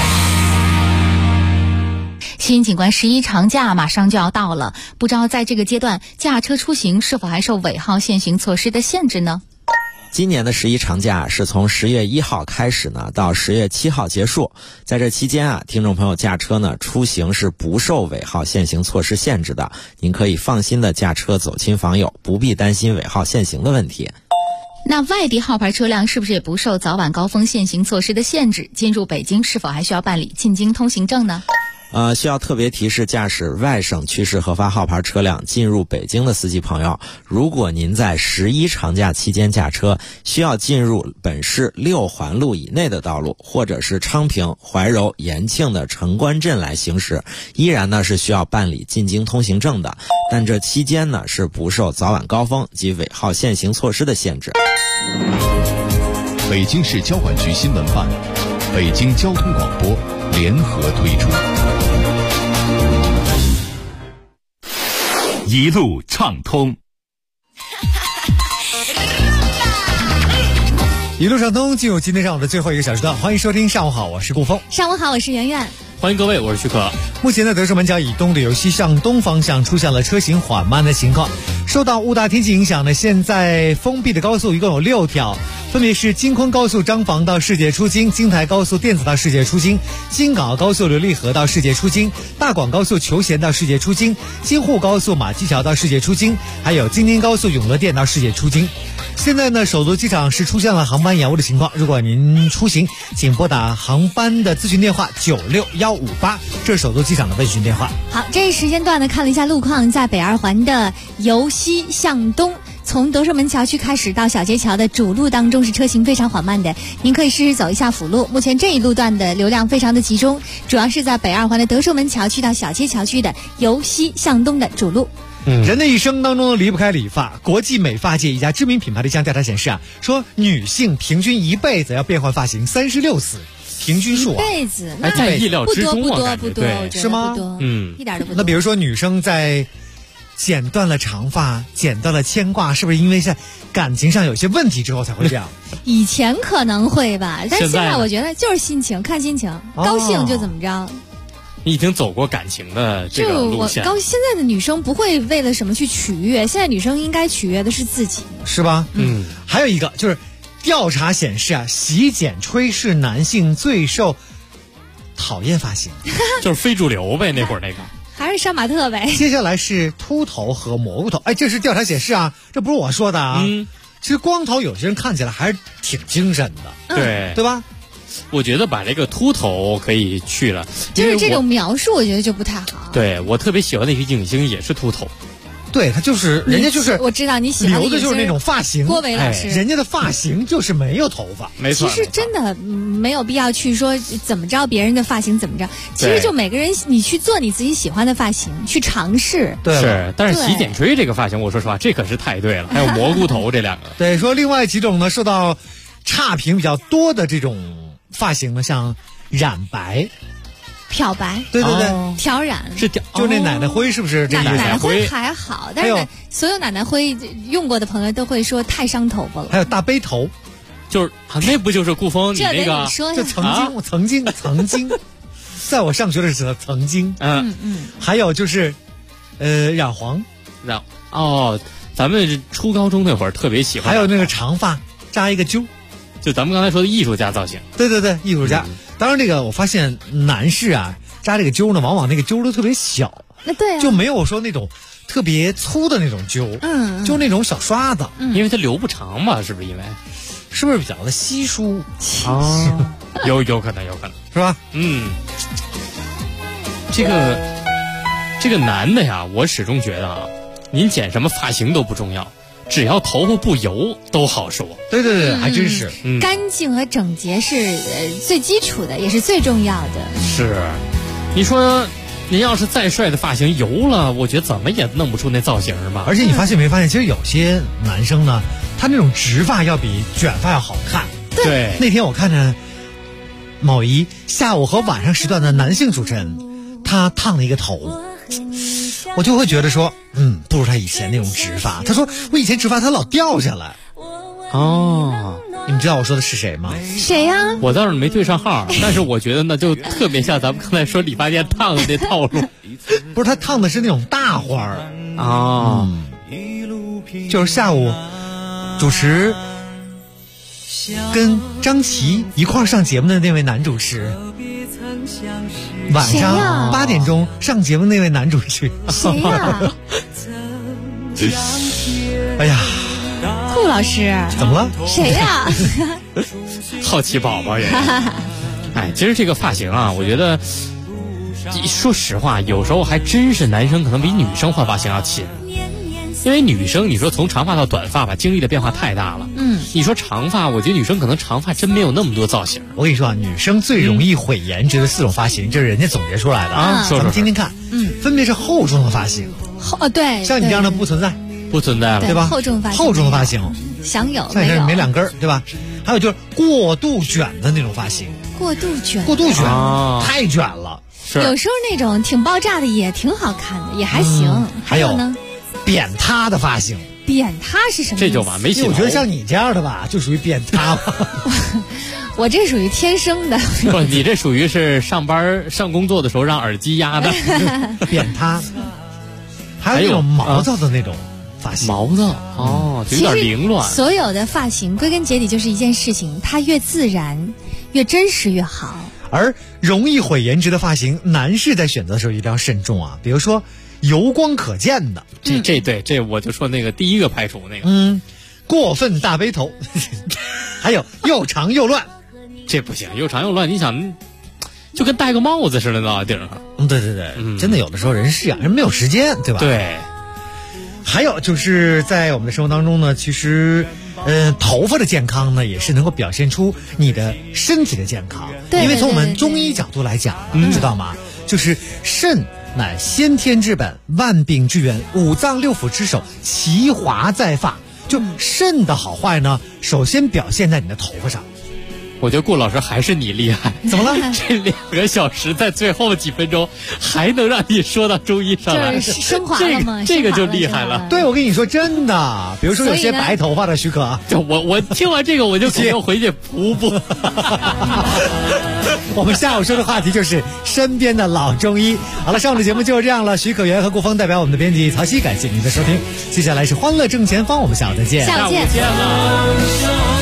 新景观11长假马上就要到了，不知道在这个阶段驾车出行是否还受尾号限行措施的限制呢？ 今年的11长假是从10月1号开始呢，到10月7号结束。在这期间啊，听众朋友驾车呢出行是不受尾号限行措施限制的，您可以放心的驾车走亲访友，不必担心尾号限行的问题。 那外地号牌车辆是不是也不受早晚高峰限行措施的限制？进入北京是否还需要办理进京通行证呢？ 需要特别提示驾驶外省区市核发号牌车辆进入北京的司机朋友，如果您在11长假期间驾车，需要进入本市6环路以内的道路，或者是昌平、怀柔、延庆的城关镇来行驶，依然呢是需要办理进京通行证的，但这期间呢是不受早晚高峰及尾号限行措施的限制。 北京市交管局新闻办、北京交通广播联合推出。 一路畅通， 一路畅通，进入今天上午的最后1个小时段，欢迎收听上午好，我是顾峰。 上午好，我是圆圆。 欢迎各位，我是徐可。 目前的德胜门桥以东的由西向东方向出现了车行缓慢的情况，受到雾大天气影响呢，现在封闭的高速一共有6条，分别是京昆高速张房到世界出京、京台高速电子到世界出京、京港澳高速琉璃河到世界出京、大广高速求贤到世界出京、京沪高速马鸡桥到世界出京，还有京津高速永乐店到世界出京。现在呢，首都机场是出现了航班延误的情况，如果您出行，请拨打航班的咨询电话96158，这是首都机场的问询电话。 好，这一时间段呢，看了一下路况，在北2环的由西向东，从德胜门桥区开始到小街桥的主路当中是车行非常缓慢的，您可以试试走一下辅路。目前这一路段的流量非常的集中，主要是在北2环的德胜门桥区到小街桥区的由西向东的主路。 人的一生当中离不开理发。国际美发界一家知名品牌的一项调查显示啊，说女性平均一辈子要变换发型36次，平均数啊， 一辈子还在意料之中啊， 不多， 是吗？ 一点都不多。 那比如说女生在剪断了长发、剪断了牵挂，是不是因为在感情上有些问题之后才会这样？ 以前可能会吧，但现在我觉得就是心情，看心情，高兴就怎么着。 你已经走过感情的这个路线， 现在的女生不会为了什么去取悦，现在女生应该取悦的是自己， 是吧？还有一个就是调查显示啊，洗剪吹是男性最受讨厌发型， 就是非主流呗，那会儿那个还是杀马特呗。 接下来是秃头和蘑菇头，哎，这是调查显示啊，这不是我说的啊。其实光头有些人看起来还是挺精神的，对吧？ 我觉得把这个秃头可以去了， 就是这种描述我觉得就不太好。 对，我特别喜欢的一个影星也是秃头， 对，他就是人家就是我知道你喜欢留的就是那种发型， 郭伟老师， 人家的发型就是没有头发， 没错。 其实真的没有必要去说怎么着别人的发型怎么着，其实就每个人你去做你自己喜欢的发型，去尝试。 对， 是，但是洗剪吹这个发型，我说实话，这可是太对了。还有蘑菇头这两个， 对，说另外几种呢，受到差评比较多的这种发型呢，像染白、 漂白， 对， 挑染是就那奶奶灰，是不是？ 奶奶灰还好，但是所有奶奶灰用过的朋友都会说太伤头发了。 还有大背头， 就是那不就是顾风你那个？ 就曾经，在我上学的时候曾经，还有就是染黄， 咱们初高中那会儿特别喜欢， 还有那个长发扎一个揪， 就咱们刚才说的艺术家造型。 对，艺术家。当然，这个我发现男士啊扎这个揪呢，往往那个揪都特别小， 对， 就没有说那种特别粗的那种揪，就那种小刷子， 因为它留不长嘛，是不是？因为是不是比较的稀疏啊？有可能是吧？ 这个男的呀，我始终觉得啊，您剪什么发型都不重要，只要头发不油都好说。 对，还真是。 干净和整洁是最基础的，也是最重要的。 是，你说您要是再帅的发型油了，我觉得怎么也弄不出那造型吧。 而且你发现没发现，其实有些男生呢，他那种直发要比卷发要好看。 对， 那天我看着某一下午和晚上时段的男性主持人，他烫了一个头，我就会觉得说，不如他以前那种直发。他说我以前直发他老掉下来。你们知道我说的是谁吗？ 谁呀？ 我倒是没对上号，但是我觉得呢，就特别像咱们刚才说理发店烫的那套路。 不是，他烫的是那种大花儿就是下午主持跟张琪一块儿上节目的那位男主持，晚上8点钟上节目那位男主持。 谁呀？ 哎呀， 顾老师怎么了？ 谁呀？ 好奇宝宝人。其实这个发型啊，我觉得说实话，有时候还真是男生可能比女生换发型要勤。因为女生你说从长发到短发吧，经历的变化太大了。你说长发，我觉得女生可能长发真没有那么多造型。 我跟你说啊，女生最容易毁颜值的4种发型，这是人家总结出来的啊。咱们听听看，分别是厚重的发型。 对， 像你这样的不存在了， 对吧？ 厚重发型享有， 像你这没两根，对吧？还有就是过度卷的那种发型。 过度卷太卷了。 有时候那种挺爆炸的也挺好看的，也还行。还有呢， 扁塌的发型。 扁塌是什么意思？ 这就完没洗头。 我觉得像你这样的吧，就属于扁塌。 我这属于天生的。 不，你这属于是上班上工作的时候让耳机压的。 扁塌。还有那种毛躁的那种发型。 毛躁就有点凌乱。 所有的发型归根结底就是一件事情，它越自然越真实越好。 而容易毁颜值的发型，男士在选择的时候一定要慎重啊。比如说油光可见的， 这我就说那个第一个排除那个， 过分大背头，还有又长又乱， 这不行，又长又乱，你想，就跟戴个帽子似的脑袋顶上。 对，真的有的时候人是啊，人没有时间，对吧？ 对。 还有就是在我们的生活当中呢，其实，头发的健康呢，也是能够表现出你的身体的健康。 对， 因为从我们中医角度来讲，你知道吗？就是肾乃先天之本，万病之源，五脏六腑之首，其华在发。就肾的好坏呢，首先表现在你的头发上。 我觉得顾老师还是你厉害。 怎么了？ 这2个小时在最后几分钟还能让你说到中医上来， 这升华了吗？ 这个就厉害了。 对，我跟你说真的，比如说有些白头发的许可， 就我听完这个我就肯定回去补。 我们下午说的话题就是身边的老中医。好了，上午的节目就是这样了。许可元和顾峰代表我们的编辑曹曦，感谢您的收听。接下来是欢乐正前方，我们下午再见。 下午见了。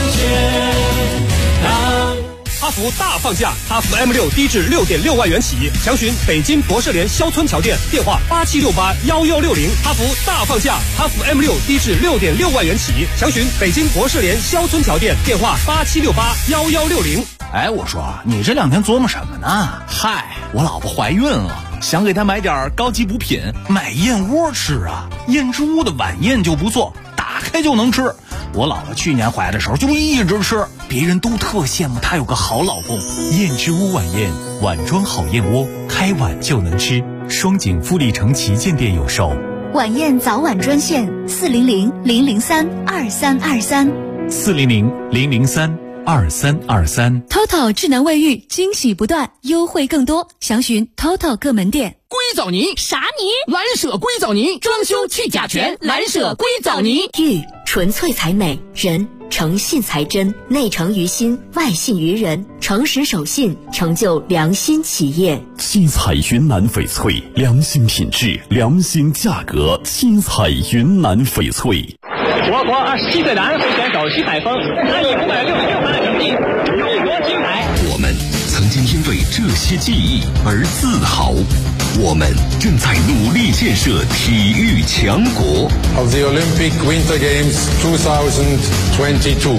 哈弗大放价，哈弗 M6 低至6.6万元起，详询北京博士联肖村桥店，电话87681160。哈弗大放价，哈弗 M6 低至6.6万元起，详询北京博士联肖村桥店，电话87681160。 哎，我说你这2天琢磨什么呢？嗨，我老婆怀孕了，想给她买点高级补品，买燕窝吃啊。燕之屋的晚宴就不错，打开就能吃。我姥姥去年怀的时候就一直吃，别人都特羡慕她有个好老公。 燕之屋晚宴，碗装好燕窝，开碗就能吃。双井富力城旗舰店有售。 晚宴早晚专线 400-003-2323，400-003-2323。 TOTO 智能卫浴，惊喜不断，优惠更多，详询 TOTO 各门店。 硅藻泥啥泥？蓝舍硅藻泥，装修去甲醛，蓝舍硅藻泥， 玉纯粹才美，人诚信才真，内诚于心，外信于人，诚实守信，成就良心企业。 七彩云南翡翠，良心品质，良心价格。七彩云南翡翠。 我国27岁男会选手徐海峰，他以566分的成绩荣夺金牌。 我们曾经因为这些记忆而自豪，我们正在努力建设体育强国。 Of the Olympic Winter Games 2022.